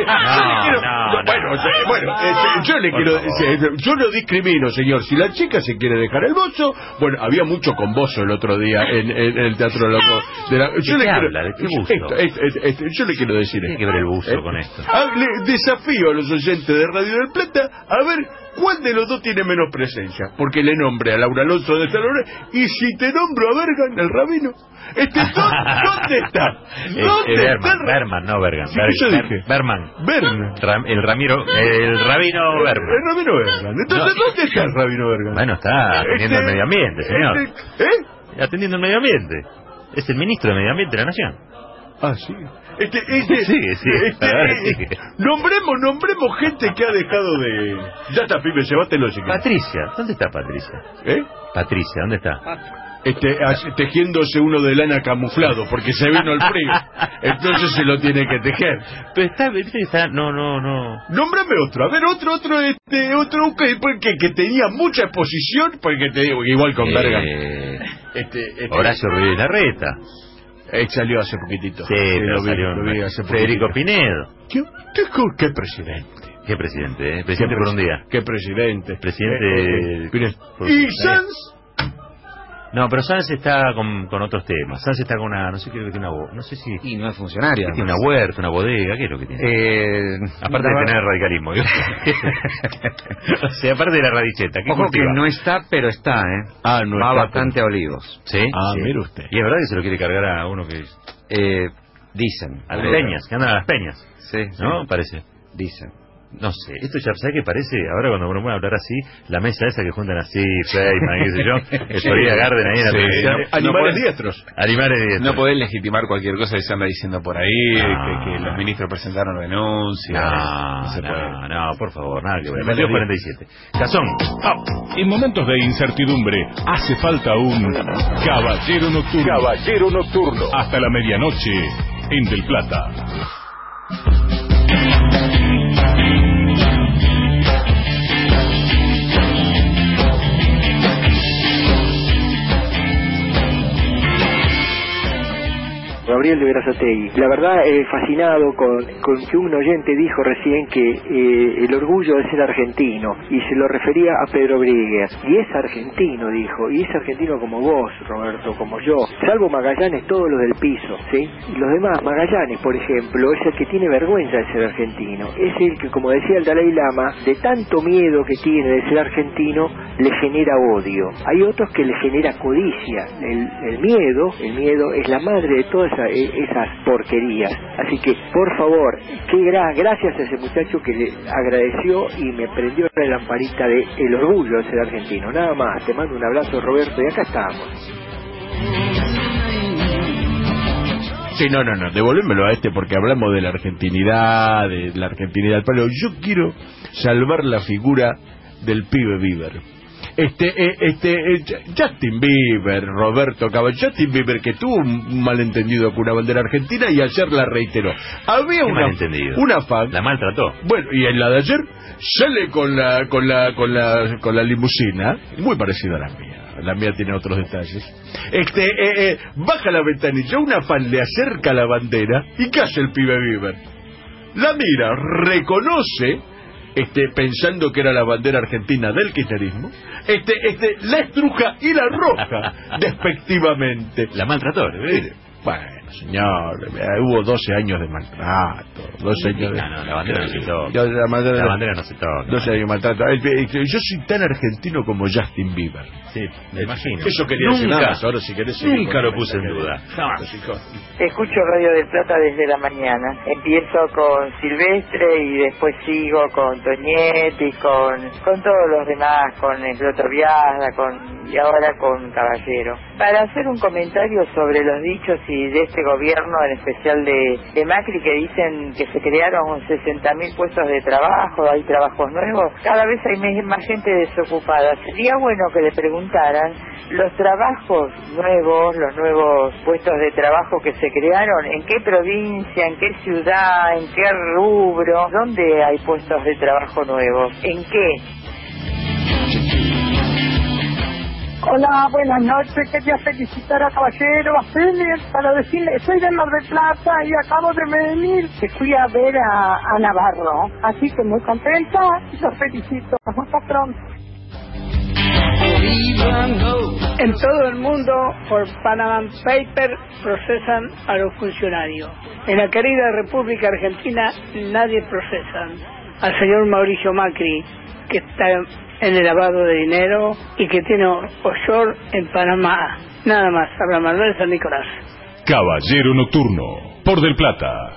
Yo no discrimino, señor. Si la chica se quiere dejar el bozo, bueno, había mucho con bozo el otro día en el Teatro Loco. ¿De qué buzo? Yo le quiero decir ¿Qué tiene que ver el buzo con esto? Desafío a los oyentes de Radio del Plata a ver cuál de los dos tiene menos presencia, porque le nombré a Laura Alonso de Talón y si te nombro a Bergan, el rabino, ¿dónde está? Berman, no Bergan. Berman. El rabino Berman. El rabino Bergan. Entonces, ¿dónde está el rabino Bergan? Bueno, está atendiendo el medio ambiente, señor. Atendiendo el medio ambiente. Es el ministro de Medio Ambiente de la Nación. Ah, sí. Sí. Nombremos gente que ha dejado de... Ya está, pibe, llévatelo. Patricia, ¿dónde está Patricia? Patricia, ¿dónde está? Tejiéndose uno de lana camuflado porque se vino el frío, entonces se lo tiene que tejer. Pero está no. Nómbrame otro, a ver, otro que tenía mucha exposición, porque te digo, igual con Bergan. Horacio Ruiz Larreta. Salió hace poquitito. Sí, lo vi hace Federico Pinedo. ¿Qué presidente? ¿Qué presidente? Presidente por un día. ¿Qué presidente? Presidente. ¿Y Sanz? No, pero Sanz está con otros temas. Sanz está con una, no sé, creo que tiene una, no sé si... Y no es funcionario. Tiene una huerta, una bodega, ¿qué es lo que tiene? Aparte de tener radicalismo. O sea, aparte de la radicheta. Ojo que no está, pero está, ¿eh? No va está, bastante a Olivos. ¿Sí? Sí. Mire usted. Y es verdad que se lo quiere cargar a uno que... Dicen. A las peñas, que andan a las peñas. Sí. ¿No? Parece. Dicen. No sé, esto ya, ¿sabes qué parece? Ahora cuando uno puede hablar así, la mesa esa que juntan así, Feynman, qué sé yo, Florida Garden ahí en la televisión. Animales diestros. Animales diestros. No podés legitimar cualquier cosa que se anda diciendo por ahí, que los ministros presentaron denuncias. No, por favor, nada que ver. 22:47. Cazón. En momentos de incertidumbre, hace falta un caballero nocturno. Caballero nocturno. Hasta la medianoche, en Del Plata. Gabriel de Berazategui. La verdad, fascinado con que un oyente dijo recién que el orgullo de ser argentino, y se lo refería a Pedro Briguer. Y es argentino, dijo, y es argentino como vos, Roberto, como yo. Salvo Magallanes, todos los del piso, ¿sí? Y los demás, Magallanes, por ejemplo, es el que tiene vergüenza de ser argentino. Es el que, como decía el Dalai Lama, de tanto miedo que tiene de ser argentino, le genera odio. Hay otros que le genera codicia. El miedo es la madre de todas esas porquerías. Así que, por favor, gracias a ese muchacho que le agradeció y me prendió la lamparita de el orgullo de ser argentino. Nada más, te mando un abrazo, Roberto, y acá estamos. Sí, no, devolvémelo a porque hablamos de la argentinidad, pero yo quiero salvar la figura del pibe Bieber. Justin Bieber, Roberto Caballo, Justin Bieber, que tuvo un malentendido con una bandera argentina y ayer la reiteró. Había una fan, la maltrató. Bueno, y en la de ayer sale con la limusina, muy parecida a la mía. La mía tiene otros detalles. Baja la ventanilla, una fan le acerca la bandera y ¿qué hace el pibe Bieber? La mira, reconoce, pensando que era la bandera argentina del kirchnerismo, la estruja y la roja despectivamente. La maltrató, Bueno, señor, hubo 12 años de maltrato. 12 años de... No, la bandera no se toca. La bandera no se toca. 12 años de maltrato. Yo soy tan argentino como Justin Bieber. Sí, me imagino. Eso quería decir nada más. Ahora si querés nunca lo puse en duda. Escucho Radio del Plata desde la mañana. Empiezo con Silvestre y después sigo con Toñetti, con todos los demás, con el Loto Viazda, y ahora con Caballero. Para hacer un comentario sobre los dichos y de este gobierno, en especial de Macri, que dicen que se crearon 60.000 puestos de trabajo, hay trabajos nuevos, cada vez hay más gente desocupada. Sería bueno que le preguntaran los trabajos nuevos, los nuevos puestos de trabajo que se crearon, en qué provincia, en qué ciudad, en qué rubro, dónde hay puestos de trabajo nuevos, en qué. Hola, buenas noches. Quería felicitar a Caballero, a Feller, para decirle, soy de Mar del Plata y acabo de venir, que fui a ver a Navarro. Así que muy contenta y los felicito. Hasta pronto. En todo el mundo, por Panama Papers, procesan a los funcionarios. En la querida República Argentina, nadie procesan. Al señor Mauricio Macri, que está en el lavado de dinero y que tiene offshore en Panamá. Nada más, habla Manuel San Nicolás. Caballero Nocturno, por Del Plata.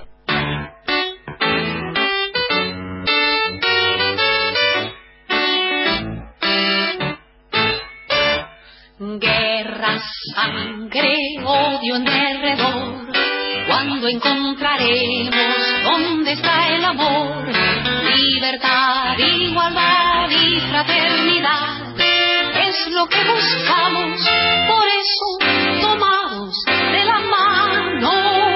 Guerra, sangre, odio en derredor. ¿Cuándo encontraremos dónde está el amor? Libertad, igualdad y fraternidad es lo que buscamos, por eso tomados de la mano.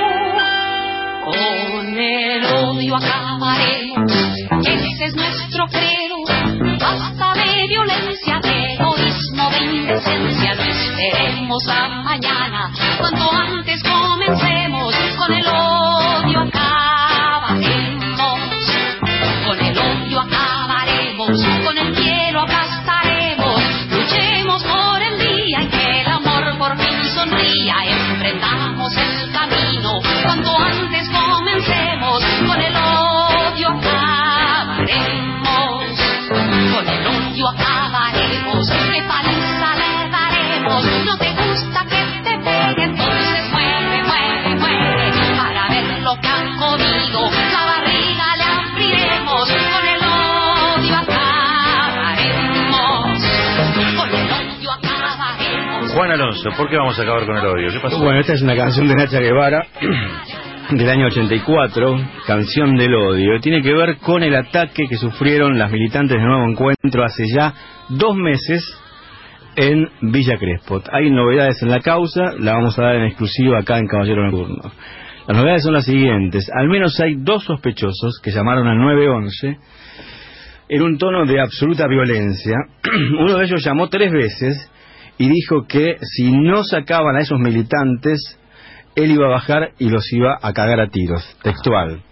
Con el odio acabaremos, ese es nuestro credo. Basta de violencia, de egoísmo, de indecencia. No esperemos a mañana, cuanto antes comencemos. Con el odio acabaremos, con el odio acabaremos, con el cielo aplastaremos. Luchemos por el día en que el amor por fin sonría. Emprendamos el camino, cuanto antes comencemos. Con el odio acabaremos, con el odio acabaremos. ¿Qué paliza le daremos? ¿No te gusta que te pegue? Entonces mueve, mueve, mueve, para ver lo que han comido. La barriga le abriremos. Con el odio acabaremos, con el odio acabaremos. Juan Alonso, ¿por qué vamos a acabar con el odio? ¿Qué pasó? Bueno, esta es una canción de Nacha Guevara del año 84, Canción del Odio. Tiene que ver con el ataque que sufrieron las militantes de Nuevo Encuentro hace ya 2 meses en Villa Crespo. Hay novedades en la causa, la vamos a dar en exclusiva acá en Caballero Nocturno. Las novedades son las siguientes: al menos hay 2 sospechosos que llamaron al 911 en un tono de absoluta violencia. Uno de ellos llamó 3 veces y dijo que si no sacaban a esos militantes él iba a bajar y los iba a cagar a tiros, textual.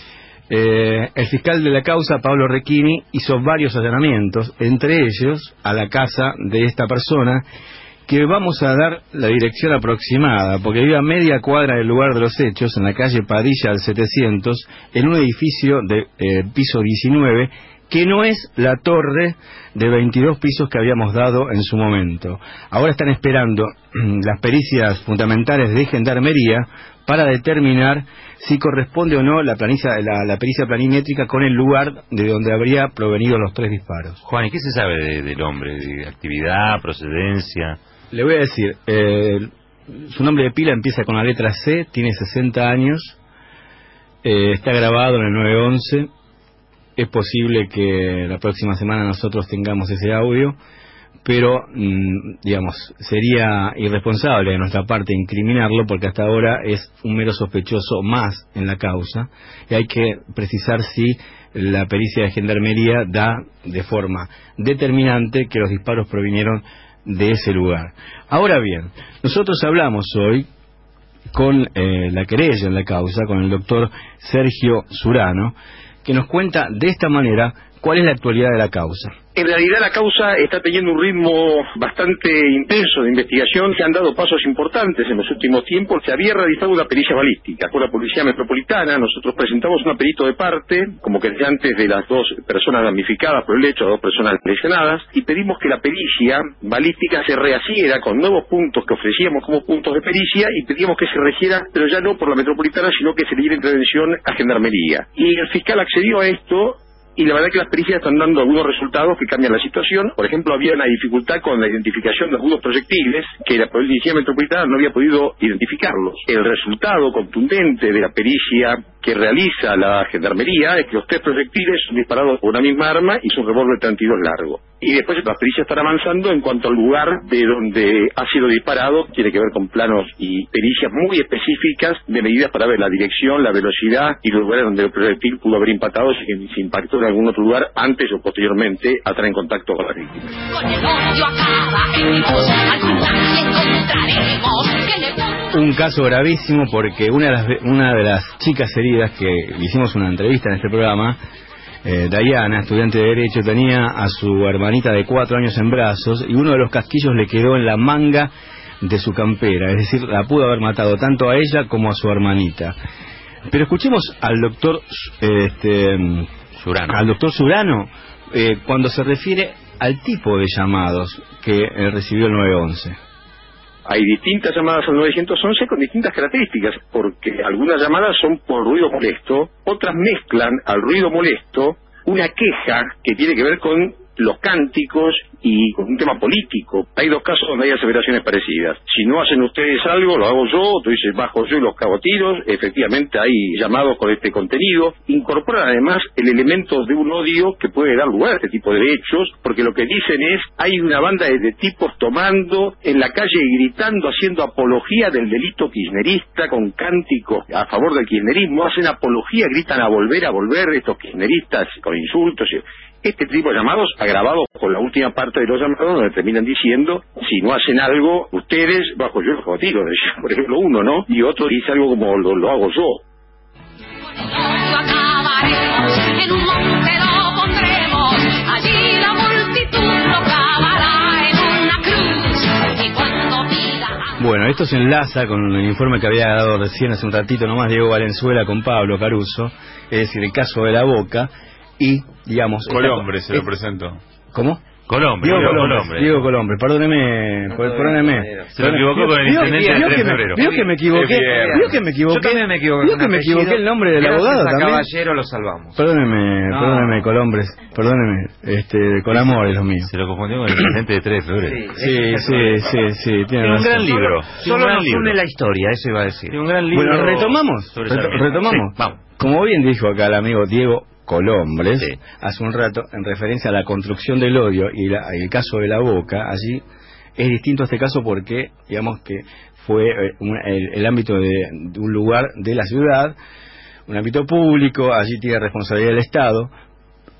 El fiscal de la causa, Pablo Recchini, hizo varios allanamientos, entre ellos a la casa de esta persona, que vamos a dar la dirección aproximada, porque vive a media cuadra del lugar de los hechos, en la calle Padilla al 700, en un edificio de piso 19, que no es la torre de 22 pisos que habíamos dado en su momento. Ahora están esperando las pericias fundamentales de Gendarmería para determinar si corresponde o no la pericia planimétrica con el lugar de donde habría provenido los 3 disparos. Juan, ¿y qué se sabe del hombre? ¿De actividad, procedencia? Le voy a decir, su nombre de pila empieza con la letra C, tiene 60 años, está grabado en el 911. Es posible que la próxima semana nosotros tengamos ese audio, pero, digamos, sería irresponsable de nuestra parte incriminarlo, porque hasta ahora es un mero sospechoso más en la causa, y hay que precisar si la pericia de Gendarmería da de forma determinante que los disparos provinieron de ese lugar. Ahora bien, nosotros hablamos hoy con la querella en la causa, con el doctor Sergio Surano, que nos cuenta de esta manera cuál es la actualidad de la causa. En realidad la causa está teniendo un ritmo bastante intenso de investigación. Se han dado pasos importantes en los últimos tiempos. Se había realizado una pericia balística con la Policía Metropolitana. Nosotros presentamos un perito de parte, como querellantes de las 2 personas damnificadas por el hecho, 2 personas lesionadas, y pedimos que la pericia balística se rehaciera con nuevos puntos que ofrecíamos como puntos de pericia, y pedíamos que se regiera, pero ya no por la Metropolitana, sino que se le diera intervención a Gendarmería. Y el fiscal accedió a esto, y la verdad que las pericias están dando algunos resultados que cambian la situación. Por ejemplo, había una dificultad con la identificación de algunos proyectiles que la Policía Metropolitana no había podido identificarlos. El resultado contundente de la pericia que realiza la Gendarmería es que los 3 proyectiles son disparados por una misma arma y son revólver 32 largo. Y después las pericias están avanzando en cuanto al lugar de donde ha sido disparado. Tiene que ver con planos y pericias muy específicas de medidas para ver la dirección, la velocidad y los lugares donde el proyectil pudo haber impactado, si se impactó en algún otro lugar antes o posteriormente a estar en contacto con la víctima. Un caso gravísimo, porque una de las chicas heridas que hicimos una entrevista en este programa, Dayana, estudiante de Derecho, tenía a su hermanita de 4 años en brazos, y uno de los casquillos le quedó en la manga de su campera, es decir, la pudo haber matado tanto a ella como a su hermanita. Pero escuchemos al doctor Surano. Al doctor Surano, cuando se refiere al tipo de llamados que recibió el 911. Hay distintas llamadas al 911 con distintas características, porque algunas llamadas son por ruido molesto, otras mezclan al ruido molesto una queja que tiene que ver con los cánticos y con un tema político. Hay 2 casos donde hay aseveraciones parecidas. Si no hacen ustedes algo, lo hago yo. Tú dices, bajo yo y los cago a tiros. Efectivamente hay llamados con este contenido. Incorporan además el elemento de un odio que puede dar lugar a este tipo de hechos, porque lo que dicen es, hay una banda de tipos tomando en la calle y gritando, haciendo apología del delito kirchnerista con cánticos a favor del kirchnerismo. Hacen apología, gritan a volver, estos kirchneristas con insultos. Este tipo de llamados, agravados con la última parte de los llamados, donde terminan diciendo, si no hacen algo, ustedes, bajo yo los tiros, por ejemplo uno, ¿no? Y otro dice algo como, lo hago yo. Bueno, esto se enlaza con el informe que había dado recién hace un ratito nomás Diego Valenzuela con Pablo Caruso, es decir, el caso de La Boca. Y, digamos... Colombre se lo presento. ¿Cómo? Colombre. Diego Colombre, perdóneme. Se lo equivocó con el intendente del 3 de febrero. Vio que me equivoqué. Yo también me equivoqué. Vio que me equivoqué el nombre del abogado también. Caballero lo salvamos. Perdóneme, Colombres. Perdóneme. Con amor es lo mío. Se lo confundió con el intendente de 3 de febrero. Sí. Tiene un gran libro. Solo nos une la historia, eso iba a decir. Tiene un gran libro. Bueno, retomamos. Sí, vamos. Como bien dijo acá el amigo Diego Colombres, hace un rato, en referencia a la construcción del odio y el caso de La Boca, allí es distinto a este caso porque, digamos que fue el ámbito de un lugar de la ciudad, un ámbito público, allí tiene responsabilidad del Estado.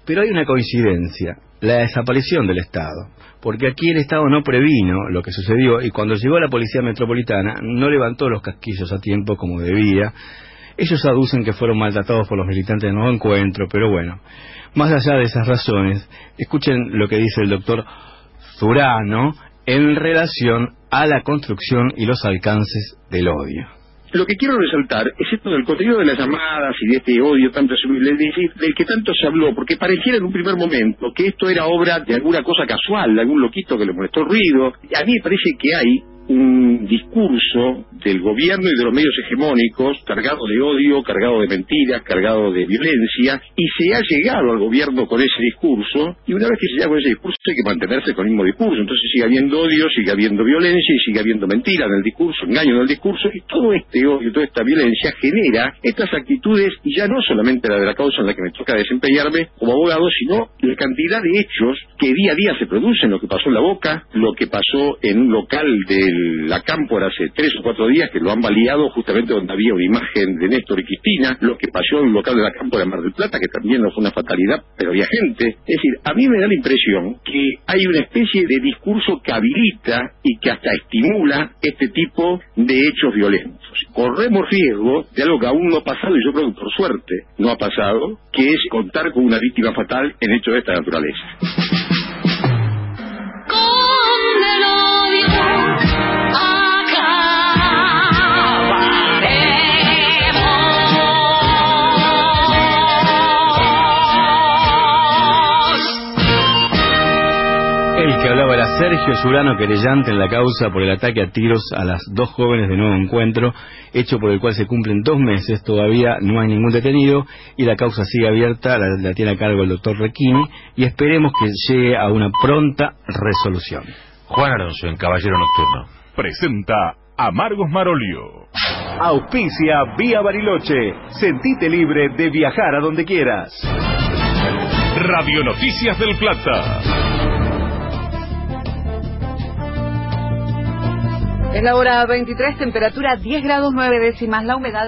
Pero hay una coincidencia, la desaparición del Estado, porque aquí el Estado no previno lo que sucedió y cuando llegó la Policía Metropolitana no levantó los casquillos a tiempo como debía. Ellos aducen que fueron maltratados por los militantes de Nuevo Encuentro, pero bueno, más allá de esas razones, escuchen lo que dice el doctor Zurano en relación a la construcción y los alcances del odio. Lo que quiero resaltar es esto del contenido de las llamadas y de este odio tan presumible, del que tanto se habló, porque pareciera en un primer momento que esto era obra de alguna cosa casual, de algún loquito que le molestó el ruido. Y a mí me parece que hay un discurso del gobierno y de los medios hegemónicos cargado de odio, cargado de mentiras, cargado de violencia, y se ha llegado al gobierno con ese discurso, y una vez que se llega con ese discurso hay que mantenerse con el mismo discurso. Entonces sigue habiendo odio, sigue habiendo violencia y sigue habiendo mentira en el discurso, engaño en el discurso, y todo este odio, toda esta violencia genera estas actitudes, y ya no solamente la de la causa en la que me toca desempeñarme como abogado, sino la cantidad de hechos que día a día se producen, lo que pasó en La Boca, lo que pasó en un local de la Cámpora hace 3 o 4 días, que lo han baleado justamente donde había una imagen de Néstor y Cristina, lo que pasó en un local de la Cámpora en Mar del Plata, que también no fue una fatalidad, pero había gente. Es decir, a mí me da la impresión que hay una especie de discurso que habilita y que hasta estimula este tipo de hechos violentos. Corremos riesgo de algo que aún no ha pasado, y yo creo que por suerte no ha pasado, que es contar con una víctima fatal en hechos de esta naturaleza. El que hablaba era Sergio Zurano, querellante en la causa por el ataque a tiros a las 2 jóvenes de Nuevo Encuentro, hecho por el cual se cumplen 2 meses, todavía no hay ningún detenido y la causa sigue abierta, la tiene a cargo el doctor Requini y esperemos que llegue a una pronta resolución. Juan Alonso en Caballero Nocturno presenta Amargos Marolio. Auspicia Vía Bariloche. Sentite libre de viajar a donde quieras. Radio Noticias del Plata. Es la hora 23, temperatura 10 grados 9 décimas, la humedad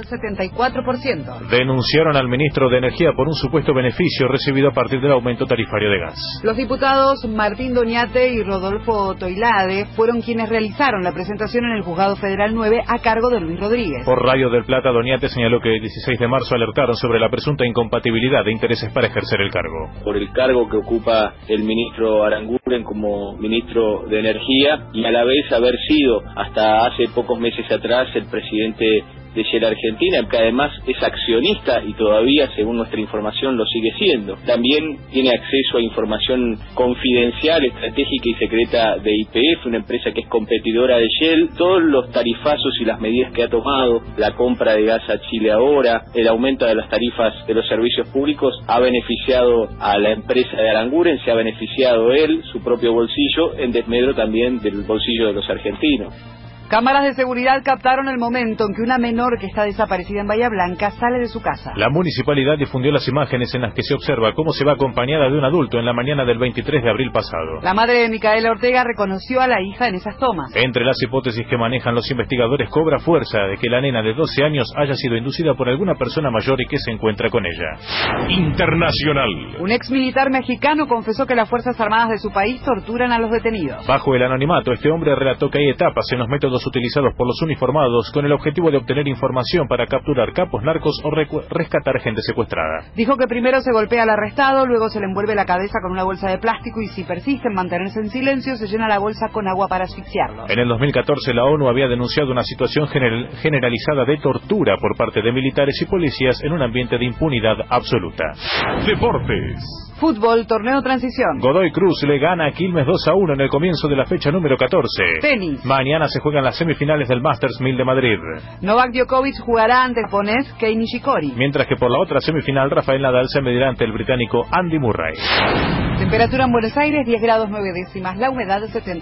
74%. Denunciaron al ministro de Energía por un supuesto beneficio recibido a partir del aumento tarifario de gas. Los diputados Martín Doñate y Rodolfo Toilade fueron quienes realizaron la presentación en el Juzgado Federal 9 a cargo de Luis Rodríguez. Por Radio del Plata, Doñate señaló que el 16 de marzo alertaron sobre la presunta incompatibilidad de intereses para ejercer el cargo. Por el cargo que ocupa el ministro Aranguren como ministro de Energía y a la vez haber sido hasta hace pocos meses atrás el presidente de Shell Argentina, que además es accionista y todavía, según nuestra información, lo sigue siendo. También tiene acceso a información confidencial, estratégica y secreta de YPF, una empresa que es competidora de Shell. Todos los tarifazos y las medidas que ha tomado, la compra de gas a Chile ahora, el aumento de las tarifas de los servicios públicos, ha beneficiado a la empresa de Aranguren, se ha beneficiado él, su propio bolsillo, en desmedro también del bolsillo de los argentinos. Cámaras de seguridad captaron el momento en que una menor que está desaparecida en Bahía Blanca sale de su casa. La municipalidad difundió las imágenes en las que se observa cómo se va acompañada de un adulto en la mañana del 23 de abril pasado. La madre de Micaela Ortega reconoció a la hija en esas tomas. Entre las hipótesis que manejan los investigadores cobra fuerza de que la nena de 12 años haya sido inducida por alguna persona mayor y que se encuentra con ella. Internacional. Un ex militar mexicano confesó que las Fuerzas Armadas de su país torturan a los detenidos. Bajo el anonimato, este hombre relató que hay etapas en los métodos utilizados por los uniformados con el objetivo de obtener información para capturar capos narcos o rescatar gente secuestrada. Dijo que primero se golpea al arrestado, luego se le envuelve la cabeza con una bolsa de plástico y si persiste en mantenerse en silencio se llena la bolsa con agua para asfixiarlo. En el 2014 la ONU había denunciado una situación generalizada de tortura por parte de militares y policías en un ambiente de impunidad absoluta. Deportes. Fútbol, torneo transición. Godoy Cruz le gana a Quilmes 2-1 en el comienzo de la fecha número 14. Tenis. Mañana se juegan las semifinales del Masters 1000 de Madrid. Novak Djokovic jugará ante el japonés Kei Nishikori. Mientras que por la otra semifinal Rafael Nadal se medirá ante el británico Andy Murray. Temperatura en Buenos Aires 10 grados 9 décimas, la humedad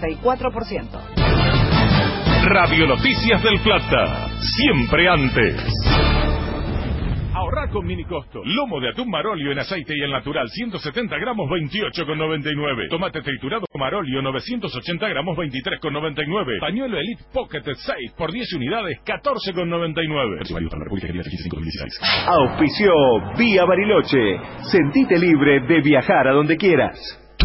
74%. Radio Noticias del Plata, siempre antes. Ahora Ahorrar con mini costo. Lomo de atún Marolio en aceite y el natural 170 gramos 28,99. Tomate triturado Marolio 980 gramos 23,99. Pañuelo Elite Pocket 6 por 10 unidades 14,99. Auspició Vía Bariloche. Sentite libre de viajar a donde quieras.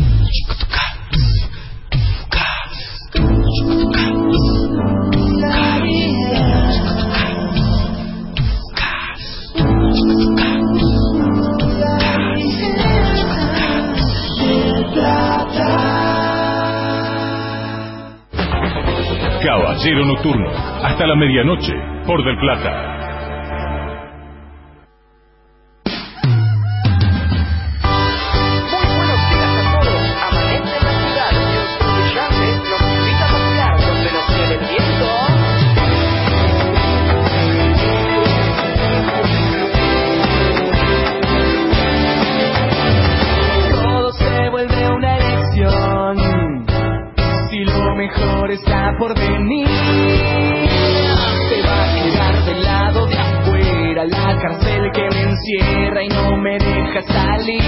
Caballero Nocturno, hasta la medianoche, por Del Plata. Está por venir, te va a quedar del lado de afuera la cárcel que me encierra y no me deja salir.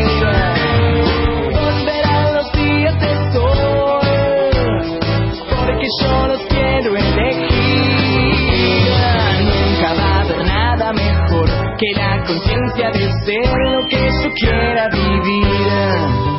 Volverán los días de sol, porque yo los quiero elegir. Nunca va a haber nada mejor que la conciencia de ser lo que yo quiera vivir.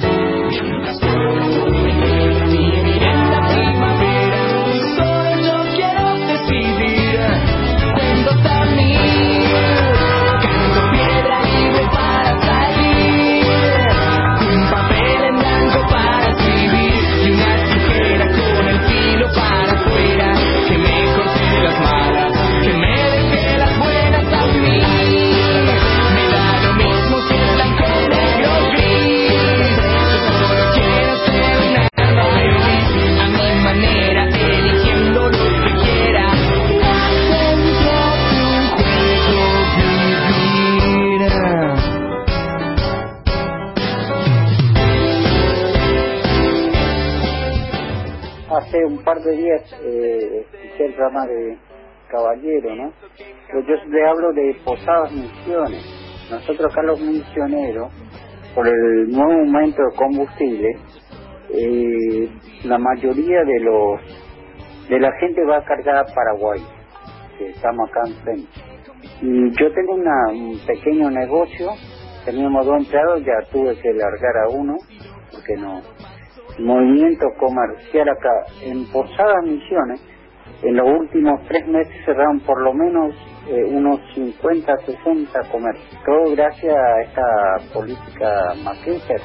Hace un par de días escuché el programa de Caballero, ¿no? Pero yo le hablo de Posadas Misiones. Nosotros acá los misioneros, por el nuevo aumento de combustible, la mayoría de la gente va a cargar a Paraguay, que estamos acá enfrente. Y yo tengo un pequeño negocio, teníamos 2 empleados, ya tuve que largar a uno, porque no... Movimiento comercial acá en Posadas Misiones, en los últimos 3 meses cerraron por lo menos unos 50, 60 comercios, todo gracias a esta política macrista.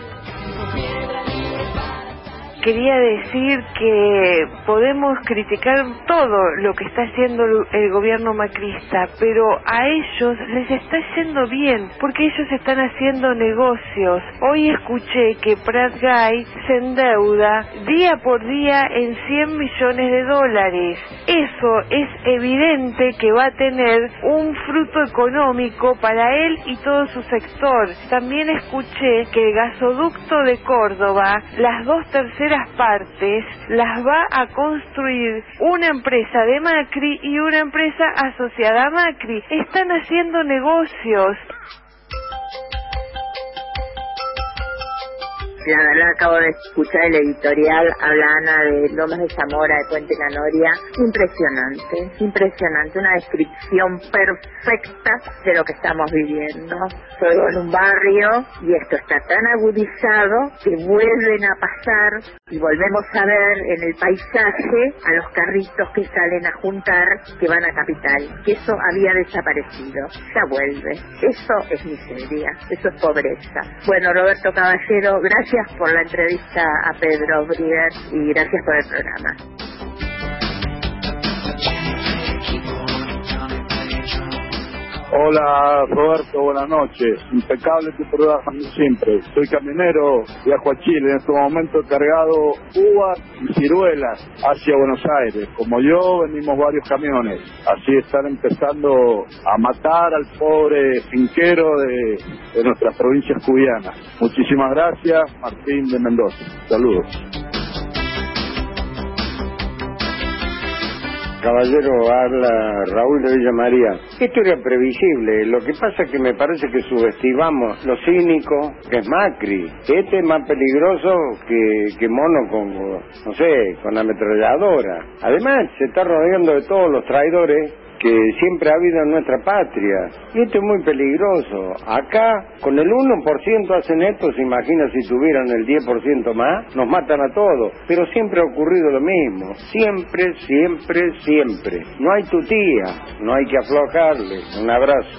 Quería decir que podemos criticar todo lo que está haciendo el gobierno macrista, pero a ellos les está yendo bien, porque ellos están haciendo negocios. Hoy escuché que Prat Gay se endeuda día por día en $100 millones. Eso es evidente que va a tener un fruto económico para él y todo su sector. También escuché que el gasoducto de Córdoba, las 2/3 partes las va a construir una empresa de Macri y una empresa asociada a Macri. Están haciendo negocios. La verdad acabo de escuchar el editorial, habla Ana de Lomas de Zamora, de Puente La Noria. Impresionante, una descripción perfecta de lo que estamos viviendo. Soy en un barrio y esto está tan agudizado que vuelven a pasar y volvemos a ver en el paisaje a los carritos que salen a juntar, que van a Capital, que eso había desaparecido, ya vuelve. Eso es miseria, eso es pobreza. Bueno, Roberto Caballero, gracias por la entrevista a Pedro Briguer y gracias por el programa. Hola Roberto, buenas noches. Impecable tu programa como siempre. Soy camionero, viajo a Chile en este momento, cargado uvas y ciruelas hacia Buenos Aires. Como yo, venimos varios camiones. Así están empezando a matar al pobre finquero de nuestras provincias cuyanas. Muchísimas gracias, Martín de Mendoza. Saludos. caballero, habla Raúl de Villa María. Esto era previsible, lo que pasa es que me parece que subestimamos lo cínico que es Macri. Este es más peligroso que mono con, no sé, con ametralladora. Además, se está rodeando de todos los traidores que siempre ha habido en nuestra patria. Y esto es muy peligroso. Acá, con el 1% hacen esto, se imagina si tuvieran el 10% más, nos matan a todos. Pero siempre ha ocurrido lo mismo. Siempre, siempre, siempre. No hay tutía, no hay que aflojarle. Un abrazo.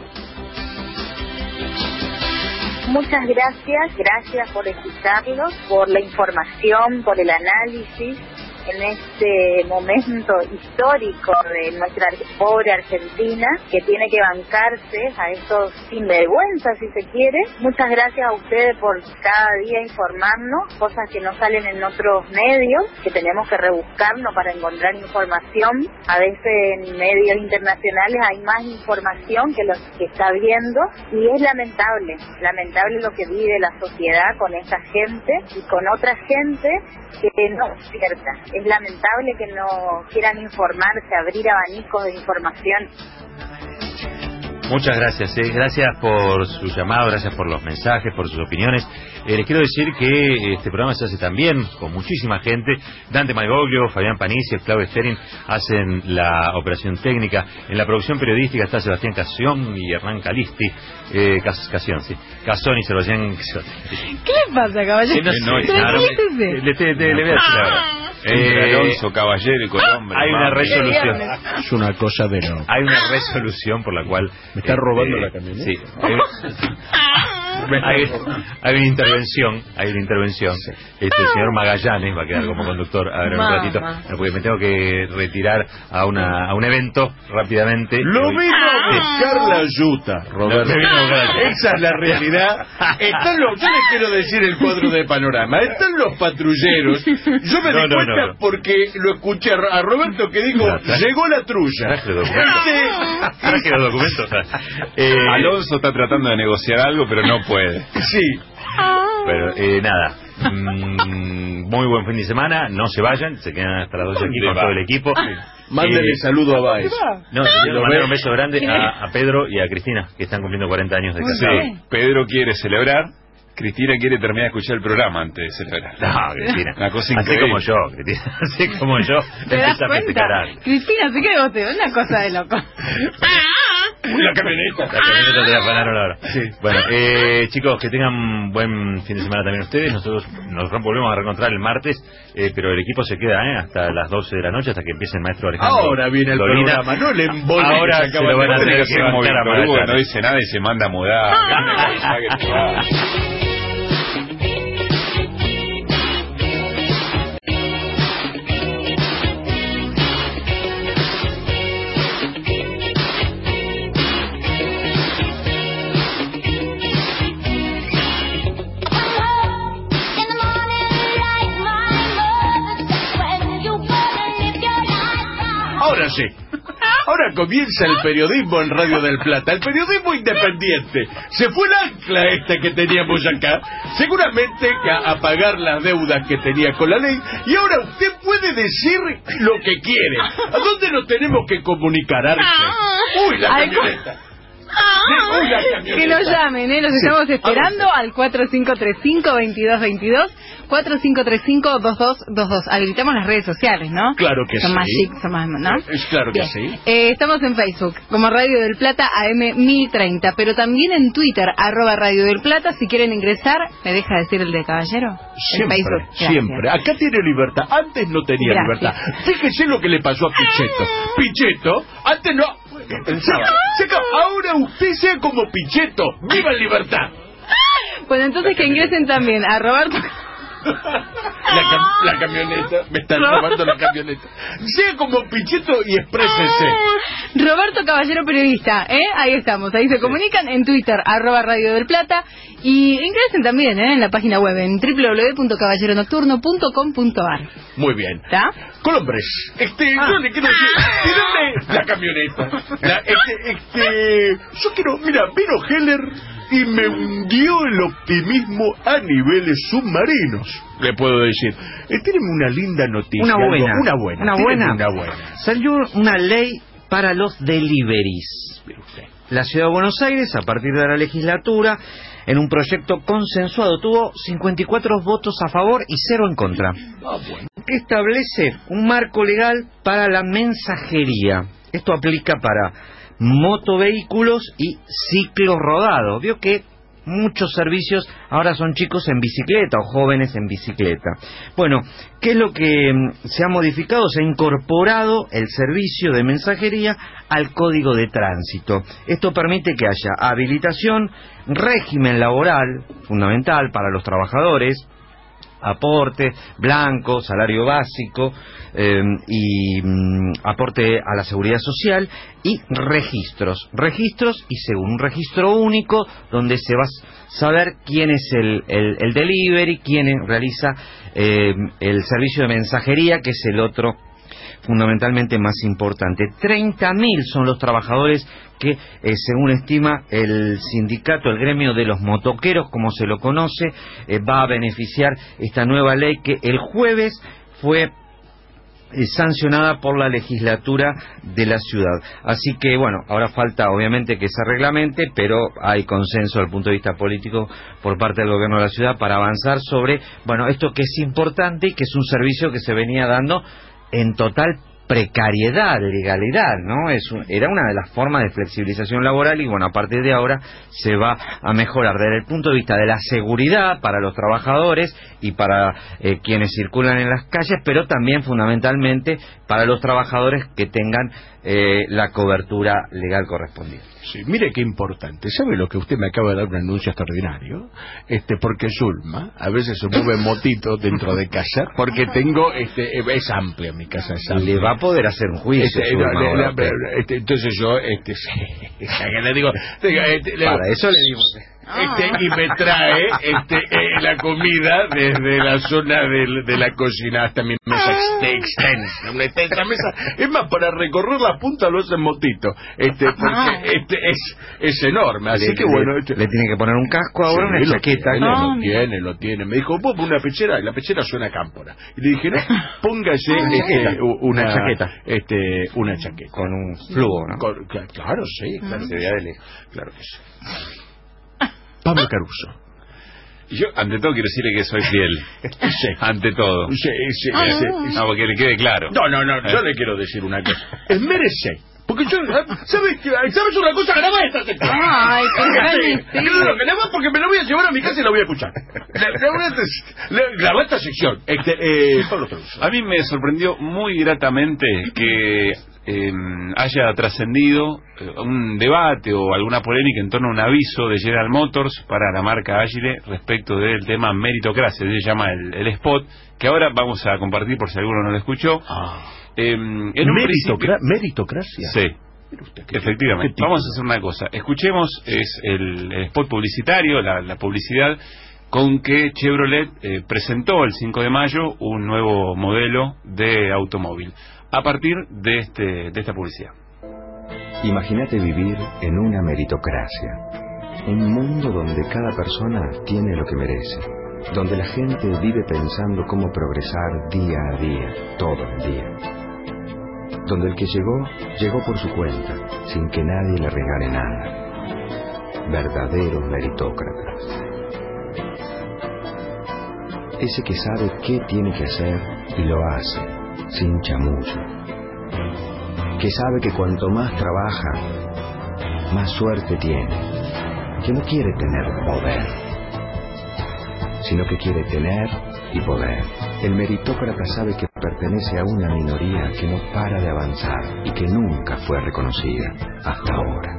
Muchas gracias por escucharlos, por la información, por el análisis en este momento histórico de nuestra pobre Argentina, que tiene que bancarse a estos sinvergüenzas, si se quiere. Muchas gracias a ustedes por cada día informarnos, cosas que no salen en otros medios, que tenemos que rebuscarnos para encontrar información. A veces en medios internacionales hay más información que lo que está viendo, y es lamentable lo que vive la sociedad con esta gente y con otra gente que no es cierta. Es lamentable que no quieran informarse, abrir abanicos de información. Muchas gracias, gracias por su llamado, gracias por los mensajes, por sus opiniones. Les quiero decir que este programa se hace también con muchísima gente. Dante Maigoglio, Fabián Panicia, Claudio Stering hacen la operación técnica. En la producción periodística está Sebastián Casión y Hernán Calisti. Casón y Sebastián. ¿Qué le pasa, caballero? Le voy a decir ahora. Alonso, Caballero y Colombo. Hay una resolución. Es una cosa de no. Hay una resolución por la cual... ¿Me está robando la camioneta? Sí. Hay una intervención. Sí. El señor Magallanes va a quedar como conductor ahora en un ratito, porque me tengo que retirar a un evento rápidamente. Lo vino a buscar la yuta, Roberto. Esa es la realidad. Yo les quiero decir el cuadro de panorama. Están los patrulleros. Yo me di cuenta porque lo escuché a Roberto que dijo, llegó la trulla. Traje los documentos. Alonso está tratando de negociar algo, pero no puede. Sí. Pero nada. Muy buen fin de semana. No se vayan, se quedan hasta las 12 aquí con todo el equipo. Mándenle saludo a Baez. No, quiero mandar un beso grande a Pedro y a Cristina, que están cumpliendo 40 años de casado. Sí. Pedro quiere celebrar, Cristina quiere terminar de escuchar el programa antes de celebrar. No, Cristina. Una cosa increíble. Así como yo, Cristina. Así como yo. ¿Te das cuenta? Cristina, se quedó una cosa de loco. La camioneta te la afanaron ahora. Sí. Bueno, chicos, que tengan buen fin de semana también ustedes. Nosotros nos volvemos a reencontrar el martes, pero el equipo se queda hasta las 12 de la noche, hasta que empiece el maestro Alejandro. Ahora viene el programa, no le embole. Ahora se lo van a tener que bancar a Magallanes. No dice nada y se manda a mudar. Ahora sí. Ahora comienza el periodismo en Radio del Plata, el periodismo independiente. Se fue el ancla que teníamos acá, seguramente a pagar las deudas que tenía con la ley, y ahora usted puede decir lo que quiere. ¿A dónde nos tenemos que comunicar, Arce? ¡Uy, la camioneta! Que nos llamen, los estamos esperando al 4535-2222, 4535-2222. Habilitamos las redes sociales, ¿no? Claro que son sí. Más chic, son más, ¿no? Claro que bien. sí. Estamos en Facebook como Radio del Plata AM 1030, pero también en Twitter @Radio del Plata. Si quieren ingresar, ¿me deja decir el de Caballero? Siempre, siempre. Acá tiene libertad. Antes no tenía libertad. Fíjese lo que le pasó a Pichetto. Pichetto, antes no. Ahora usted sea como Pichetto. ¡Viva la libertad! Bueno, entonces que ingresen también a Roberto. La camioneta. Me están robando la camioneta. Sea como Pichetto y exprésese. Roberto Caballero, periodista, ahí estamos. Ahí se comunican en Twitter @Radio del Plata. Y ingresen también en la página web en www.caballeronocturno.com.ar. Muy bien. ¿Está? Colombres, yo le quiero decir, ¿de dónde la camioneta? Yo quiero, mira, vino Heller y me hundió el optimismo a niveles submarinos, le puedo decir. Tenemos una linda noticia. Una buena. Salió una ley para los deliveries. La Ciudad de Buenos Aires, a partir de la legislatura, en un proyecto consensuado, tuvo 54 votos a favor y 0 en contra. Establece un marco legal para la mensajería. Esto aplica para motovehículos y ciclos rodados. Vio que muchos servicios ahora son chicos en bicicleta o jóvenes en bicicleta. Bueno, ¿qué es lo que se ha modificado? Se ha incorporado el servicio de mensajería al Código de Tránsito. Esto permite que haya habilitación, régimen laboral fundamental para los trabajadores, aporte blanco, salario básico y aporte a la seguridad social y registros y según un registro único donde se va a saber quién es el delivery, quién realiza el servicio de mensajería, que es el otro fundamentalmente más importante. 30.000 son los trabajadores que, según estima el sindicato, el gremio de los motoqueros, como se lo conoce, va a beneficiar esta nueva ley que el jueves fue sancionada por la legislatura de la ciudad. Así que, bueno, ahora falta obviamente que se reglamente, pero hay consenso desde el punto de vista político por parte del gobierno de la ciudad para avanzar sobre, bueno, esto que es importante y que es un servicio que se venía dando en total precariedad, legalidad, ¿no? Era una de las formas de flexibilización laboral y, bueno, a partir de ahora se va a mejorar desde el punto de vista de la seguridad para los trabajadores y para quienes circulan en las calles, pero también fundamentalmente para los trabajadores que tengan la cobertura legal correspondiente. Sí, mire qué importante. ¿Sabe lo que usted me acaba de dar un anuncio extraordinario? Porque Zulma a veces se mueve motito dentro de casa, porque tengo, es amplia mi casa, es amplia. Le va a poder hacer un juicio. Entonces yo, le digo, para eso le digo. Y me trae la comida desde la zona de la cocina hasta mi mesa extensa, una extensa mesa. Es más, para recorrer la punta lo hace en motito, porque es enorme, así que bueno. Le tiene que poner un casco ahora, una chaqueta. Lo tiene. Me dijo, vos una pechera, la pechera suena a cámpora. Y le dije, no, póngase una chaqueta. Una chaqueta. Con un flujo, ¿no? Claro, sí, claro. Se veía de lejos. Claro que sí. Pablo Caruso. Yo, ante todo, quiero decirle que soy fiel. Sí. Ante todo. Sí. No, porque le quede claro. No, yo le quiero decir una cosa. Es merece. Porque yo, ¿sabes una cosa? Grabá esta sección. Ay, qué grabá porque me la voy a llevar a mi casa y la voy a escuchar. Grabá esta sección. Pablo Caruso. A mí me sorprendió muy gratamente que haya trascendido un debate o alguna polémica en torno a un aviso de General Motors para la marca Agile respecto del tema meritocracia, se llama el spot, que ahora vamos a compartir por si alguno no lo escuchó. ¿Meritocracia? Sí, efectivamente. Vamos a hacer una cosa, escuchemos el spot publicitario, la publicidad con que Chevrolet presentó el 5 de mayo un nuevo modelo de automóvil a partir de esta publicidad. Imagínate vivir en una meritocracia, un mundo donde cada persona tiene lo que merece, donde la gente vive pensando cómo progresar día a día, todo el día, donde el que llegó por su cuenta, sin que nadie le regale nada. Verdaderos meritócratas. Ese que sabe qué tiene que hacer y lo hace, sin chamullo. Que sabe que cuanto más trabaja, más suerte tiene. Que no quiere tener poder, sino que quiere tener y poder. El meritócrata sabe que pertenece a una minoría que no para de avanzar y que nunca fue reconocida hasta ahora.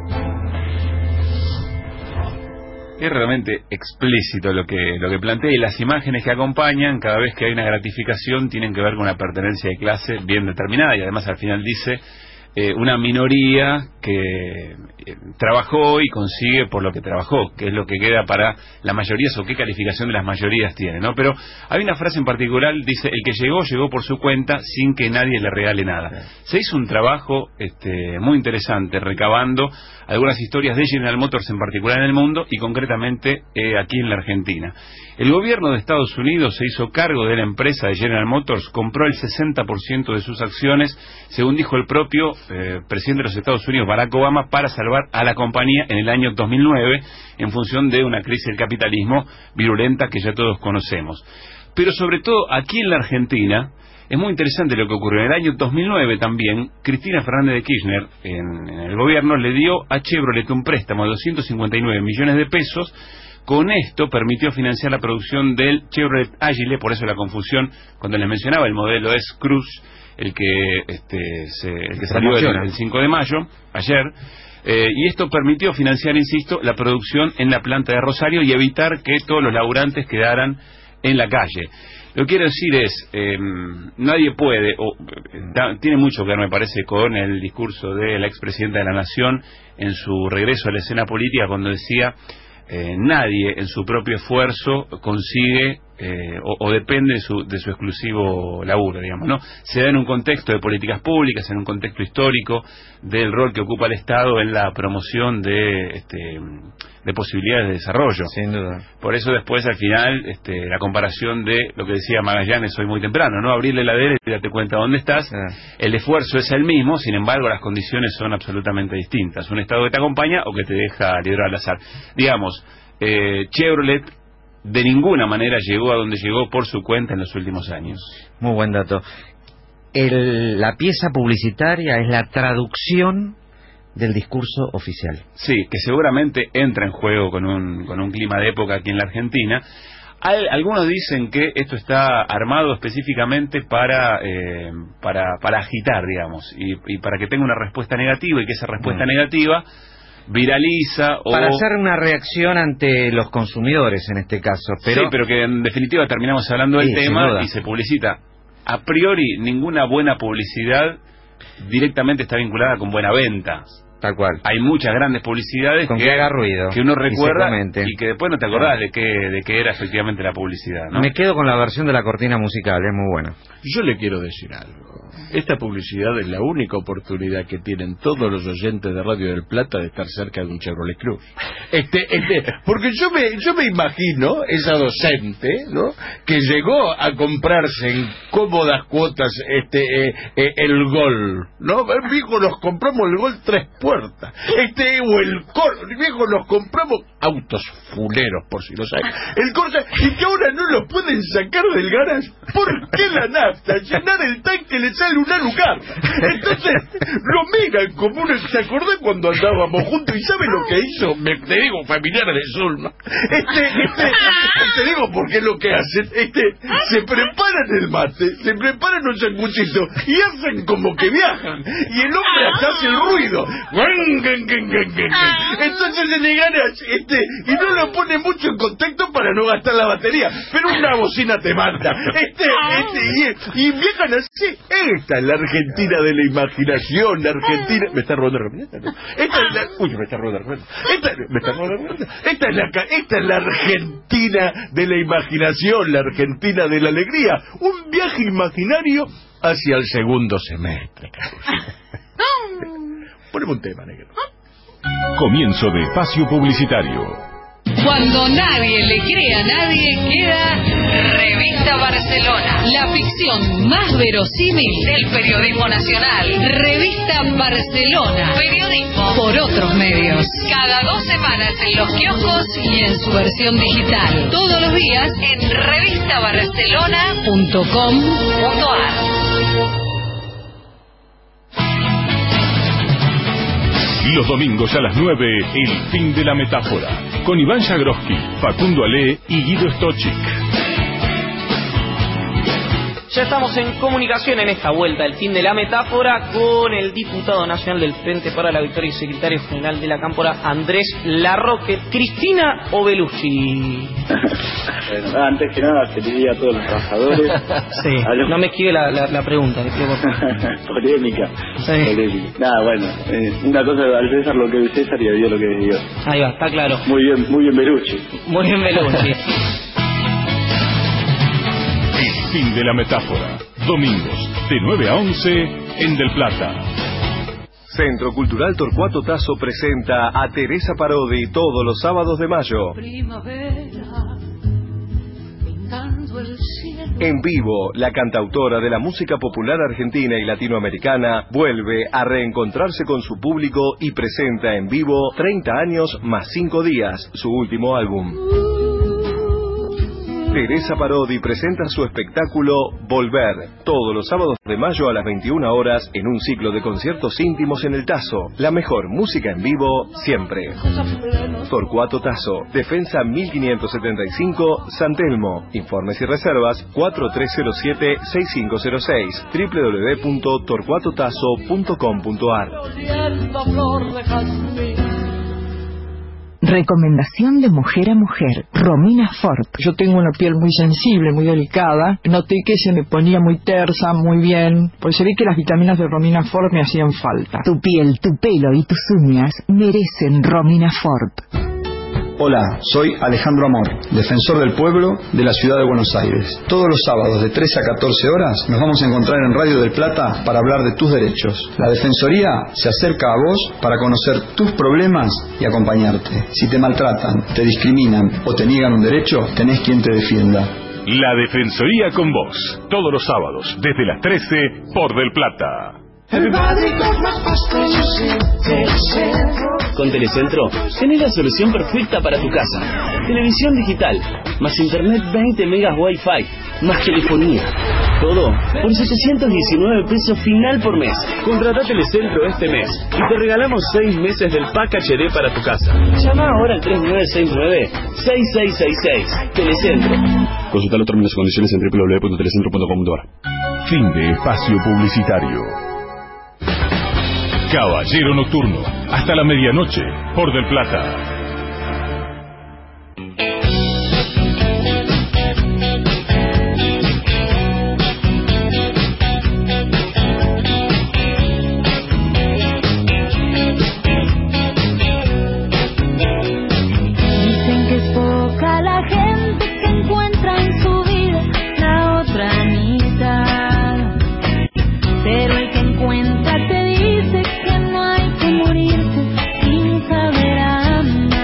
Es realmente explícito lo que plantea, y las imágenes que acompañan cada vez que hay una gratificación tienen que ver con una pertenencia de clase bien determinada, y además al final dice una minoría que trabajó y consigue por lo que trabajó, que es lo que queda para las mayorías o qué calificación de las mayorías tiene, ¿no? Pero hay una frase en particular, dice, el que llegó por su cuenta sin que nadie le regale nada. Se hizo un trabajo muy interesante recabando algunas historias de General Motors en particular en el mundo y concretamente aquí en la Argentina. El gobierno de Estados Unidos se hizo cargo de la empresa de General Motors, compró el 60% de sus acciones, según dijo el propio presidente de los Estados Unidos, Barack Obama, para salvar a la compañía en el año 2009 en función de una crisis del capitalismo virulenta que ya todos conocemos. Pero sobre todo aquí en la Argentina es muy interesante lo que ocurrió. En el año 2009 también, Cristina Fernández de Kirchner, en el gobierno, le dio a Chevrolet un préstamo de 259 millones de pesos. Con esto permitió financiar la producción del Chevrolet Agile, por eso la confusión cuando les mencionaba el modelo S-Cruze, el que salió el 5 de mayo, ayer, y esto permitió financiar, insisto, la producción en la planta de Rosario y evitar que todos los laburantes quedaran en la calle. Lo que quiero decir es, nadie puede, tiene mucho que ver, me parece, con el discurso de la expresidenta de la Nación en su regreso a la escena política cuando decía, nadie en su propio esfuerzo consigue o depende de su exclusivo laburo, digamos, ¿no? Se da en un contexto de políticas públicas, en un contexto histórico del rol que ocupa el Estado en la promoción de posibilidades de desarrollo. Sin duda. Por eso después, al final, la comparación de lo que decía Magallanes hoy muy temprano, ¿no? Abrirle la heladera y darte cuenta dónde estás. El esfuerzo es el mismo, sin embargo, las condiciones son absolutamente distintas. Un Estado que te acompaña o que te deja libre al azar. Digamos, Chevrolet de ninguna manera llegó a donde llegó por su cuenta en los últimos años. Muy buen dato. La pieza publicitaria es la traducción del discurso oficial. Sí, que seguramente entra en juego con un clima de época aquí en la Argentina. Algunos dicen que esto está armado específicamente para agitar, digamos, y para que tenga una respuesta negativa y que esa respuesta negativa viraliza o... Para hacer una reacción ante los consumidores en este caso. Pero... Sí, pero que en definitiva terminamos hablando del tema y se publicita. A priori, ninguna buena publicidad directamente está vinculada con buena venta. Tal cual. Hay muchas grandes publicidades que haga ruido, que uno recuerda y que después no te acordás de qué era efectivamente la publicidad, ¿no? Me quedo con la versión de la cortina musical, es muy buena. Yo le quiero decir algo. Esta publicidad es la única oportunidad que tienen todos los oyentes de Radio del Plata de estar cerca de un Chevrolet Cruze. Porque yo me imagino esa docente, ¿no? Que llegó a comprarse en cómodas cuotas el Gol, ¿no? Viejo, nos compramos el Gol 3 puertas, o el Corsa, viejo, nos compramos autos fuleros, por si lo saben, el Corsa, y que ahora no los pueden sacar del garage. ¿Por qué la nafta? Llenar el tanque le sale una lugar. Entonces lo miran como uno. ¿Se acordó cuando andábamos juntos? ¿Y sabe lo que hizo? Te digo, familiar de Zulma. Te digo porque es lo que hacen. Se preparan el mate, se preparan un sanguchito y hacen como que viajan. Y el hombre hasta hace el ruido. Entonces en el garage, y no lo pone mucho en contexto para no gastar la batería. Pero una bocina te manda. Y viajan así. Esta es la Argentina de la imaginación, la Argentina... ¿Me está robando herramientas? ¿No? Uy, me está robando herramientas. Esta es la Argentina de la imaginación, la Argentina de la alegría. Un viaje imaginario hacia el segundo semestre. Poneme un tema, negro. Comienzo de espacio publicitario. Cuando nadie le cree a nadie, queda Revista Barcelona, la ficción más verosímil del periodismo nacional. Revista Barcelona, periodismo por otros medios. Cada 2 semanas en los kioscos y en su versión digital. Todos los días en revistabarcelona.com.ar. Los domingos a las 9, El fin de la metáfora, con Iván Jagroski, Facundo Alé y Guido Stochik. Ya estamos en comunicación en esta vuelta del fin de la metáfora con el diputado nacional del Frente para la Victoria y secretario general de la Cámpora, Andrés Larroque. ¿Cristina o Belushi? Bueno, antes que nada, feliz día a todos los trabajadores. Sí, no me esquive la pregunta. Polémica. Sí. Polémica. Nada, bueno, una cosa, al César lo que es César y a Dios lo que es Dios. Ahí va, está claro. Muy bien Belushi. Muy bien Belushi. El fin de la metáfora. Domingos, de 9 a 11, en Del Plata. Centro Cultural Torcuato Tasso presenta a Teresa Parodi todos los sábados de mayo. En vivo, la cantautora de la música popular argentina y latinoamericana vuelve a reencontrarse con su público y presenta en vivo 30 años más 5 días, su último álbum. Teresa Parodi presenta su espectáculo Volver, todos los sábados de mayo a las 21 horas en un ciclo de conciertos íntimos en el Tasso. La mejor música en vivo siempre. Torcuato Tasso, Defensa 1575, San Telmo. Informes y reservas 4307-6506, www.torcuatotasso.com.ar. Recomendación de mujer a mujer, Romina Ford. Yo tengo una piel muy sensible, muy delicada. Noté que se me ponía muy tersa, muy bien. Pues se ve que las vitaminas de Romina Ford me hacían falta. Tu piel, tu pelo y tus uñas merecen Romina Ford. Hola, soy Alejandro Amor, defensor del pueblo de la ciudad de Buenos Aires. Todos los sábados de 13 a 14 horas nos vamos a encontrar en Radio del Plata para hablar de tus derechos. La Defensoría se acerca a vos para conocer tus problemas y acompañarte. Si te maltratan, te discriminan o te niegan un derecho, tenés quien te defienda. La Defensoría con vos, todos los sábados, desde las 13, por Del Plata. Con Telecentro tenés la solución perfecta para tu casa. Televisión digital, más internet 20 megas wifi, más telefonía. Todo por 719 pesos final por mes. Contratá Telecentro este mes y te regalamos 6 meses del pack HD para tu casa. Llama ahora al 3969-6666. Telecentro. Consulta los términos y condiciones en www.telecentro.com.ar. Fin de espacio publicitario. Caballero Nocturno, hasta la medianoche, por Del Plata. Dicen que es poca la gente que encuentra en su vida la otra mitad, pero el que encuentra te dice que no hay que morirse sin saber amar.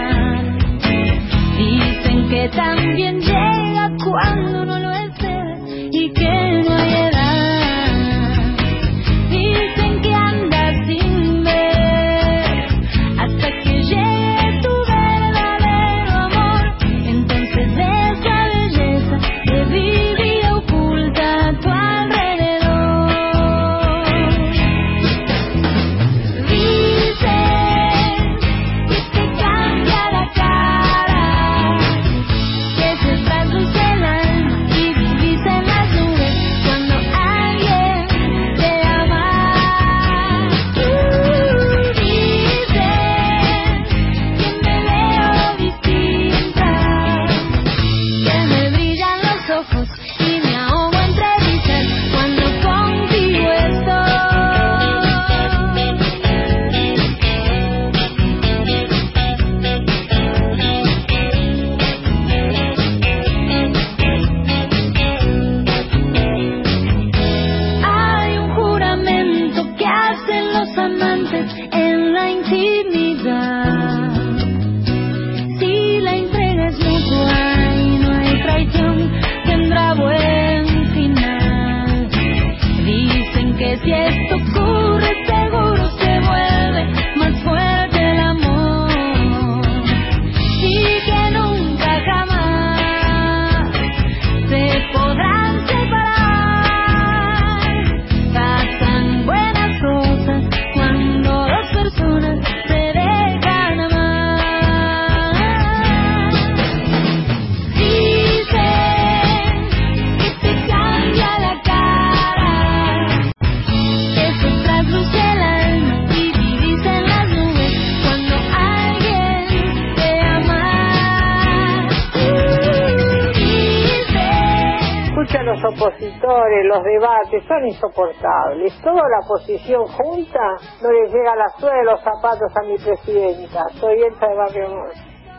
opositores, los debates son insoportables. Toda la oposición junta no le llega la suela de los zapatos a mi presidenta. Soy Elsa de Barrio Norte.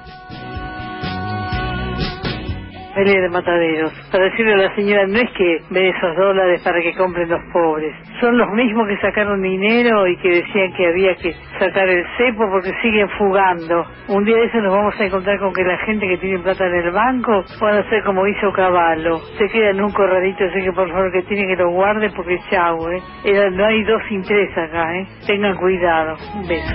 De Mataderos, para decirle a la señora, no es que dé esos dólares para que compren los pobres, son los mismos que sacaron dinero y que decían que había que sacar el cepo porque siguen fugando. Un día de eso nos vamos a encontrar con que la gente que tiene plata en el banco van a ser como hizo Caballo, se quedan en un corralito, así que por favor que tienen que lo guarden porque chau, no hay 2 sin 3 acá, tengan cuidado. Un beso.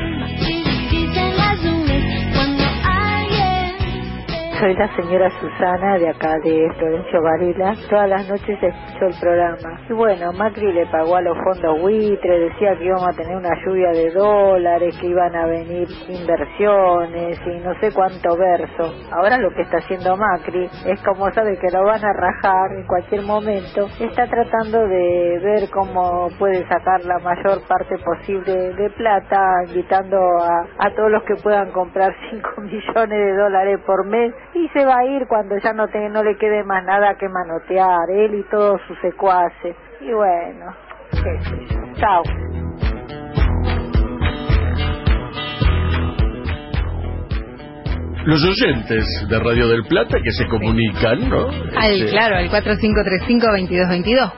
Soy la señora Susana de acá de Florencio Varela. Todas las noches escucho el programa. Y bueno, Macri le pagó a los fondos buitre, decía que íbamos a tener una lluvia de dólares, que iban a venir inversiones y no sé cuánto verso. Ahora lo que está haciendo Macri es, como sabe que lo van a rajar en cualquier momento, está tratando de ver cómo puede sacar la mayor parte posible de plata, invitando a todos los que puedan comprar 5 millones de dólares por mes. Y se va a ir cuando ya no le quede más nada que manotear, él y todos sus secuaces. Y bueno, qué sé yo. Chao. Los oyentes de Radio del Plata que se comunican, ¿no? Claro, al 4535-2222,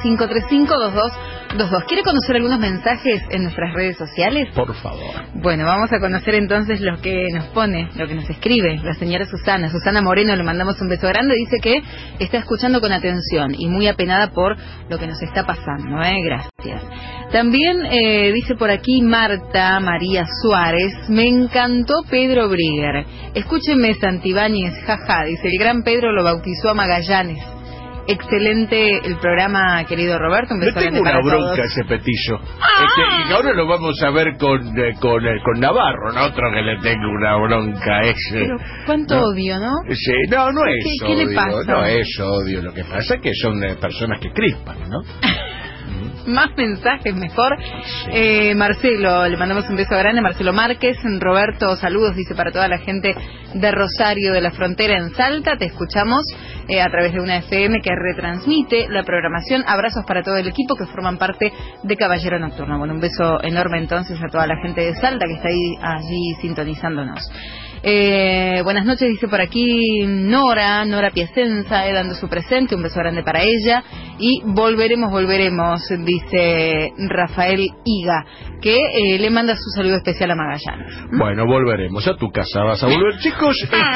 4535-2222. ¿Quiere conocer algunos mensajes en nuestras redes sociales? Por favor. Bueno, vamos a conocer entonces lo que nos pone, lo que nos escribe la señora Susana Moreno. Le mandamos un beso grande. Dice que está escuchando con atención y muy apenada por lo que nos está pasando. Gracias. También dice por aquí Marta María Suárez: me encantó Pedro Brigger. Escúcheme, Santibáñez, jaja, dice, el gran Pedro lo bautizó a Magallanes. Excelente el programa, querido Roberto. Un beso grande para todos. Le tengo una bronca a ese petillo. Y ahora lo vamos a ver con Navarro, ¿no? Otro que le tengo una bronca a ese. Pero cuánto odio, ¿no? Sí, no es ¿Qué odio. le pasa? No es odio. Lo que pasa es que son personas que crispan, ¿no? Más mensajes, mejor. Marcelo, le mandamos un beso grande. Marcelo Márquez. Roberto, saludos, dice, para toda la gente de Rosario de la Frontera en Salta. Te escuchamos a través de una FM que retransmite la programación. Abrazos para todo el equipo que forman parte de Caballero Nocturno. Bueno, un beso enorme entonces a toda la gente de Salta que está allí sintonizándonos. Buenas noches, dice por aquí Nora Piacenza, dando su presente, un beso grande para ella. Y volveremos, dice Rafael Higa, que le manda su saludo especial a Magallanes. Bueno, volveremos, a tu casa vas a volver. Chicos,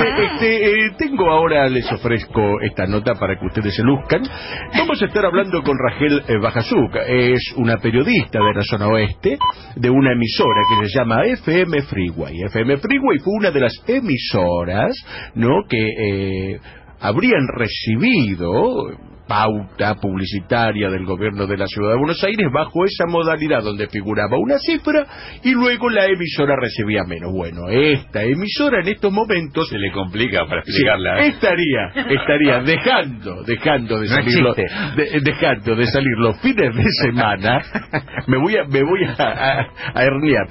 tengo ahora, les ofrezco esta nota para que ustedes se luzcan. Vamos a estar hablando con Rachel Bajazuk, es una periodista de la zona oeste, de una emisora que se llama FM Freeway. FM Freeway fue una de las emisoras, ¿no?, que habrían recibido pauta publicitaria del gobierno de la Ciudad de Buenos Aires bajo esa modalidad donde figuraba una cifra y luego la emisora recibía menos. Bueno, esta emisora en estos momentos se le complica para explicarla. Sí, estaría dejando de salir de salir los fines de semana. me voy a herniar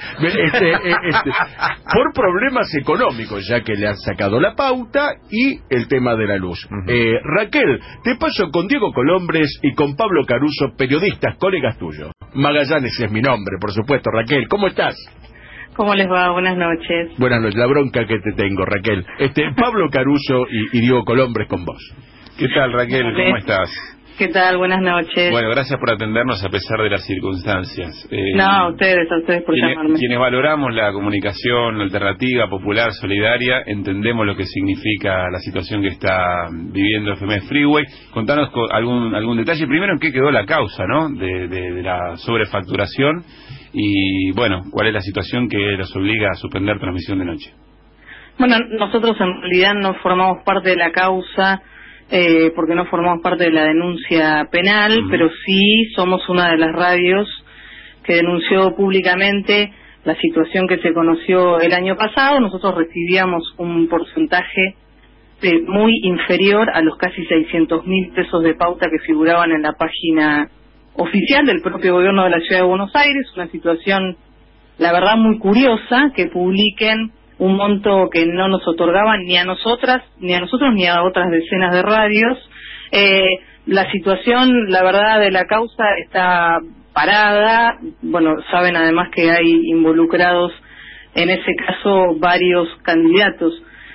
por problemas económicos, ya que le han sacado la pauta y el tema de la luz. Raquel, te paso con Diego Colombres y con Pablo Caruso, periodistas, colegas tuyos. Magallanes es mi nombre, por supuesto. Raquel, ¿cómo estás? ¿Cómo les va? Buenas noches. Buenas noches, la bronca que te tengo, Raquel. Pablo Caruso y Diego Colombres con vos. ¿Qué tal, Raquel? ¿Cómo estás? ¿Qué tal? Buenas noches. Bueno, gracias por atendernos a pesar de las circunstancias. A ustedes por llamarme. Quienes valoramos la comunicación alternativa, popular, solidaria, entendemos lo que significa la situación que está viviendo FM Freeway. Contanos algún detalle. Primero, ¿en qué quedó la causa, ¿no?, de la sobrefacturación? Y, bueno, ¿cuál es la situación que los obliga a suspender transmisión de noche? Bueno, nosotros en realidad no formamos parte de la causa, porque no formamos parte de la denuncia penal, pero sí somos una de las radios que denunció públicamente la situación que se conoció el año pasado. Nosotros recibíamos un porcentaje muy inferior a los casi 600.000 pesos de pauta que figuraban en la página oficial del propio gobierno de la Ciudad de Buenos Aires. Una situación, la verdad, muy curiosa, que publiquen un monto que no nos otorgaban ni a nosotros ni a otras decenas de radios. La situación, la verdad, de la causa está parada. Bueno, saben además que hay involucrados en ese caso varios candidatos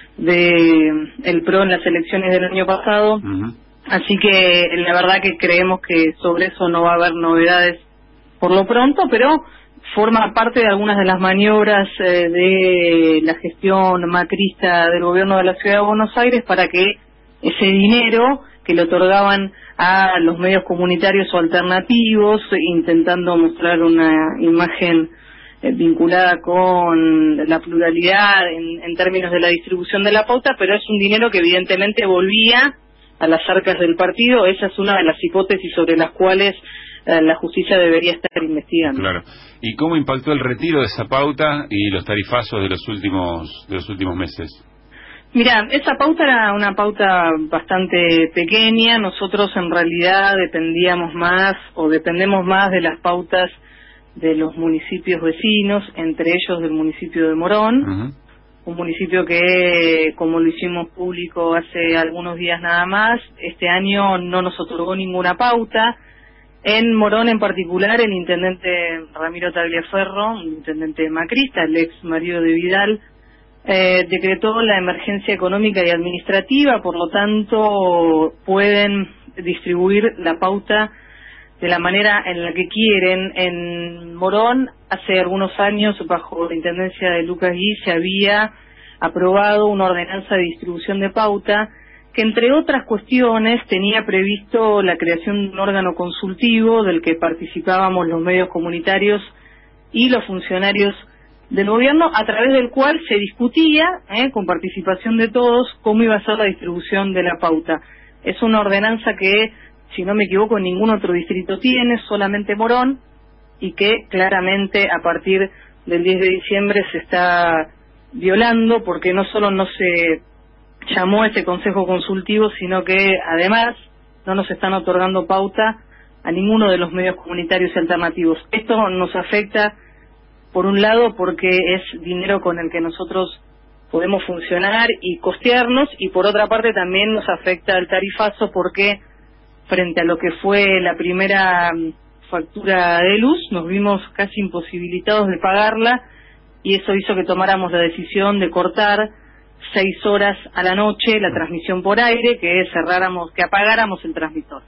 de el PRO en las elecciones del año pasado. Así que la verdad que creemos que sobre eso no va a haber novedades por lo pronto, pero forma parte de algunas de las maniobras de la gestión macrista del gobierno de la Ciudad de Buenos Aires para que ese dinero que le otorgaban a los medios comunitarios o alternativos, intentando mostrar una imagen vinculada con la pluralidad en términos de la distribución de la pauta, pero es un dinero que evidentemente volvía a las arcas del partido. Esa es una de las hipótesis sobre las cuales la justicia debería estar investigando. Claro. ¿Y cómo impactó el retiro de esa pauta y los tarifazos de los últimos meses? Mira, esa pauta era una pauta bastante pequeña. Nosotros en realidad dependemos más de las pautas de los municipios vecinos, entre ellos del municipio de Morón, un municipio que, como lo hicimos público hace algunos días nada más, este año no nos otorgó ninguna pauta. En Morón en particular, el intendente Ramiro Tagliaferro, un intendente macrista, el ex marido de Vidal, decretó la emergencia económica y administrativa, por lo tanto pueden distribuir la pauta de la manera en la que quieren. En Morón, hace algunos años, bajo la intendencia de Lucas Gui, se había aprobado una ordenanza de distribución de pauta que, entre otras cuestiones, tenía previsto la creación de un órgano consultivo del que participábamos los medios comunitarios y los funcionarios del gobierno, a través del cual se discutía, con participación de todos, cómo iba a ser la distribución de la pauta. Es una ordenanza que, si no me equivoco, ningún otro distrito tiene, solamente Morón, y que claramente a partir del 10 de diciembre se está violando, porque no solo no se llamó a ese consejo consultivo, sino que además no nos están otorgando pauta a ninguno de los medios comunitarios y alternativos. Esto nos afecta, por un lado, porque es dinero con el que nosotros podemos funcionar y costearnos, y por otra parte también nos afecta el tarifazo, porque frente a lo que fue la primera factura de luz, nos vimos casi imposibilitados de pagarla, y eso hizo que tomáramos la decisión de cortar 6 horas a la noche la transmisión por aire, que apagáramos el transmisor.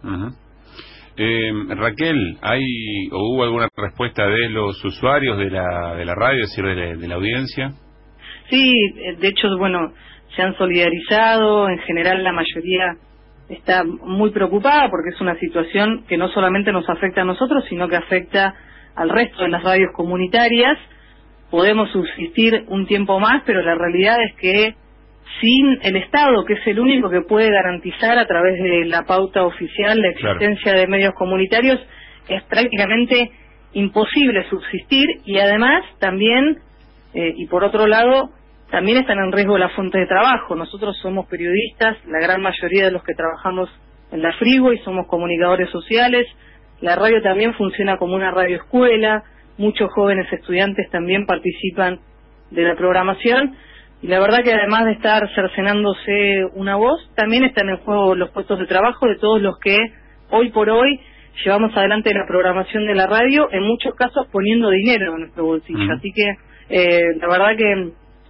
Raquel, ¿hubo alguna respuesta de los usuarios de la radio, es decir, de la audiencia? Sí, de hecho, se han solidarizado. En general, la mayoría está muy preocupada porque es una situación que no solamente nos afecta a nosotros, sino que afecta al resto de las radios comunitarias. Podemos subsistir un tiempo más, pero la realidad es que sin el Estado, que es el único que puede garantizar a través de la pauta oficial la existencia de medios comunitarios, es prácticamente imposible subsistir. Y además también, y por otro lado, también están en riesgo las fuentes de trabajo. Nosotros somos periodistas, la gran mayoría de los que trabajamos en la Freeway somos comunicadores sociales. La radio también funciona como una radioescuela, muchos jóvenes estudiantes también participan de la programación, y la verdad que además de estar cercenándose una voz, también están en juego los puestos de trabajo de todos los que hoy por hoy llevamos adelante la programación de la radio, en muchos casos poniendo dinero en nuestro bolsillo. Así que la verdad que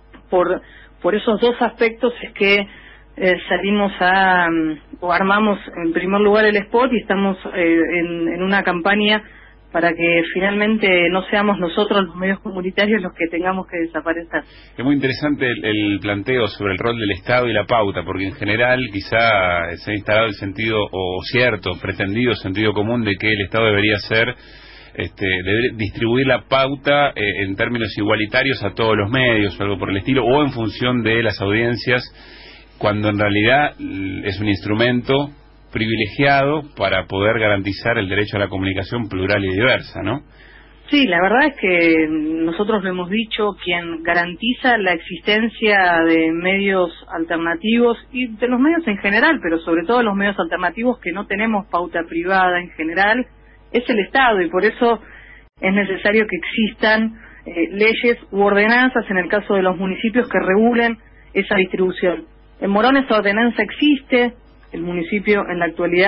por esos dos aspectos es que salimos o armamos en primer lugar el spot, y estamos en una campaña para que finalmente no seamos nosotros los medios comunitarios los que tengamos que desaparecer. Es muy interesante el planteo sobre el rol del Estado y la pauta, porque en general quizá se ha instalado el sentido, o cierto, pretendido sentido común de que el Estado debería distribuir la pauta en términos igualitarios a todos los medios o algo por el estilo, o en función de las audiencias, cuando en realidad es un instrumento privilegiado para poder garantizar el derecho a la comunicación plural y diversa, ¿no? Sí, la verdad es que nosotros lo hemos dicho, quien garantiza la existencia de medios alternativos y de los medios en general, pero sobre todo los medios alternativos que no tenemos pauta privada en general, es el Estado, y por eso es necesario que existan leyes u ordenanzas en el caso de los municipios que regulen esa distribución. En Morón esa ordenanza existe. El municipio en la actualidad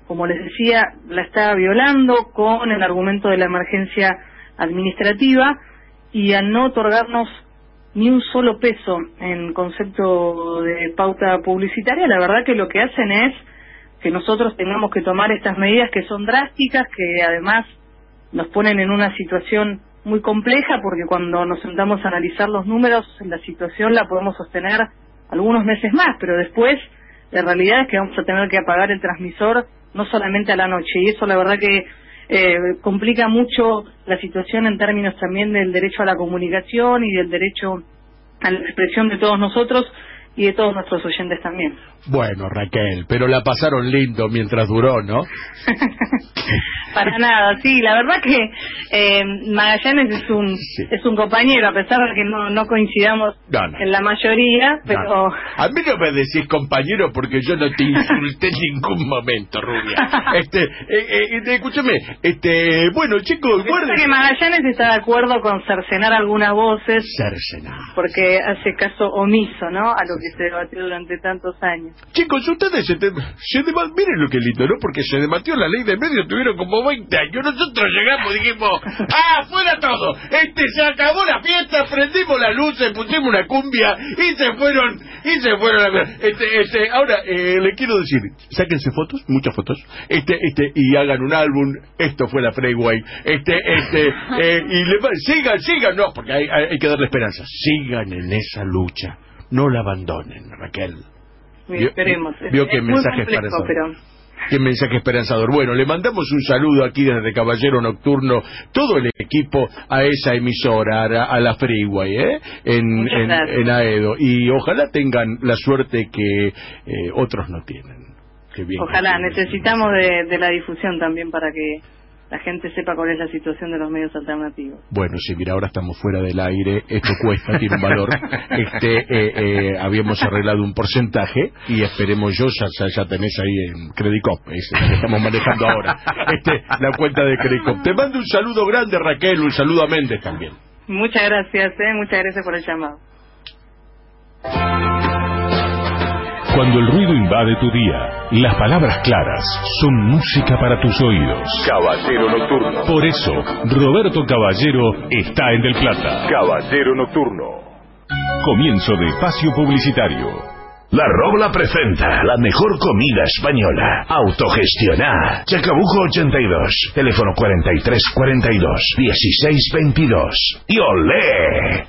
como les decía, la está violando con el argumento de la emergencia administrativa, y al no otorgarnos ni un solo peso en concepto de pauta publicitaria, la verdad que lo que hacen es que nosotros tengamos que tomar estas medidas que son drásticas, que además nos ponen en una situación muy compleja, porque cuando nos sentamos a analizar los números, la situación la podemos sostener algunos meses más, pero después la realidad es que vamos a tener que apagar el transmisor no solamente a la noche, y eso la verdad que complica mucho la situación en términos también del derecho a la comunicación y del derecho a la expresión de todos nosotros y de todos nuestros oyentes también. Bueno, Raquel, pero la pasaron lindo mientras duró, ¿no? Para nada, sí, la verdad que Magallanes es un compañero, a pesar de que no coincidamos en la mayoría, pero... A mí no me decís compañero porque yo no te insulté en ningún momento, Rubia. Escúchame, bueno, chicos, guarden... que Magallanes está de acuerdo con cercenar algunas voces, porque hace caso omiso, ¿no?, a lo que se debatió durante tantos años. Chicos, ustedes miren lo que lindo, ¿no? Porque se debatió la ley de medios, tuvieron como 20 años. Nosotros llegamos y dijimos, fuera todo. Se acabó la fiesta, prendimos las luces, pusimos una cumbia y se fueron a... Ahora, le quiero decir, sáquense fotos, muchas fotos, y hagan un álbum. Esto fue la Freeway, y sigan, no, porque hay que darle esperanza. Sigan en esa lucha, no la abandonen, Raquel. Esperemos. Vio qué mensaje esperanzador. Qué mensaje esperanzador. Bueno, le mandamos un saludo aquí desde Caballero Nocturno, todo el equipo, a esa emisora, a la Freeway, en Aedo. Y ojalá tengan la suerte que otros no tienen. Ojalá, necesitamos de la difusión también para que la gente sepa cuál es la situación de los medios alternativos. Bueno, sí, mira, ahora estamos fuera del aire, esto cuesta, tiene un valor. Habíamos arreglado un porcentaje y esperemos ya tenés ahí en Credicop, es lo que estamos manejando ahora. La cuenta de Credicop. Te mando un saludo grande, Raquel, un saludo a Méndez también. Muchas gracias por el llamado. Cuando el ruido invade tu día, las palabras claras son música para tus oídos. Caballero Nocturno. Por eso, Roberto Caballero está en Del Plata. Caballero Nocturno. Comienzo de espacio publicitario. La Robla presenta la mejor comida española. Autogestioná. Chacabuco 82. Teléfono 4342 1622. ¡Y olé!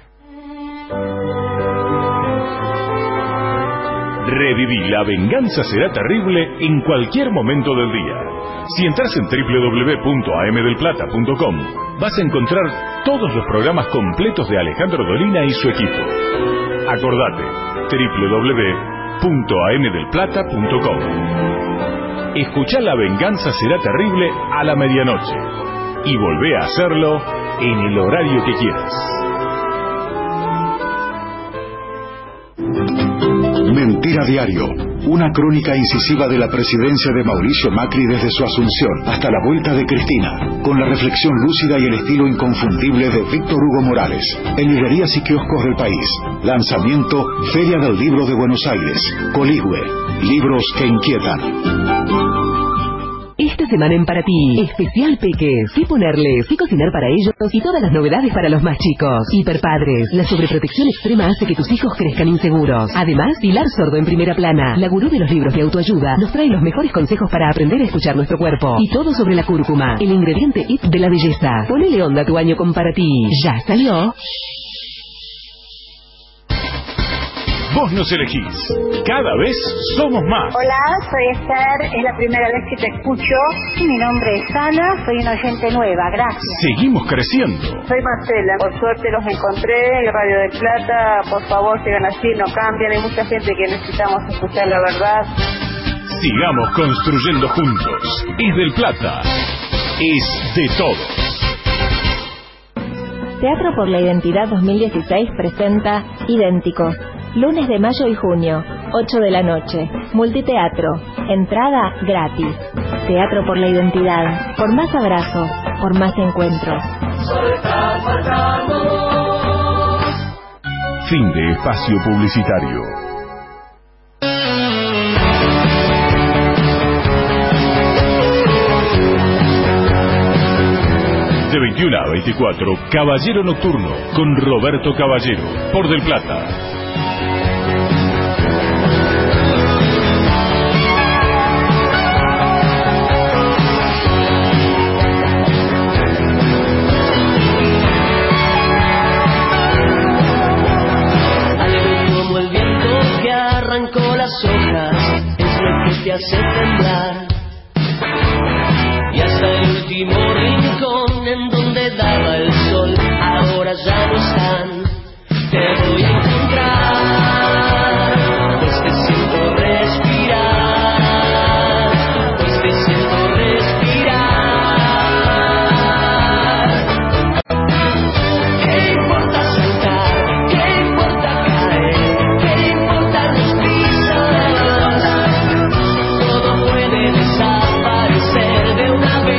Reviví La Venganza Será Terrible en cualquier momento del día. Si entras en www.amdelplata.com vas a encontrar todos los programas completos de Alejandro Dolina y su equipo. Acordate, www.amdelplata.com. Escuchá La Venganza Será Terrible a la medianoche y volvé a hacerlo en el horario que quieras. Mentira Diario, una crónica incisiva de la presidencia de Mauricio Macri desde su asunción hasta la vuelta de Cristina, con la reflexión lúcida y el estilo inconfundible de Víctor Hugo Morales, en librerías y kioscos del país. Lanzamiento Feria del Libro de Buenos Aires, Coligüe, libros que inquietan. Esta semana en Para Ti, especial Peques. ¿Qué ponerles? ¿Qué cocinar para ellos? Y todas las novedades para los más chicos. Hiperpadres. La sobreprotección extrema hace que tus hijos crezcan inseguros. Además, Pilar Sordo en Primera Plana, la gurú de los libros de autoayuda, nos trae los mejores consejos para aprender a escuchar nuestro cuerpo. Y todo sobre la cúrcuma, el ingrediente IT de la belleza. Ponele onda a tu año con Para Ti. ¿Ya salió? Vos nos elegís. Cada vez somos más. Hola, soy Esther. Es la primera vez que te escucho. Mi nombre es Ana. Soy una oyente nueva. Gracias. Seguimos creciendo. Soy Marcela. Por suerte los encontré en Radio del Plata. Por favor, sigan así, no cambien. Hay mucha gente que necesitamos escuchar la verdad. Sigamos construyendo juntos. Es del Plata. Es de todos. Teatro por la Identidad 2016 presenta Idénticos. Lunes de mayo y junio, 8 de la noche. Multiteatro. Entrada gratis. Teatro por la Identidad. Por más abrazos, por más encuentros. Fin de espacio publicitario. 21 a 24, Caballero Nocturno, con Roberto Caballero, por Del Plata. Hojas es lo que te hace temblar, y hasta el último rincón en donde daba el sol ahora ya no están. Te voy a encontrar, pues te siento respirar, pues te siento respirar. ¿Qué importa saltar? ¿Qué importa caer? ¿Qué importa los pisos? Todo puede desaparecer de una vez.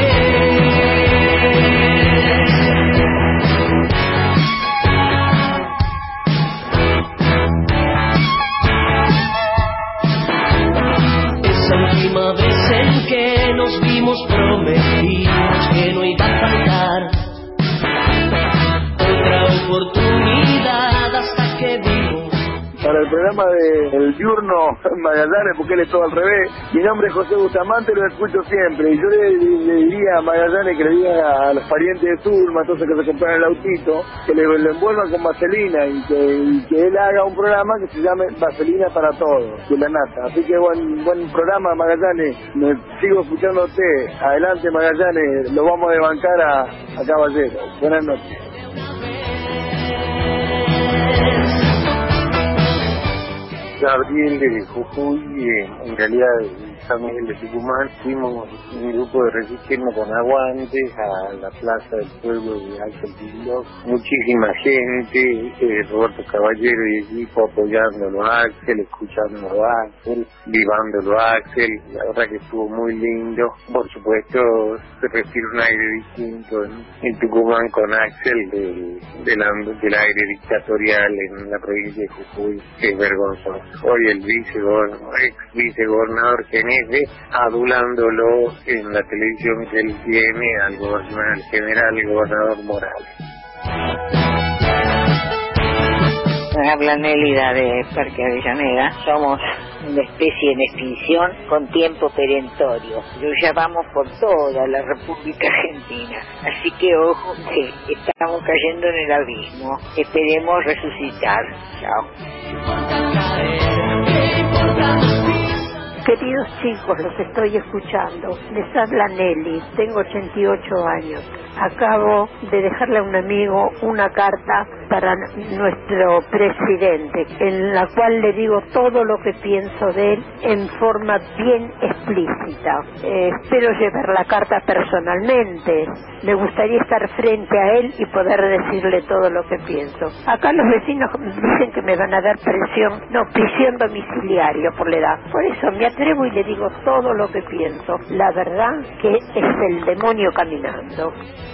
Esa última vez en que nos vimos prometimos que no iba a faltar otra oportunidad hasta que vimos. Para el programa del diurno Magallanes, porque él es todo al revés. Mi nombre es José Bustamante, lo escucho siempre. Y yo le diría a Magallanes que le diga a los parientes de Zulma, entonces que se compran el autito, que lo envuelvan con vaselina y que él haga un programa que se llame Vaselina para Todos, de la nata. Así que buen programa, Magallanes. Me sigo escuchándote. Adelante, Magallanes. Lo vamos a bancar a Caballero. Buenas noches. Gabriel de Jujuy, en realidad San Miguel de Tucumán, fuimos un grupo de resistencia con aguantes a la plaza del pueblo de Axel Kicillof. Muchísima gente, Roberto Caballero y equipo apoyándolo a Axel, escuchándolo a Axel, vivándolo a Axel. La verdad que estuvo muy lindo. Por supuesto, se respira un aire distinto en Tucumán con Axel del aire dictatorial en la provincia de Jujuy, que es vergonzoso. Hoy el ex vicegobernador Genese, adulándolo en la televisión que él tiene al general gobernador Morales. Habla Nélida de Parque Avellaneda. Somos una especie en extinción con tiempo perentorio. Lo llamamos por toda la República Argentina. Así que ojo, que estamos cayendo en el abismo. Esperemos resucitar. Chao. Queridos chicos, los estoy escuchando. Les habla Nelly, tengo 88 años. Acabo de dejarle a un amigo una carta para nuestro presidente, en la cual le digo todo lo que pienso de él en forma bien explícita. Espero llevar la carta personalmente. Me gustaría estar frente a él y poder decirle todo lo que pienso. Acá los vecinos dicen que me van a dar prisión domiciliaria por la edad. Por eso me atrevo y le digo todo lo que pienso. La verdad que es el demonio caminando.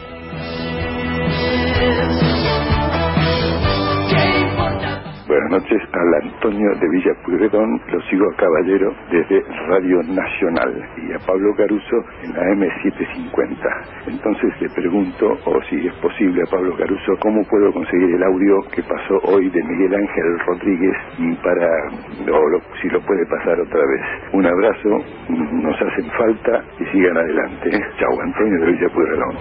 Buenas noches, habla Antonio de Villa Pueyrredón, lo sigo a Caballero desde Radio Nacional y a Pablo Caruso en la M750. Entonces le pregunto, o si es posible a Pablo Caruso, ¿cómo puedo conseguir el audio que pasó hoy de Miguel Ángel Rodríguez si lo puede pasar otra vez? Un abrazo, nos hacen falta y sigan adelante. Chau, Antonio de Villa Pueyrredón.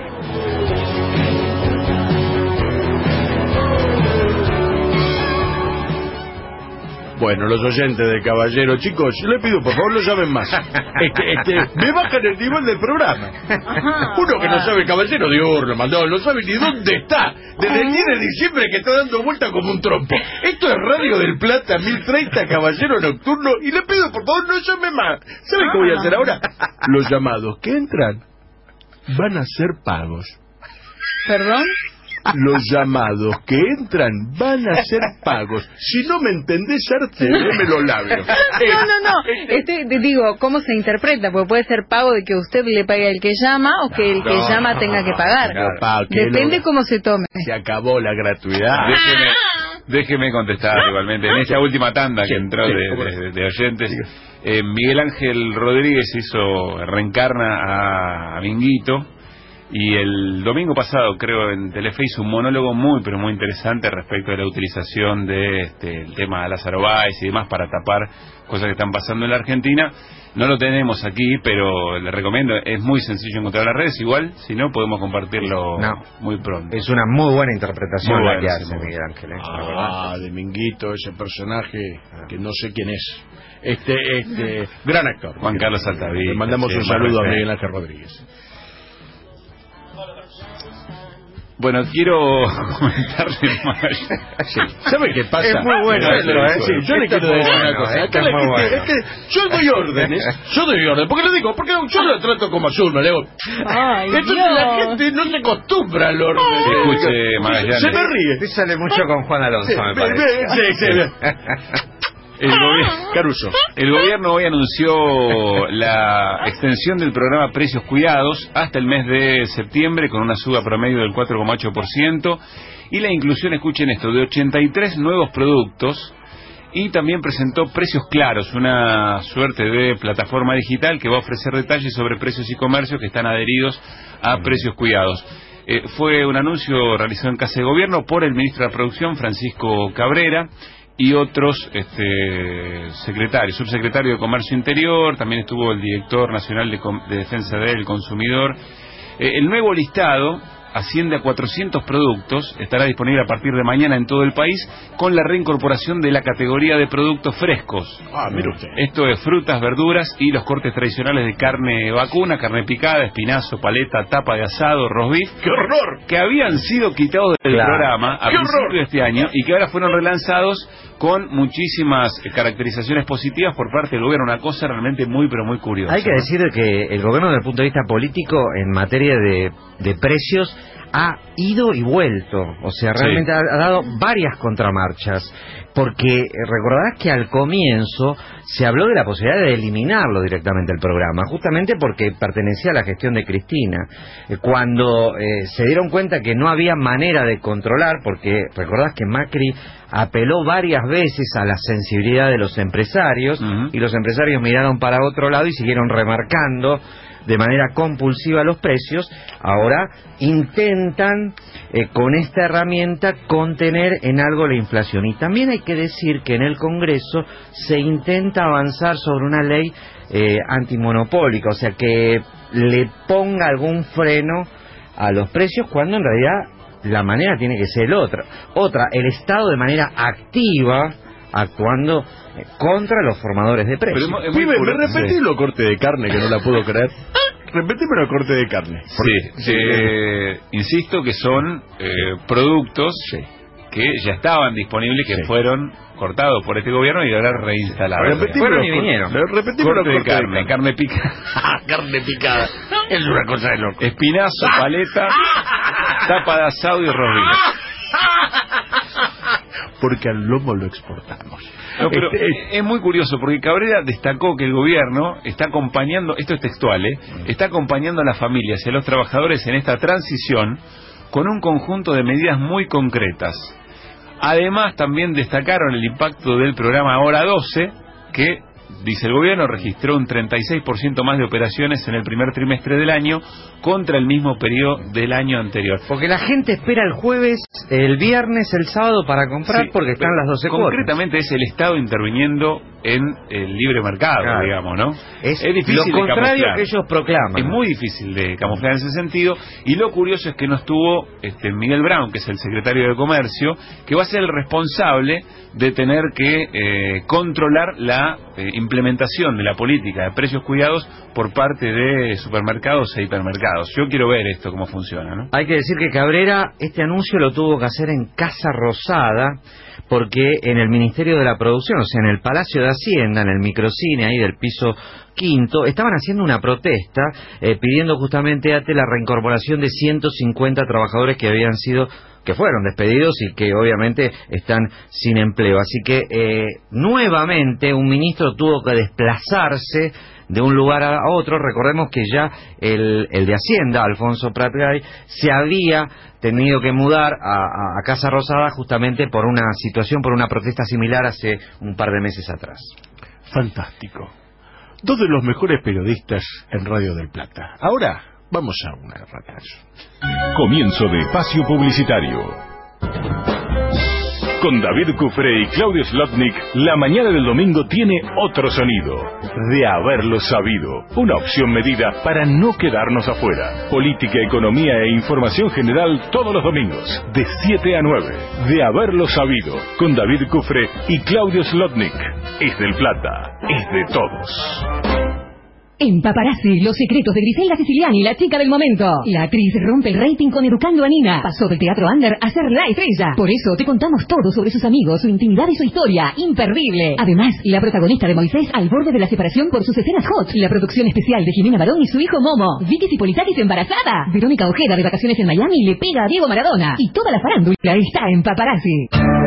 Bueno, los oyentes de Caballero, chicos, le pido por favor no llamen más. Me bajan el nivel del programa. Uno que no sabe Caballero diurno, Maldón, no sabe ni dónde está. Desde el 10 de diciembre que está dando vuelta como un trompo. Esto es Radio del Plata 1030, Caballero Nocturno, y le pido por favor no llamen más. ¿Saben qué voy a hacer ahora? Los llamados que entran van a ser pagos. ¿Perdón? Los llamados que entran van a ser pagos. Si no me entendés, Arte, déme los labios. No. Digo, ¿cómo se interpreta? Porque puede ser pago de que usted le pague al que llama o que el que llama tenga que pagar. Depende cómo se tome. Se acabó la gratuidad. Déjeme contestar igualmente. En esta última tanda que entró de oyentes, Miguel Ángel Rodríguez reencarna a Minguito. Y el domingo pasado, creo, en Telefe hizo un monólogo muy, pero muy interesante respecto de la utilización de el tema de Lázaro Báez y demás para tapar cosas que están pasando en la Argentina. No lo tenemos aquí, pero le recomiendo, es muy sencillo encontrar las redes, igual, si no, podemos compartirlo muy pronto. Es una muy buena interpretación muy la buena, que hace sí, Miguel Ángel. De Minguito, ese personaje que no sé quién es. Gran actor. Juan Carlos Altavilla. Le mandamos un saludo a Miguel Ángel Rodríguez. Bueno, quiero comentarle más. ¿Sabe qué pasa? Es muy bueno esto, Sí, yo le quiero decir una cosa. Es que yo doy órdenes. ¿Por qué le digo? Porque yo lo trato como azul, me digo. Entonces la gente no se acostumbra al orden. Escuche, Magallanes. Se me ríe. Usted sale mucho con Juan Alonso, me parece. Sí. Caruso. El gobierno hoy anunció la extensión del programa Precios Cuidados hasta el mes de septiembre con una suba promedio del 4,8% y la inclusión, escuchen esto, de 83 nuevos productos, y también presentó Precios Claros, una suerte de plataforma digital que va a ofrecer detalles sobre precios y comercios que están adheridos a Precios Cuidados. Fue un anuncio realizado en Casa de Gobierno por el ministro de la Producción, Francisco Cabrera, y otros secretarios, subsecretario de Comercio Interior, también estuvo el director nacional de Defensa del Consumidor. El nuevo listado asciende a 400 productos, estará disponible a partir de mañana en todo el país, con la reincorporación de la categoría de productos frescos. Mire usted. Esto es frutas, verduras y los cortes tradicionales de carne vacuna, carne picada, espinazo, paleta, tapa de asado, roast beef. ¡Qué horror! Que habían sido quitados del programa a principios de este año y que ahora fueron relanzados con muchísimas caracterizaciones positivas por parte del gobierno. Una cosa realmente muy, pero muy curiosa. Hay que decir que el gobierno, desde el punto de vista político, en materia de precios, ha ido y vuelto. O sea, realmente ha dado varias contramarchas. Porque recordarás que al comienzo se habló de la posibilidad de eliminarlo directamente el programa, justamente porque pertenecía a la gestión de Cristina. Cuando se dieron cuenta que no había manera de controlar, porque recordás que Macri apeló varias veces a la sensibilidad de los empresarios, y los empresarios miraron para otro lado y siguieron remarcando de manera compulsiva los precios. Ahora intentan con esta herramienta contener en algo la inflación. Y también hay que decir que en el Congreso se intenta avanzar sobre una ley antimonopólica, o sea, que le ponga algún freno a los precios, cuando en realidad la manera tiene que ser otra, el Estado de manera activa actuando contra los formadores de precios. Pibe, ¿me repetí lo corte de carne, que no la puedo creer? Repetime lo corte de carne. Insisto que son productos que ya estaban disponibles, que fueron cortados por este gobierno y ahora reinstalados. Fueron y vinieron. Repetime lo corte de carne. Carne picada. Carne picada. Es una cosa de loco. Espinazo, paleta, tapa de asado y roast beef. Porque al lomo lo exportamos. No, pero es muy curioso, porque Cabrera destacó que el gobierno está acompañando, esto es textual, está acompañando a las familias y a los trabajadores en esta transición con un conjunto de medidas muy concretas. Además, también destacaron el impacto del programa Hora 12, que, dice el gobierno, registró un 36% más de operaciones en el primer trimestre del año contra el mismo periodo del año anterior. Porque la gente espera el jueves, el viernes, el sábado para comprar, porque están las 12 cuotas. Concretamente es el Estado interviniendo en el libre mercado, digamos, ¿no? Es difícil lo contrario de que ellos proclaman. Es muy difícil de camuflar en ese sentido, y lo curioso es que no estuvo Miguel Brown, que es el secretario de Comercio, que va a ser el responsable de tener que controlar la implementación de la política de precios cuidados por parte de supermercados e hipermercados. Yo quiero ver esto, cómo funciona, ¿no? Hay que decir que Cabrera este anuncio lo tuvo que hacer en Casa Rosada, porque en el Ministerio de la Producción, o sea, en el Palacio de Hacienda, en el microcine ahí del piso quinto, estaban haciendo una protesta pidiendo justamente la reincorporación de 150 trabajadores que fueron despedidos y que obviamente están sin empleo. Así que nuevamente un ministro tuvo que desplazarse de un lugar a otro. Recordemos que ya el de Hacienda, Alfonso Pratgay, se había tenido que mudar a Casa Rosada justamente por una situación, por una protesta similar hace un par de meses atrás. Fantástico. Dos de los mejores periodistas en Radio del Plata. Ahora, Vamos a una ratazo. Comienzo de espacio publicitario. Con David Cufré y Claudio Slotnick, la mañana del domingo tiene otro sonido. De haberlo sabido. Una opción medida para no quedarnos afuera. Política, economía e información general todos los domingos, de 7 a 9. De haberlo sabido. Con David Cufré y Claudio Slotnick. Es del Plata. Es de todos. En Paparazzi, los secretos de Griselda Siciliani, la chica del momento. La actriz rompe el rating con Educando a Nina. Pasó del teatro under a ser la estrella. Por eso te contamos todo sobre sus amigos, su intimidad y su historia. Imperdible. Además, la protagonista de Moisés al borde de la separación por sus escenas hot. La producción especial de Jimena Barón y su hijo Momo. Vicky Cipolitakis embarazada. Verónica Ojeda de vacaciones en Miami le pega a Diego Maradona. Y toda la farándula está en Paparazzi.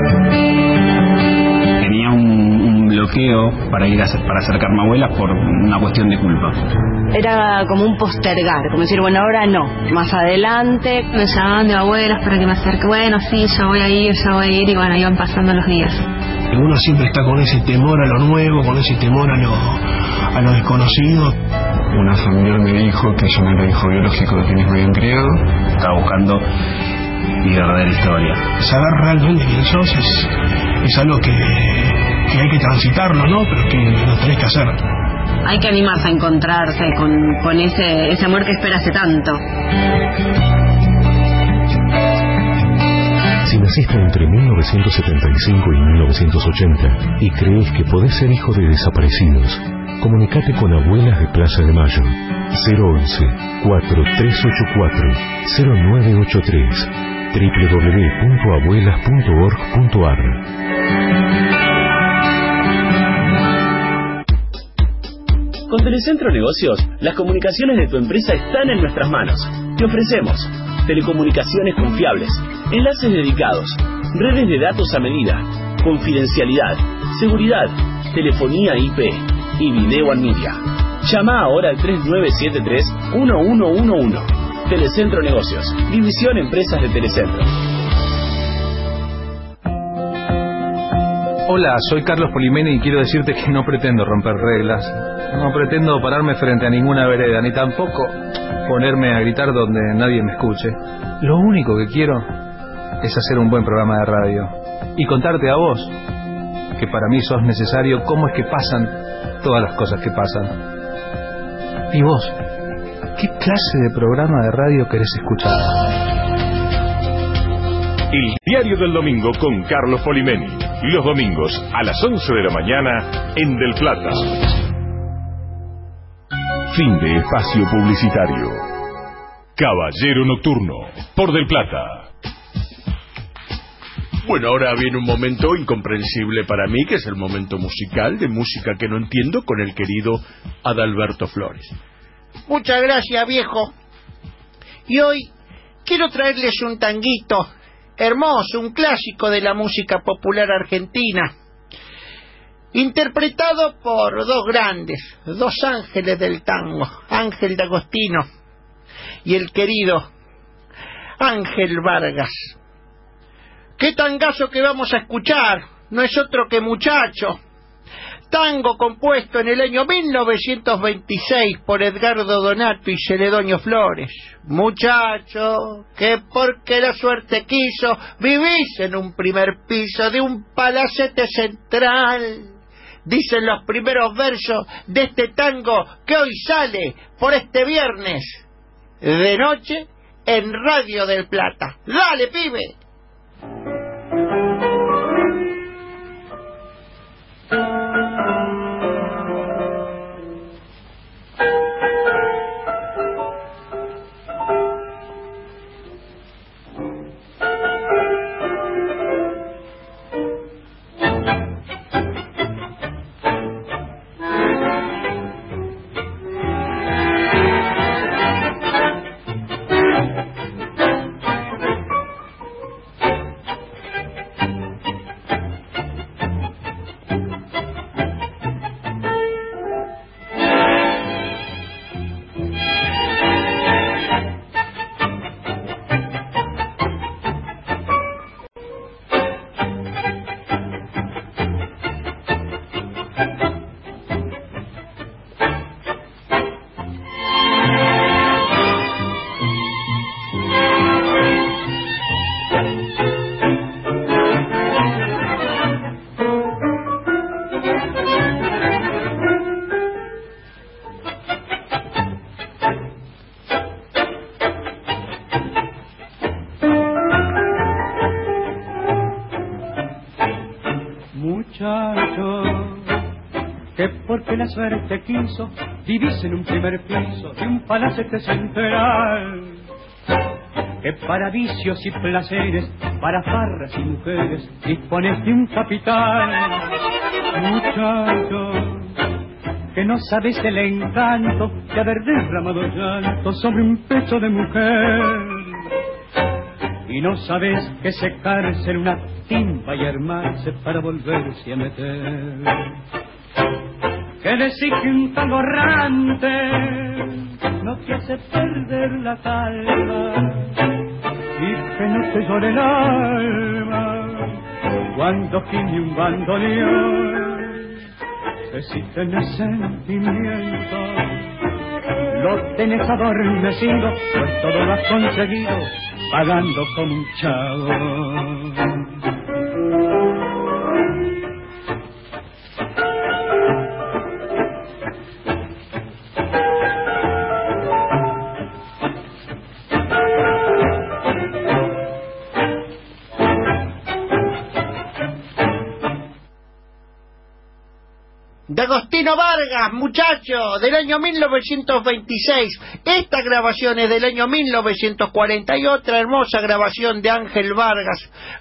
Tenía un bloqueo para ir para acercarme a abuelas por una cuestión de culpa. Era como un postergar, como decir, bueno, ahora no, más adelante. Me llamaban de abuelas para que me acerque, bueno, sí, ya voy a ir, y bueno, iban pasando los días. Uno siempre está con ese temor a lo nuevo, con ese temor a lo desconocido. Una familiar me dijo que yo no era hijo biológico de quienes me habían criado. Estaba buscando mi verdadera historia. Saber realmente quién sos es algo que hay que transitarlo, ¿no? Pero que lo tenés que hacer. Hay que animarse a encontrarse con ese amor que espera hace tanto. Si naciste entre 1975 y 1980 y crees que podés ser hijo de desaparecidos, comunicate con Abuelas de Plaza de Mayo. 011-4384-0983 www.abuelas.org.ar. Con Telecentro Negocios, las comunicaciones de tu empresa están en nuestras manos. Te ofrecemos telecomunicaciones confiables, enlaces dedicados, redes de datos a medida, confidencialidad, seguridad, telefonía IP y video en media. Llama ahora al 3973-1111. Telecentro Negocios, División Empresas de Telecentro. Hola, soy Carlos Polimeni y quiero decirte que no pretendo romper reglas. No pretendo pararme frente a ninguna vereda, ni tampoco ponerme a gritar donde nadie me escuche. Lo único que quiero es hacer un buen programa de radio y contarte a vos, que para mí sos necesario, cómo es que pasan todas las cosas que pasan. ¿Y vos? ¿Qué clase de programa de radio querés escuchar? El Diario del Domingo con Carlos Polimeni. Los domingos a las 11 de la mañana en Del Plata. Fin de espacio publicitario. Caballero Nocturno, por Del Plata. Bueno, ahora viene un momento incomprensible para mí, que es el momento musical, de música que no entiendo, con el querido Adalberto Flores. Muchas gracias, viejo. Y hoy quiero traerles un tanguito hermoso, un clásico de la música popular argentina, interpretado por dos grandes, dos ángeles del tango, Ángel D'Agostino y el querido Ángel Vargas. ¿Qué tangazo que vamos a escuchar? No es otro que Muchacho, tango compuesto en el año 1926 por Edgardo Donato y Celedonio Flores. Muchacho, que porque la suerte quiso, vivís en un primer piso de un palacete central. Dicen los primeros versos de este tango que hoy sale por este viernes de noche en Radio del Plata. ¡Dale, pibe! muchacho, que porque la suerte quiso vivís en un primer piso de un palacete central, que para vicios y placeres, para farras y mujeres, dispones de un capital. Muchacho, que no sabes el encanto de haber derramado llanto sobre un pecho de mujer, y no sabes que secarse en una timba y armarse para volverse a meter. Que decir que un tango errante no te hace perder la calma, y que no te llore el alma cuando gime un bandoneón. Que si tenés sentimiento lo tenés adormecido, pues todo lo has conseguido pagando como un chavo. De Agostino Vargas, muchacho, del año 1926. Esta grabación es del año 1940 y otra hermosa grabación de Ángel Vargas